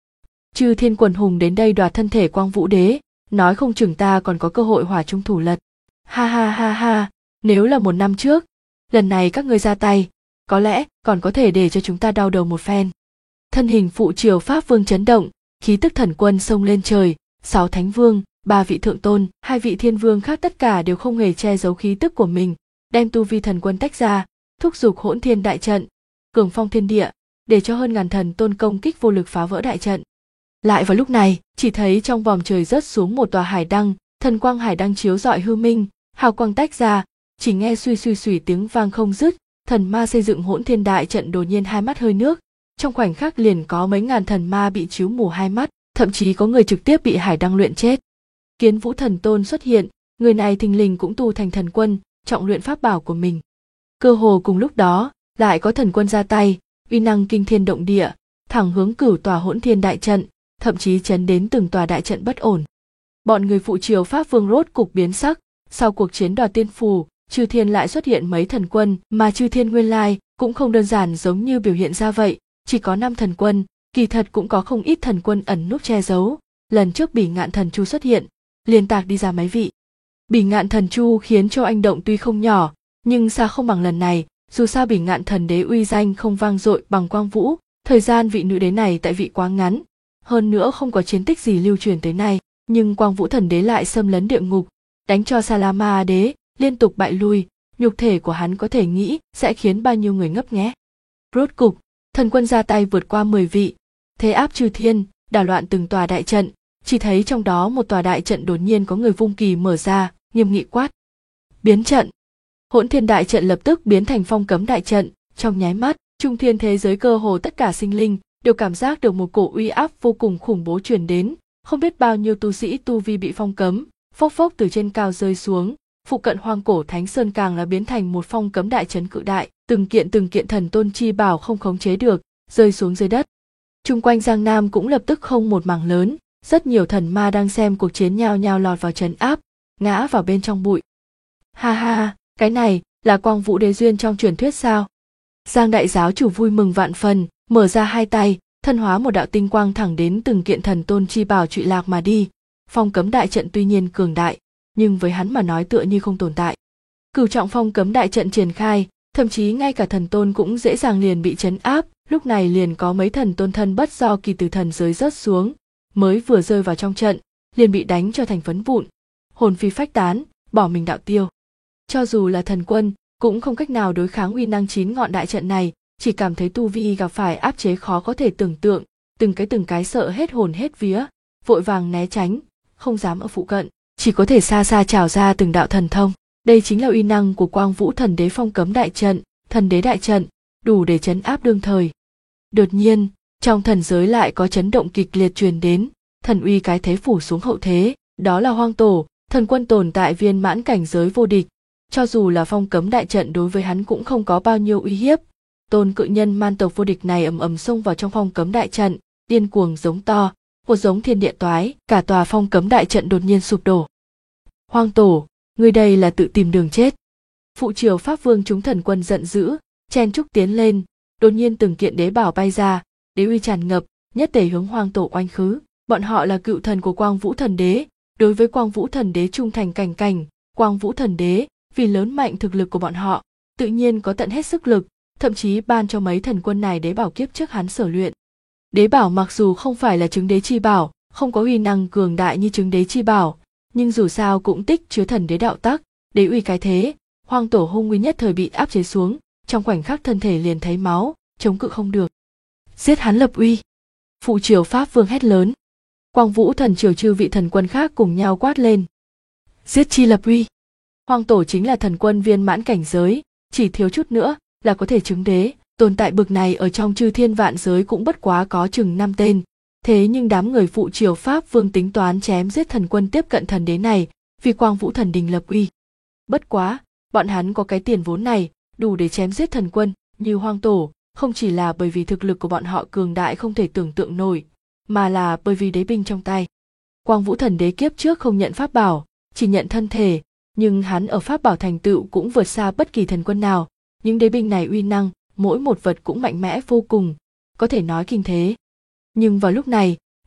Chư thiên quần hùng đến đây đoạt thân thể Quang Vũ Đế, nói không chừng ta còn có cơ hội hỏa trung thủ lật. Ha ha ha ha, nếu là 1 năm trước, lần này các ngươi ra tay, có lẽ còn có thể để cho chúng ta đau đầu một phen. Thân hình phụ triều Pháp Vương chấn động, khí tức thần quân xông lên trời, 6 thánh vương, 3 vị thượng tôn, 2 vị thiên vương khác tất cả đều không hề che giấu khí tức của mình, đem tu vi thần quân tách ra, thúc giục Hỗn Thiên đại trận, cường phong thiên địa, để cho hơn ngàn thần tôn công kích vô lực phá vỡ đại trận. Lại vào lúc này, chỉ thấy trong vòm trời rớt xuống một tòa hải đăng, thần quang hải đăng chiếu rọi hư minh, hào quang tách ra, chỉ nghe suy suy suy tiếng vang không dứt, thần ma xây dựng Hỗn Thiên đại trận đột nhiên hai mắt hơi nước, trong khoảnh khắc liền có mấy ngàn thần ma bị chiếu mù hai mắt, thậm chí có người trực tiếp bị hải đăng luyện chết. Kiến Vũ thần tôn xuất hiện, người này thình lình cũng tu thành thần quân, trọng luyện pháp bảo của mình. Cơ hồ cùng lúc đó, lại có thần quân ra tay, uy năng kinh thiên động địa, thẳng hướng cửu tòa Hỗn Thiên đại trận, thậm chí chấn đến từng tòa đại trận bất ổn. Bọn người phụ triều Pháp Vương rốt cục biến sắc, sau cuộc chiến đoạt tiên phù, Chư Thiên lại xuất hiện mấy thần quân, mà Chư Thiên nguyên lai cũng không đơn giản giống như biểu hiện ra vậy, chỉ có 5 thần quân, kỳ thật cũng có không ít thần quân ẩn núp che giấu. Lần trước Bỉ Ngạn thần Chu xuất hiện, liên tạc đi ra mấy vị. Bỉ Ngạn thần Chu khiến cho anh động tuy không nhỏ, nhưng xa không bằng lần này, dù sao Bỉ Ngạn thần đế uy danh không vang dội bằng Quang Vũ, thời gian vị nữ đế này tại vị quá ngắn, hơn nữa không có chiến tích gì lưu truyền tới nay, nhưng Quang Vũ thần đế lại xâm lấn địa ngục, đánh cho Salama đế liên tục bại lui, nhục thể của hắn có thể nghĩ sẽ khiến bao nhiêu người ngấp nghé. Rốt cục, thần quân ra tay vượt qua 10 vị, thế áp Chư Thiên, đảo loạn từng tòa đại trận, chỉ thấy trong đó một tòa đại trận đột nhiên có người vung kỳ mở ra, nghiêm nghị quát: biến trận! Hỗn Thiên đại trận lập tức biến thành phong cấm đại trận, trong nháy mắt, trung thiên thế giới cơ hồ tất cả sinh linh đều cảm giác được một cổ uy áp vô cùng khủng bố truyền đến, không biết bao nhiêu tu sĩ tu vi bị phong cấm, phốc phốc từ trên cao rơi xuống, phụ cận Hoang Cổ Thánh Sơn càng là biến thành một phong cấm đại trấn cự đại, từng kiện thần tôn chi bảo không khống chế được, rơi xuống dưới đất. Chung quanh Giang Nam cũng lập tức không một mảng lớn, rất nhiều thần ma đang xem cuộc chiến nhao nhao lọt vào trấn áp, ngã vào bên trong bụi. Ha ha, cái này là Quang Vũ đế duyên trong truyền thuyết sao? Giang đại giáo chủ vui mừng vạn phần, mở ra hai tay, thân hóa một đạo tinh quang thẳng đến từng kiện thần tôn chi bảo trụy lạc mà đi. Phong cấm đại trận tuy nhiên cường đại, nhưng với hắn mà nói tựa như không tồn tại. Cửu trọng phong cấm đại trận triển khai, thậm chí ngay cả thần tôn cũng dễ dàng liền bị trấn áp, lúc này liền có mấy thần tôn thân bất do kỳ từ thần giới rớt xuống, mới vừa rơi vào trong trận, liền bị đánh cho thành phấn vụn, hồn phi phách tán, bỏ mình đạo tiêu. Cho dù là thần quân, cũng không cách nào đối kháng uy năng 9 ngọn đại trận này, chỉ cảm thấy tu vi gặp phải áp chế khó có thể tưởng tượng, từng cái sợ hết hồn hết vía, vội vàng né tránh, không dám ở phụ cận, chỉ có thể xa xa trào ra từng đạo thần thông. Đây chính là uy năng của Quang Vũ thần đế phong cấm đại trận, thần đế đại trận, đủ để trấn áp đương thời. Đột nhiên, trong thần giới lại có chấn động kịch liệt truyền đến, thần uy cái thế phủ xuống hậu thế, đó là Hoang Tổ, thần quân tồn tại viên mãn cảnh giới vô địch, cho dù là phong cấm đại trận đối với hắn cũng không có bao nhiêu uy hiếp. Tôn cự nhân man tộc vô địch này ầm ầm xông vào trong phong cấm đại trận, điên cuồng giống to, một giống thiên địa toái, cả tòa phong cấm đại trận đột nhiên sụp đổ. Hoang Tổ, người đây là tự tìm đường chết. Phụ triều Pháp Vương chúng thần quân giận dữ, chen chúc tiến lên, đột nhiên từng kiện đế bảo bay ra, đế uy tràn ngập, nhất tề hướng Hoang Tổ oanh khứ. Bọn họ là cựu thần của Quang Vũ thần đế, đối với Quang Vũ thần đế trung thành cảnh cảnh. Quang Vũ thần đế vì lớn mạnh thực lực của bọn họ, tự nhiên có tận hết sức lực, thậm chí ban cho mấy thần quân này đế bảo kiếp trước hắn sở luyện. Đế bảo mặc dù không phải là chứng đế chi bảo, không có uy năng cường đại như chứng đế chi bảo, nhưng dù sao cũng tích chứa thần đế đạo tắc, đế uy cái thế. Hoang Tổ hung uy nhất thời bị áp chế xuống, trong khoảnh khắc thân thể liền thấy máu, chống cự không được. Giết hắn lập uy! Phụ triều Pháp Vương hét lớn. Quang Vũ thần triều chư vị thần quân khác cùng nhau quát lên. Giết chi lập uy! Hoang Tổ chính là thần quân viên mãn cảnh giới, chỉ thiếu chút nữa là có thể chứng đế, tồn tại bực này ở trong chư thiên vạn giới cũng bất quá có chừng 5 tên. Thế nhưng đám người phụ triều Pháp Vương tính toán chém giết thần quân tiếp cận thần đế này, vì Quang Vũ thần đình lập uy. Bất quá, bọn hắn có cái tiền vốn này, đủ để chém giết thần quân như Hoang Tổ, không chỉ là bởi vì thực lực của bọn họ cường đại không thể tưởng tượng nổi, mà là bởi vì đế binh trong tay. Quang Vũ thần đế kiếp trước không nhận pháp bảo, chỉ nhận thân thể, nhưng hắn ở pháp bảo thành tựu cũng vượt xa bất kỳ thần quân nào. Những đế binh này uy năng, mỗi một vật cũng mạnh mẽ vô cùng, có thể nói kinh thế. Nhưng vào lúc này,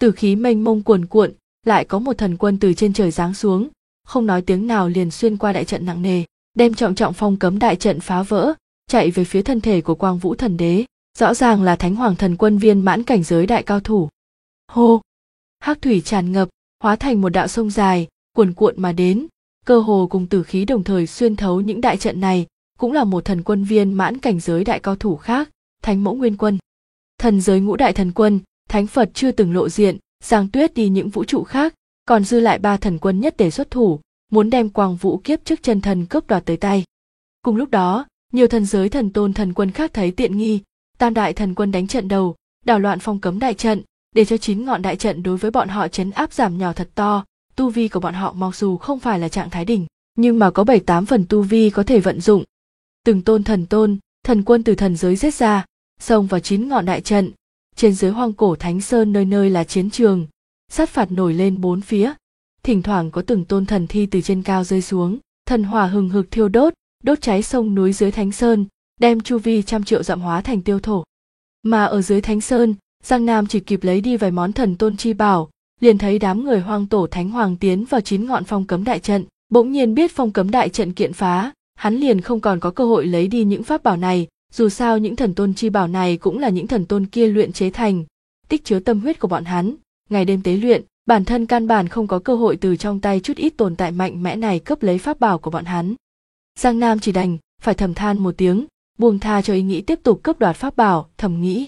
Tử khí mênh mông cuồn cuộn, lại có một thần quân từ trên trời giáng xuống, không nói tiếng nào liền xuyên qua đại trận nặng nề, đem trọng trọng phong cấm đại trận phá vỡ, chạy về phía thân thể của Quang Vũ Thần Đế. Rõ ràng là Thánh Hoàng thần quân viên mãn cảnh giới đại cao thủ. Hô! Hắc thủy tràn ngập, hóa thành một đạo sông dài, cuồn cuộn mà đến, cơ hồ cùng tử khí đồng thời xuyên thấu những đại trận này, cũng là một thần quân viên mãn cảnh giới đại cao thủ khác, Thánh Mẫu Nguyên Quân. Thần giới ngũ đại thần quân, Thánh Phật chưa từng lộ diện, Giang Tuyết đi những vũ trụ khác, còn dư lại 3 thần quân nhất để xuất thủ, muốn đem Quang Vũ kiếp trước chân thần cướp đoạt tới tay. Cùng lúc đó, nhiều thần giới thần tôn thần quân khác thấy tiện nghi, Tam đại thần quân đánh trận đầu, đảo loạn phong cấm đại trận, để cho 9 ngọn đại trận đối với bọn họ trấn áp giảm nhỏ thật to. Tu vi của bọn họ mặc dù không phải là trạng thái đỉnh, nhưng mà có 7-8 phần tu vi có thể vận dụng. Từng tôn, thần quân từ thần giới giết ra, xông vào 9 ngọn đại trận. Trên dưới hoang cổ Thánh Sơn nơi nơi là chiến trường, sát phạt nổi lên bốn phía. Thỉnh thoảng có từng tôn thần thi từ trên cao rơi xuống, thần hỏa hừng hực thiêu đốt, đốt cháy sông núi dưới Thánh Sơn, đem chu vi trăm triệu dặm hóa thành tiêu thổ. Mà ở dưới Thánh Sơn, Giang Nam chỉ kịp lấy đi vài món thần tôn chi bảo, liền thấy đám người hoang tổ Thánh Hoàng tiến vào 9 ngọn phong cấm đại trận, bỗng nhiên biết phong cấm đại trận kiện phá, hắn liền không còn có cơ hội lấy đi những pháp bảo này, dù sao những thần tôn chi bảo này cũng là những thần tôn kia luyện chế thành, tích chứa tâm huyết của bọn hắn, ngày đêm tế luyện, bản thân căn bản không có cơ hội từ trong tay chút ít tồn tại mạnh mẽ này cướp lấy pháp bảo của bọn hắn. Giang Nam chỉ đành phải thầm than một tiếng, buông tha cho ý nghĩ tiếp tục cướp đoạt pháp bảo, thầm nghĩ: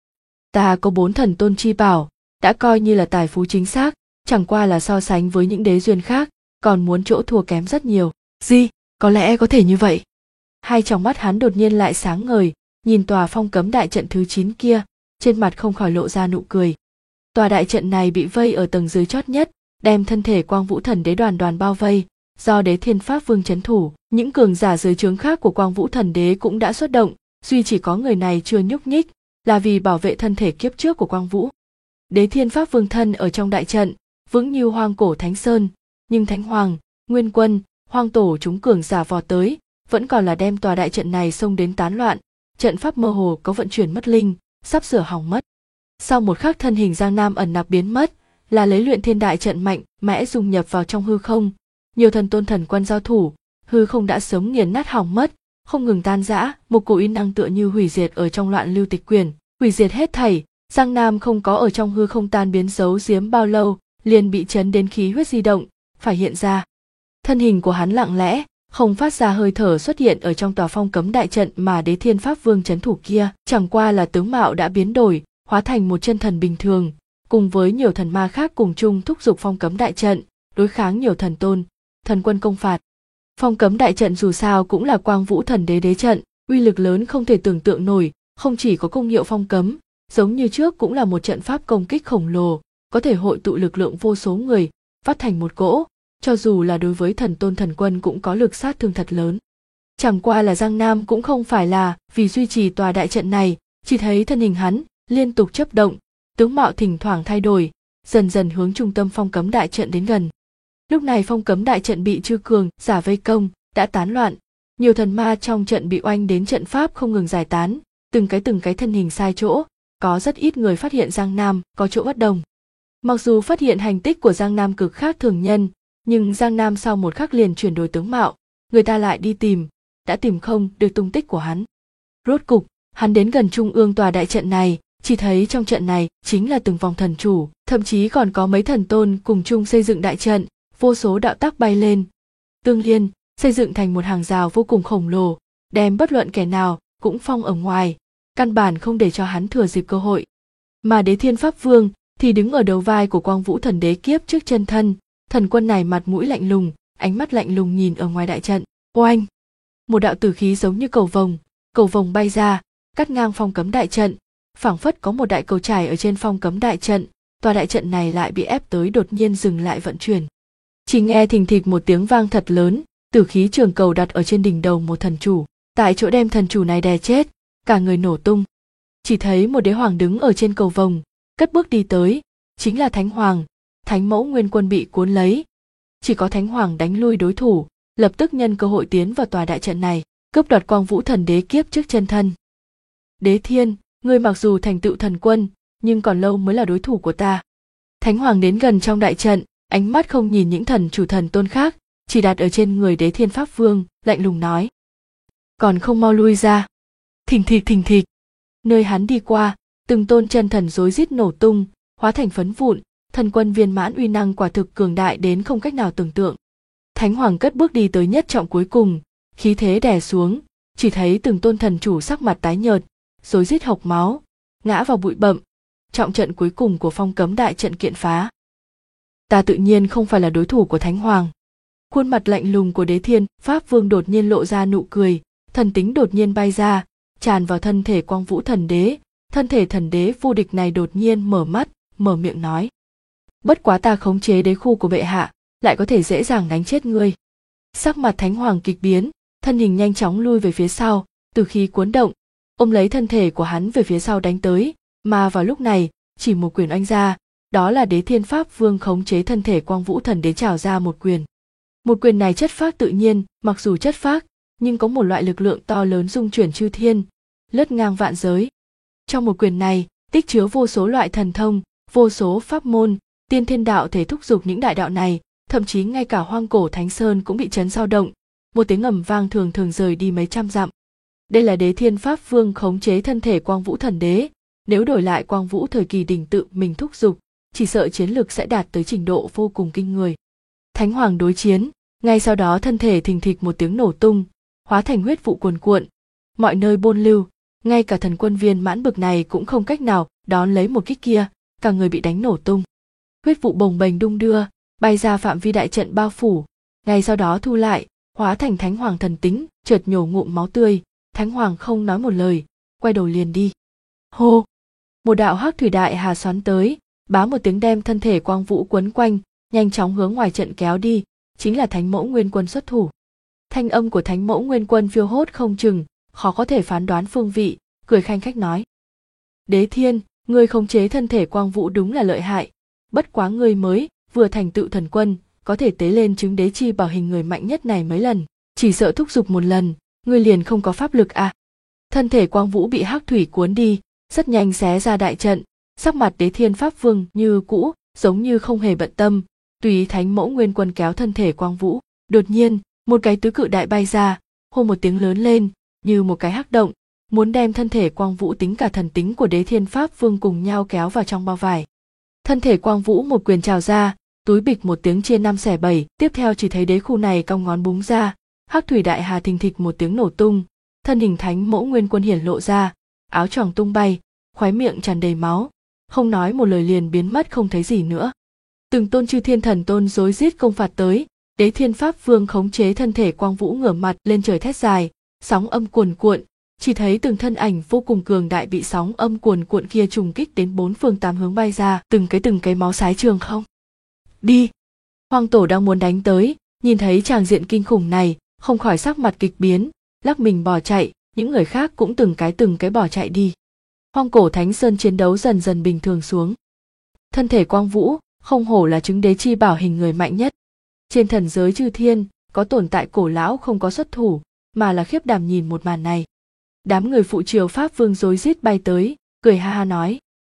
ta có 4 thần tôn chi bảo, đã coi như là tài phú chính xác, chẳng qua là so sánh với những đế duyên khác, còn muốn chỗ thua kém rất nhiều. Gì, có lẽ có thể như vậy. Hai tròng mắt hắn đột nhiên lại sáng ngời, nhìn tòa phong cấm đại trận thứ 9 kia, trên mặt không khỏi lộ ra nụ cười. Tòa đại trận này bị vây ở tầng dưới chót nhất, đem thân thể Quang Vũ Thần Đế đoàn đoàn bao vây, do Đế Thiên Pháp Vương trấn thủ, những cường giả dưới trướng khác của Quang Vũ Thần Đế cũng đã xuất động, duy chỉ có người này chưa nhúc nhích, là vì bảo vệ thân thể kiếp trước của Quang Vũ. Đế Thiên Pháp Vương thân ở trong đại trận, vững như hoang cổ Thánh Sơn, nhưng Thánh Hoàng, Nguyên Quân, Hoang Tổ chúng cường giả vọt tới, vẫn còn là đem tòa đại trận này xông đến tán loạn, trận pháp mơ hồ có vận chuyển mất linh, sắp sửa hỏng mất. Sau một khắc thân hình Giang Nam ẩn nặc biến mất, là lấy luyện thiên đại trận mạnh mẽ dung nhập vào trong hư không, nhiều thần tôn thần quân giao thủ, hư không đã sớm nghiền nát hỏng mất, không ngừng tan rã, một cổ uy năng tựa như hủy diệt ở trong loạn lưu tịch quyển, hủy diệt hết thảy. Giang Nam không có ở trong hư không tan biến giấu giếm bao lâu, liền bị chấn đến khí huyết di động, phải hiện ra. Thân hình của hắn lặng lẽ, không phát ra hơi thở xuất hiện ở trong tòa phong cấm đại trận mà Đế Thiên Pháp Vương trấn thủ kia, chẳng qua là tướng mạo đã biến đổi, hóa thành một chân thần bình thường, cùng với nhiều thần ma khác cùng chung thúc giục phong cấm đại trận, đối kháng nhiều thần tôn, thần quân công phạt. Phong cấm đại trận dù sao cũng là Quang Vũ Thần Đế đế trận, uy lực lớn không thể tưởng tượng nổi, không chỉ có công hiệu phong cấm, giống như trước cũng là một trận pháp công kích khổng lồ, có thể hội tụ lực lượng vô số người, phát thành một cỗ, cho dù là đối với thần tôn thần quân cũng có lực sát thương thật lớn. Chẳng qua là Giang Nam cũng không phải là vì duy trì tòa đại trận này, chỉ thấy thân hình hắn liên tục chấp động, tướng mạo thỉnh thoảng thay đổi, dần dần hướng trung tâm phong cấm đại trận đến gần. Lúc này phong cấm đại trận bị chư cường giả vây công, đã tán loạn, nhiều thần ma trong trận bị oanh đến trận pháp không ngừng giải tán, từng cái thân hình sai chỗ, có rất ít người phát hiện Giang Nam có chỗ bất đồng. Mặc dù phát hiện hành tích của Giang Nam cực khác thường nhân, nhưng Giang Nam sau một khắc liền chuyển đổi tướng mạo, người ta lại đi tìm, đã tìm không được tung tích của hắn. Rốt cục, hắn đến gần trung ương tòa đại trận này, chỉ thấy trong trận này chính là từng vòng thần chủ, thậm chí còn có mấy thần tôn cùng chung xây dựng đại trận, vô số đạo tác bay lên, tương liên, xây dựng thành một hàng rào vô cùng khổng lồ, đem bất luận kẻ nào cũng phong ở ngoài, căn bản không để cho hắn thừa dịp cơ hội. Mà Đế Thiên Pháp Vương thì đứng ở đầu vai của Quang Vũ Thần Đế kiếp trước chân thân, thần quân này mặt mũi lạnh lùng, ánh mắt lạnh lùng nhìn ở ngoài đại trận. Oanh! Một đạo tử khí giống như cầu vồng bay ra, cắt ngang phong cấm đại trận, phảng phất có một đại cầu trải ở trên phong cấm đại trận, tòa đại trận này lại bị ép tới đột nhiên dừng lại vận chuyển. Chỉ nghe thình thịch một tiếng vang thật lớn, tử khí trường cầu đặt ở trên đỉnh đầu một thần chủ, tại chỗ đem thần chủ này đè chết, cả người nổ tung. Chỉ thấy một đế hoàng đứng ở trên cầu vồng, cất bước đi tới, chính là Thánh Hoàng, Thánh Mẫu Nguyên Quân bị cuốn lấy. Chỉ có Thánh Hoàng đánh lui đối thủ, lập tức nhân cơ hội tiến vào tòa đại trận này, cướp đoạt Quang Vũ Thần Đế kiếp trước chân thân. Đế Thiên, ngươi mặc dù thành tựu thần quân, nhưng còn lâu mới là đối thủ của ta. Thánh Hoàng đến gần trong đại trận, ánh mắt không nhìn những thần chủ thần tôn khác, chỉ đặt ở trên người Đế Thiên Pháp Vương, lạnh lùng nói. Còn không mau lui ra. Thình thịch thình thịch. Nơi hắn đi qua, từng tôn chân thần rối rít nổ tung, hóa thành phấn vụn, thần quân viên mãn uy năng quả thực cường đại đến không cách nào tưởng tượng. Thánh Hoàng cất bước đi tới nhất trọng cuối cùng, khí thế đè xuống, chỉ thấy từng tôn thần chủ sắc mặt tái nhợt, rối rít hộc máu, ngã vào bụi bặm. Trọng trận cuối cùng của phong cấm đại trận kiện phá. Ta tự nhiên không phải là đối thủ của Thánh Hoàng. Khuôn mặt lạnh lùng của Đế Thiên Pháp Vương đột nhiên lộ ra nụ cười, thần tính đột nhiên bay ra, tràn vào thân thể Quang Vũ Thần Đế. Thân thể thần đế vô địch này đột nhiên mở mắt, mở miệng nói. Bất quá ta khống chế đế khu của bệ hạ, lại có thể dễ dàng đánh chết ngươi. Sắc mặt Thánh Hoàng kịch biến, thân hình nhanh chóng lui về phía sau, từ khi cuốn động, ôm lấy thân thể của hắn về phía sau đánh tới, mà vào lúc này, chỉ một quyền oanh ra, đó là Đế Thiên Pháp Vương khống chế thân thể Quang Vũ Thần Đế trào ra một quyền. Một quyền này chất phác tự nhiên, mặc dù chất phác, nhưng có một loại lực lượng to lớn dung chuyển chư thiên, lướt ngang vạn giới. Trong một quyền này, tích chứa vô số loại thần thông, vô số pháp môn, tiên thiên đạo thể thúc giục những đại đạo này, thậm chí ngay cả hoang cổ Thánh Sơn cũng bị chấn dao động, một tiếng ầm vang thường thường rời đi mấy trăm dặm. Đây là Đế Thiên Pháp Vương khống chế thân thể Quang Vũ Thần Đế, nếu đổi lại Quang Vũ thời kỳ đỉnh tự mình thúc giục, chỉ sợ chiến lực sẽ đạt tới trình độ vô cùng kinh người. Thánh Hoàng đối chiến, ngay sau đó thân thể thình thịch một tiếng nổ tung, hóa thành huyết vụ cuồn cuộn, mọi nơi bôn lưu, ngay cả thần quân viên mãn bực này cũng không cách nào đón lấy một kích kia, cả người bị đánh nổ tung. Huyết vụ bồng bềnh đung đưa, bay ra phạm vi đại trận bao phủ, ngay sau đó thu lại, hóa thành Thánh Hoàng thần tính, chợt nhổ ngụm máu tươi. Thánh Hoàng không nói một lời, quay đầu liền đi. Hô! Một đạo hắc thủy đại hà xoắn tới, bá một tiếng đem thân thể Quang Vũ quấn quanh, nhanh chóng hướng ngoài trận kéo đi, chính là Thánh Mẫu Nguyên Quân xuất thủ. Thanh âm của Thánh Mẫu Nguyên Quân phiêu hốt không chừng, khó có thể phán đoán phương vị, cười khanh khách nói. Đế Thiên, ngươi khống chế thân thể Quang Vũ đúng là lợi hại, bất quá ngươi mới vừa thành tựu thần quân, có thể tế lên chứng đế chi bảo hình người mạnh nhất này mấy lần, chỉ sợ thúc giục một lần, ngươi liền không có pháp lực à. Thân thể Quang Vũ bị hắc thủy cuốn đi, rất nhanh xé ra đại trận, sắc mặt Đế Thiên Pháp Vương như cũ, giống như không hề bận tâm, tùy Thánh Mẫu Nguyên Quân kéo thân thể Quang Vũ. Đột nhiên, một cái tứ cự đại bay ra, hô một tiếng lớn lên, như một cái hắc động, muốn đem thân thể Quang Vũ tính cả thần tính của Đế Thiên Pháp Vương cùng nhau kéo vào trong bao vải. Thân thể Quang Vũ một quyền trào ra, túi bịch một tiếng chia 5 xẻ 7, tiếp theo chỉ thấy đế khu này cong ngón búng ra, hắc thủy đại hà thình thịch một tiếng nổ tung, thân hình Thánh Mẫu Nguyên Quân hiển lộ ra, áo choàng tung bay, khóe miệng tràn đầy máu, không nói một lời liền biến mất không thấy gì nữa. Từng tôn chư thiên thần tôn rối rít công phạt tới, Đế Thiên Pháp Vương khống chế thân thể Quang Vũ ngửa mặt lên trời thét dài, sóng âm cuồn cuộn, chỉ thấy từng thân ảnh vô cùng cường đại bị sóng âm cuồn cuộn kia trùng kích đến 4 phương 8 hướng bay ra, từng cái máu xái trường không. Đi! Hoàng Tổ đang muốn đánh tới, nhìn thấy tràng diện kinh khủng này, không khỏi sắc mặt kịch biến, lắc mình bỏ chạy, những người khác cũng từng cái bỏ chạy đi. Hoang cổ Thánh Sơn chiến đấu dần dần bình thường xuống. Thân thể Quang Vũ, không hổ là chứng đế chi bảo hình người mạnh nhất. Trên thần giới chư thiên, có tồn tại cổ lão không có xuất thủ, mà là khiếp đảm nhìn một màn này. Đám người phụ triều Pháp Vương rối rít bay tới, cười ha ha nói.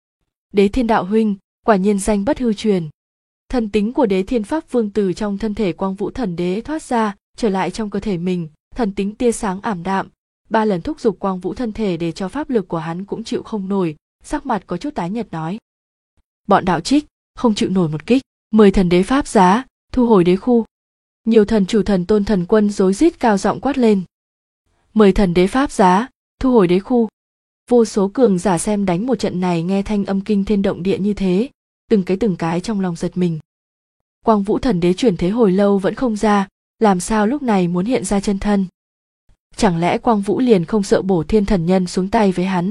Đế Thiên Đạo huynh, quả nhiên danh bất hư truyền. Thần tính của Đế Thiên Pháp Vương từ trong thân thể Quang Vũ Thần Đế thoát ra, trở lại trong cơ thể mình, thần tính tia sáng ảm đạm, 3 lần thúc giục Quang Vũ thân thể để cho pháp lực của hắn cũng chịu không nổi, sắc mặt có chút tái nhợt nói. Bọn đạo trích, không chịu nổi một kích, 10 thần đế pháp giá, thu hồi đế khu. Nhiều thần chủ thần tôn thần quân rối rít cao giọng quát lên. 10 thần đế pháp giá, thu hồi đế khu. Vô số cường giả xem đánh một trận này nghe thanh âm kinh thiên động địa như thế, từng cái trong lòng giật mình. Quang Vũ Thần Đế chuyển thế hồi lâu vẫn không ra, làm sao lúc này muốn hiện ra chân thân? Chẳng lẽ Quang Vũ liền không sợ bổ thiên thần nhân xuống tay với hắn?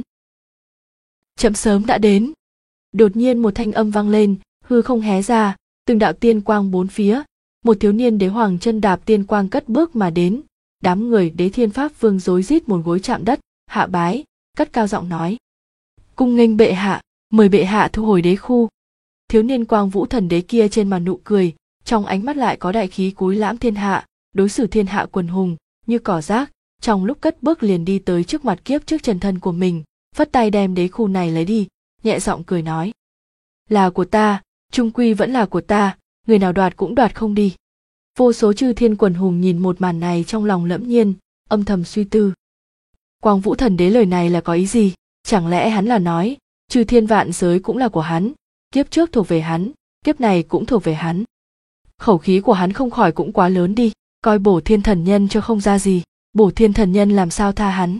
Chậm sớm đã đến. Đột nhiên một thanh âm vang lên, hư không hé ra, từng đạo tiên quang bốn phía, một thiếu niên đế hoàng chân đạp tiên quang cất bước mà đến, đám người Đế Thiên Pháp Vương rối rít một gối chạm đất, hạ bái, cất cao giọng nói: "Cung nghênh bệ hạ, mời bệ hạ thu hồi đế khu." Thiếu niên Quang Vũ Thần Đế kia trên mặt nụ cười, trong ánh mắt lại có đại khí cúi lãm thiên hạ, đối xử thiên hạ quần hùng như cỏ rác, trong lúc cất bước liền đi tới trước mặt kiếp trước chân thân của mình, phất tay đem đế khu này lấy đi, nhẹ giọng cười nói: "Là của ta, chung quy vẫn là của ta, người nào đoạt cũng đoạt không đi. Vô số chư thiên quần hùng nhìn một màn này trong lòng lẫm nhiên, âm thầm suy tư. Quang Vũ Thần Đế lời này là có ý gì? Chẳng lẽ hắn là nói, chư thiên vạn giới cũng là của hắn, kiếp trước thuộc về hắn, kiếp này cũng thuộc về hắn. Khẩu khí của hắn không khỏi cũng quá lớn đi, coi Bổ Thiên Thần Nhân cho không ra gì, Bổ Thiên Thần Nhân làm sao tha hắn.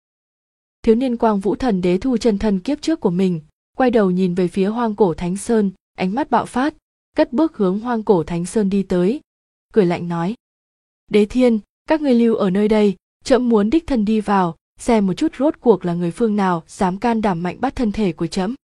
Thiếu niên Quang Vũ Thần Đế thu chân thân kiếp trước của mình, quay đầu nhìn về phía Hoang Cổ Thánh Sơn, ánh mắt bạo phát, cất bước hướng Hoang Cổ Thánh Sơn đi tới, cười lạnh nói: Đế Thiên, các ngươi lưu ở nơi đây, trẫm muốn đích thân đi vào, xem một chút rốt cuộc là người phương nào dám can đảm mạnh bắt thân thể của trẫm.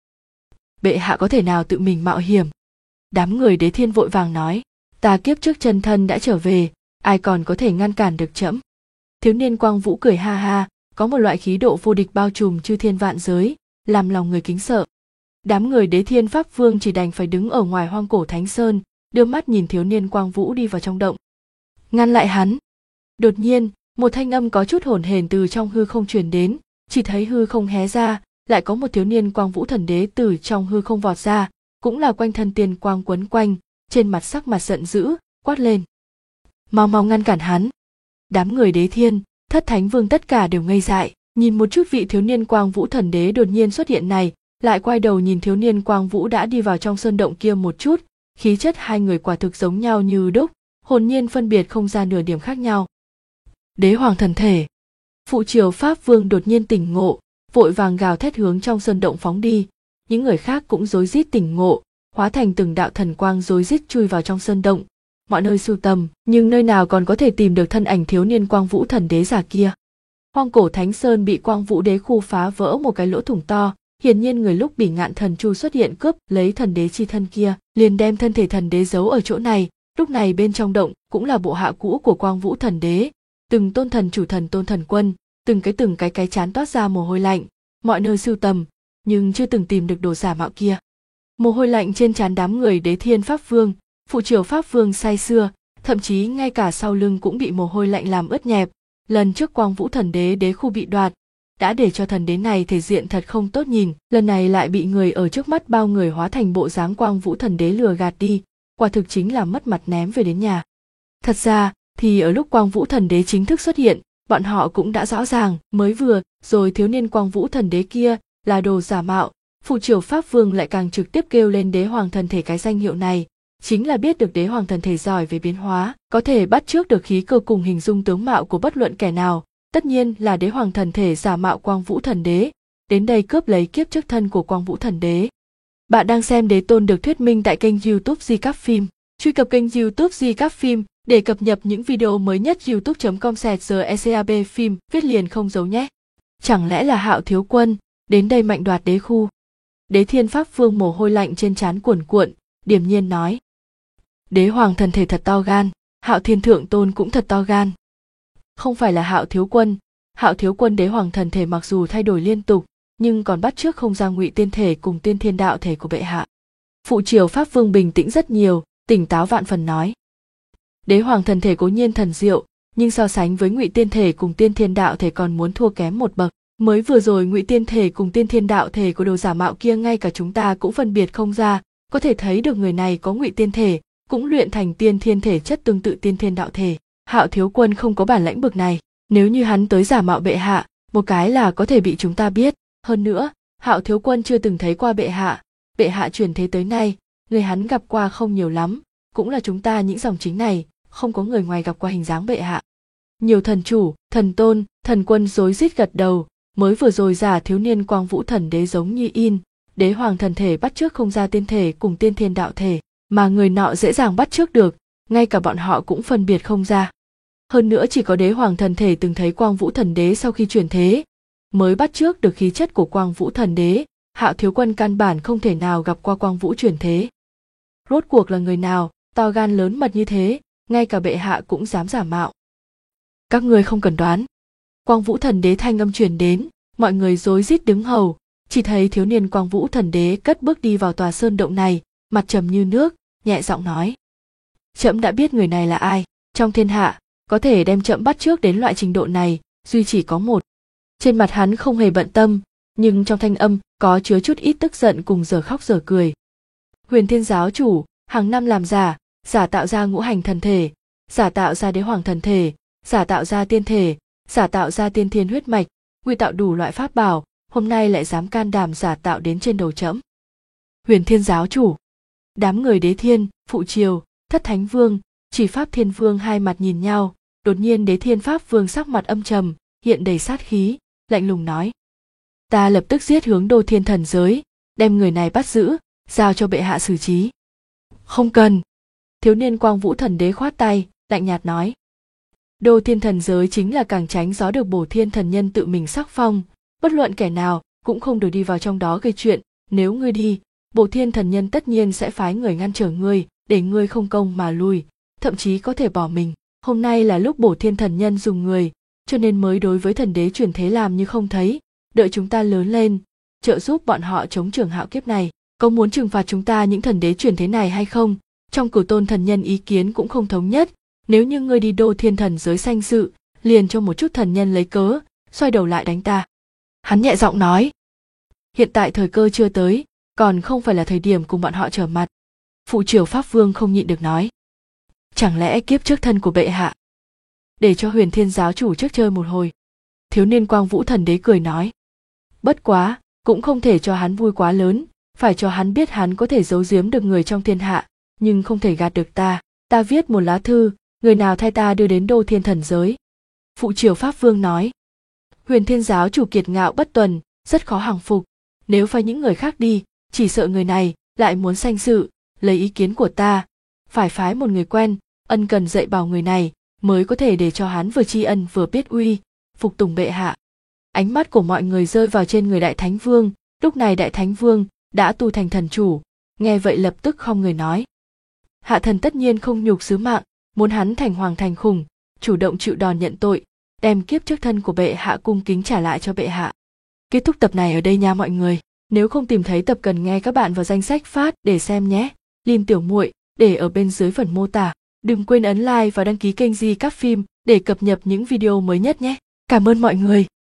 Bệ hạ có thể nào tự mình mạo hiểm? Đám người Đế Thiên vội vàng nói: Ta kiếp trước chân thân đã trở về, ai còn có thể ngăn cản được trẫm? Thiếu niên Quang Vũ cười ha ha, có một loại khí độ vô địch bao trùm chư thiên vạn giới, làm lòng người kính sợ. Đám người Đế Thiên Pháp Vương chỉ đành phải đứng ở ngoài Hoang Cổ Thánh Sơn, đưa mắt nhìn thiếu niên Quang Vũ đi vào trong động. Ngăn lại hắn! Đột nhiên, một thanh âm có chút hổn hển từ trong hư không truyền đến, chỉ thấy hư không hé ra, lại có một thiếu niên Quang Vũ Thần Đế từ trong hư không vọt ra, cũng là quanh thân tiền quang quấn quanh, trên mặt sắc mặt giận dữ, quát lên: Mau mau ngăn cản hắn! Đám người Đế Thiên, Thất Thánh Vương tất cả đều ngây dại, nhìn một chút vị thiếu niên Quang Vũ Thần Đế đột nhiên xuất hiện này, lại quay đầu nhìn thiếu niên Quang Vũ đã đi vào trong sơn động kia một chút, khí chất hai người quả thực giống nhau như đúc, hồn nhiên phân biệt không ra nửa điểm khác nhau. Đế Hoàng thần thể! Phụ Triều Pháp Vương đột nhiên tỉnh ngộ, vội vàng gào thét hướng trong sơn động phóng đi, những người khác cũng rối rít tỉnh ngộ, hóa thành từng đạo thần quang rối rít chui vào trong sơn động, mọi nơi sưu tầm, nhưng nơi nào còn có thể tìm được thân ảnh thiếu niên Quang Vũ Thần Đế giả kia. Hoang Cổ Thánh Sơn bị Quang Vũ Đế khu phá vỡ một cái lỗ thủng to, hiển nhiên người lúc Bỉ Ngạn Thần Chu xuất hiện cướp lấy thần đế chi thân kia, liền đem thân thể thần đế giấu ở chỗ này. Lúc này bên trong động cũng là bộ hạ cũ của Quang Vũ Thần Đế, từng tôn thần chủ thần Tôn Thần Quân, từng cái chán toát ra mồ hôi lạnh, mọi nơi sưu tầm, nhưng chưa từng tìm được đồ giả mạo kia. Mồ hôi lạnh trên trán đám người Đế Thiên Pháp Vương, Phụ Triều Pháp Vương say sưa, thậm chí ngay cả sau lưng cũng bị mồ hôi lạnh làm ướt nhẹp. Lần trước Quang Vũ Thần Đế đế khu bị đoạt, đã để cho thần đế này thể diện thật không tốt nhìn, lần này lại bị người ở trước mắt bao người hóa thành bộ dáng Quang Vũ Thần Đế lừa gạt đi, quả thực chính là mất mặt ném về đến nhà. Thật ra thì ở lúc Quang Vũ Thần Đế chính thức xuất hiện, bọn họ cũng đã rõ ràng, mới vừa rồi thiếu niên Quang Vũ Thần Đế kia là đồ giả mạo. Phụ Triều Pháp Vương lại càng trực tiếp kêu lên Đế Hoàng thần thể cái danh hiệu này, chính là biết được Đế Hoàng thần thể giỏi về biến hóa, có thể bắt chước được khí cơ cùng hình dung tướng mạo của bất luận kẻ nào. Tất nhiên là Đế Hoàng thần thể giả mạo Quang Vũ Thần Đế, đến đây cướp lấy kiếp trước thân của Quang Vũ Thần Đế. Bạn đang xem Đế Tôn được thuyết minh tại kênh YouTube Recap Phim. Truy cập kênh YouTube Recap Phim để cập nhật những video mới nhất. youtube.com/recap phim viết liền không giấu nhé. Chẳng lẽ là Hạo Thiếu Quân đến đây mạnh đoạt đế khu? Đế Thiên Pháp Vương mồ hôi lạnh trên trán cuồn cuộn, điềm nhiên nói: Đế Hoàng thần thể thật to gan, Hạo Thiên Thượng Tôn cũng thật to gan. Không phải là Hạo Thiếu Quân Đế Hoàng thần thể mặc dù thay đổi liên tục, nhưng còn bắt chước không ra Ngụy Tiên thể cùng Tiên Thiên đạo thể của bệ hạ. Phụ Triều Pháp Vương bình tĩnh rất nhiều, tỉnh táo vạn phần nói: Đế Hoàng thần thể cố nhiên thần diệu, nhưng so sánh với Ngụy Tiên thể cùng Tiên Thiên đạo thể còn muốn thua kém một bậc. Mới vừa rồi Ngụy Tiên thể cùng Tiên Thiên đạo thể của đồ giả mạo kia ngay cả chúng ta cũng phân biệt không ra, có thể thấy được người này có Ngụy Tiên thể, cũng luyện thành Tiên Thiên thể chất tương tự Tiên Thiên đạo thể. Hạo Thiếu Quân không có bản lãnh bực này, nếu như hắn tới giả mạo bệ hạ, một cái là có thể bị chúng ta biết. Hơn nữa, Hạo Thiếu Quân chưa từng thấy qua bệ hạ chuyển thế tới nay, người hắn gặp qua không nhiều lắm, cũng là chúng ta những dòng chính này, không có người ngoài gặp qua hình dáng bệ hạ. Nhiều thần chủ, thần tôn, thần quân rối rít gật đầu, mới vừa rồi giả thiếu niên Quang Vũ Thần Đế giống như in, Đế Hoàng thần thể bắt chước không ra tiên thể cùng Tiên Thiên đạo thể, mà người nọ dễ dàng bắt chước được, ngay cả bọn họ cũng phân biệt không ra. Hơn nữa chỉ có Đế Hoàng thần thể từng thấy Quang Vũ Thần Đế sau khi chuyển thế, mới bắt chước được khí chất của Quang Vũ Thần Đế. Hạo Thiếu Quân căn bản không thể nào gặp qua Quang Vũ chuyển thế. Rốt cuộc là người nào, to gan lớn mật như thế, ngay cả bệ hạ cũng dám giả mạo. Các ngươi không cần đoán. Quang Vũ Thần Đế thanh âm truyền đến, mọi người rối rít đứng hầu, chỉ thấy thiếu niên Quang Vũ Thần Đế cất bước đi vào tòa sơn động này, mặt trầm như nước, nhẹ giọng nói: Trẫm đã biết người này là ai, trong thiên hạ, có thể đem trẫm bắt chước đến loại trình độ này, duy chỉ có một. Trên mặt hắn không hề bận tâm, nhưng trong thanh âm có chứa chút ít tức giận cùng giờ khóc giờ cười. Huyền Thiên giáo chủ hàng năm làm giả tạo ra ngũ hành thần thể, giả tạo ra đế hoàng thần thể, giả tạo ra tiên thể, giả tạo ra tiên thiên huyết mạch, nguy tạo đủ loại pháp bảo, hôm nay lại dám can đảm giả tạo đến trên đầu trẫm. Huyền Thiên giáo chủ. Đám người Đế Thiên, Phụ Triều, Thất Thánh Vương, Chỉ Pháp Thiên Vương hai mặt nhìn nhau, đột nhiên Đế Thiên Pháp Vương sắc mặt âm trầm, hiện đầy sát khí, lạnh lùng nói: ta lập tức giết hướng Đô Thiên thần giới, đem người này bắt giữ, giao cho bệ hạ xử trí. Không cần. Thiếu niên Quang Vũ Thần Đế khoát tay, lạnh nhạt nói: Đô Thiên thần giới chính là càng tránh gió được Bổ Thiên thần nhân tự mình sắc phong, bất luận kẻ nào cũng không được đi vào trong đó gây chuyện, nếu ngươi đi, Bổ Thiên thần nhân tất nhiên sẽ phái người ngăn trở ngươi, để ngươi không công mà lui, thậm chí có thể bỏ mình. Hôm nay là lúc Bổ Thiên thần nhân dùng người, cho nên mới đối với thần đế chuyển thế làm như không thấy, đợi chúng ta lớn lên, trợ giúp bọn họ chống Trường Hạo kiếp này. Có muốn trừng phạt chúng ta những thần đế chuyển thế này hay không? Trong Cửu Tôn thần nhân ý kiến cũng không thống nhất, nếu như ngươi đi Đô Thiên thần giới sanh sự, liền cho một chút thần nhân lấy cớ, xoay đầu lại đánh ta. Hắn nhẹ giọng nói: hiện tại thời cơ chưa tới, còn không phải là thời điểm cùng bọn họ trở mặt. Phụ Triều Pháp Vương không nhịn được nói: chẳng lẽ kiếp trước thân của bệ hạ để cho Huyền Thiên giáo chủ trước chơi một hồi? Thiếu niên Quang Vũ Thần Đế cười nói: bất quá, cũng không thể cho hắn vui quá lớn, phải cho hắn biết hắn có thể giấu giếm được người trong thiên hạ, nhưng không thể gạt được ta. Ta viết một lá thư, người nào thay ta đưa đến Đô Thiên thần giới? Phụ Triều Pháp Vương nói: Huyền Thiên giáo chủ kiệt ngạo bất tuần, rất khó hàng phục, nếu phải những người khác đi, chỉ sợ người này lại muốn sanh sự, lấy ý kiến của ta, phải phái một người quen, ân cần dạy bảo người này, mới có thể để cho hắn vừa tri ân vừa biết uy, phục tùng bệ hạ. Ánh mắt của mọi người rơi vào trên người Đại Thánh Vương, lúc này Đại Thánh Vương đã tu thành thần chủ, nghe vậy lập tức khom người nói: hạ thần tất nhiên không nhục sứ mạng, muốn hắn thành hoàng thành khủng, chủ động chịu đòn nhận tội, đem kiếp trước thân của bệ hạ cung kính trả lại cho bệ hạ. Kết thúc tập này ở đây nha mọi người. Nếu không tìm thấy tập cần nghe các bạn vào danh sách phát để xem nhé. Link tiểu muội để ở bên dưới phần mô tả. Đừng quên ấn like và đăng ký kênh Di Các Phim để cập nhật những video mới nhất nhé. Cảm ơn mọi người.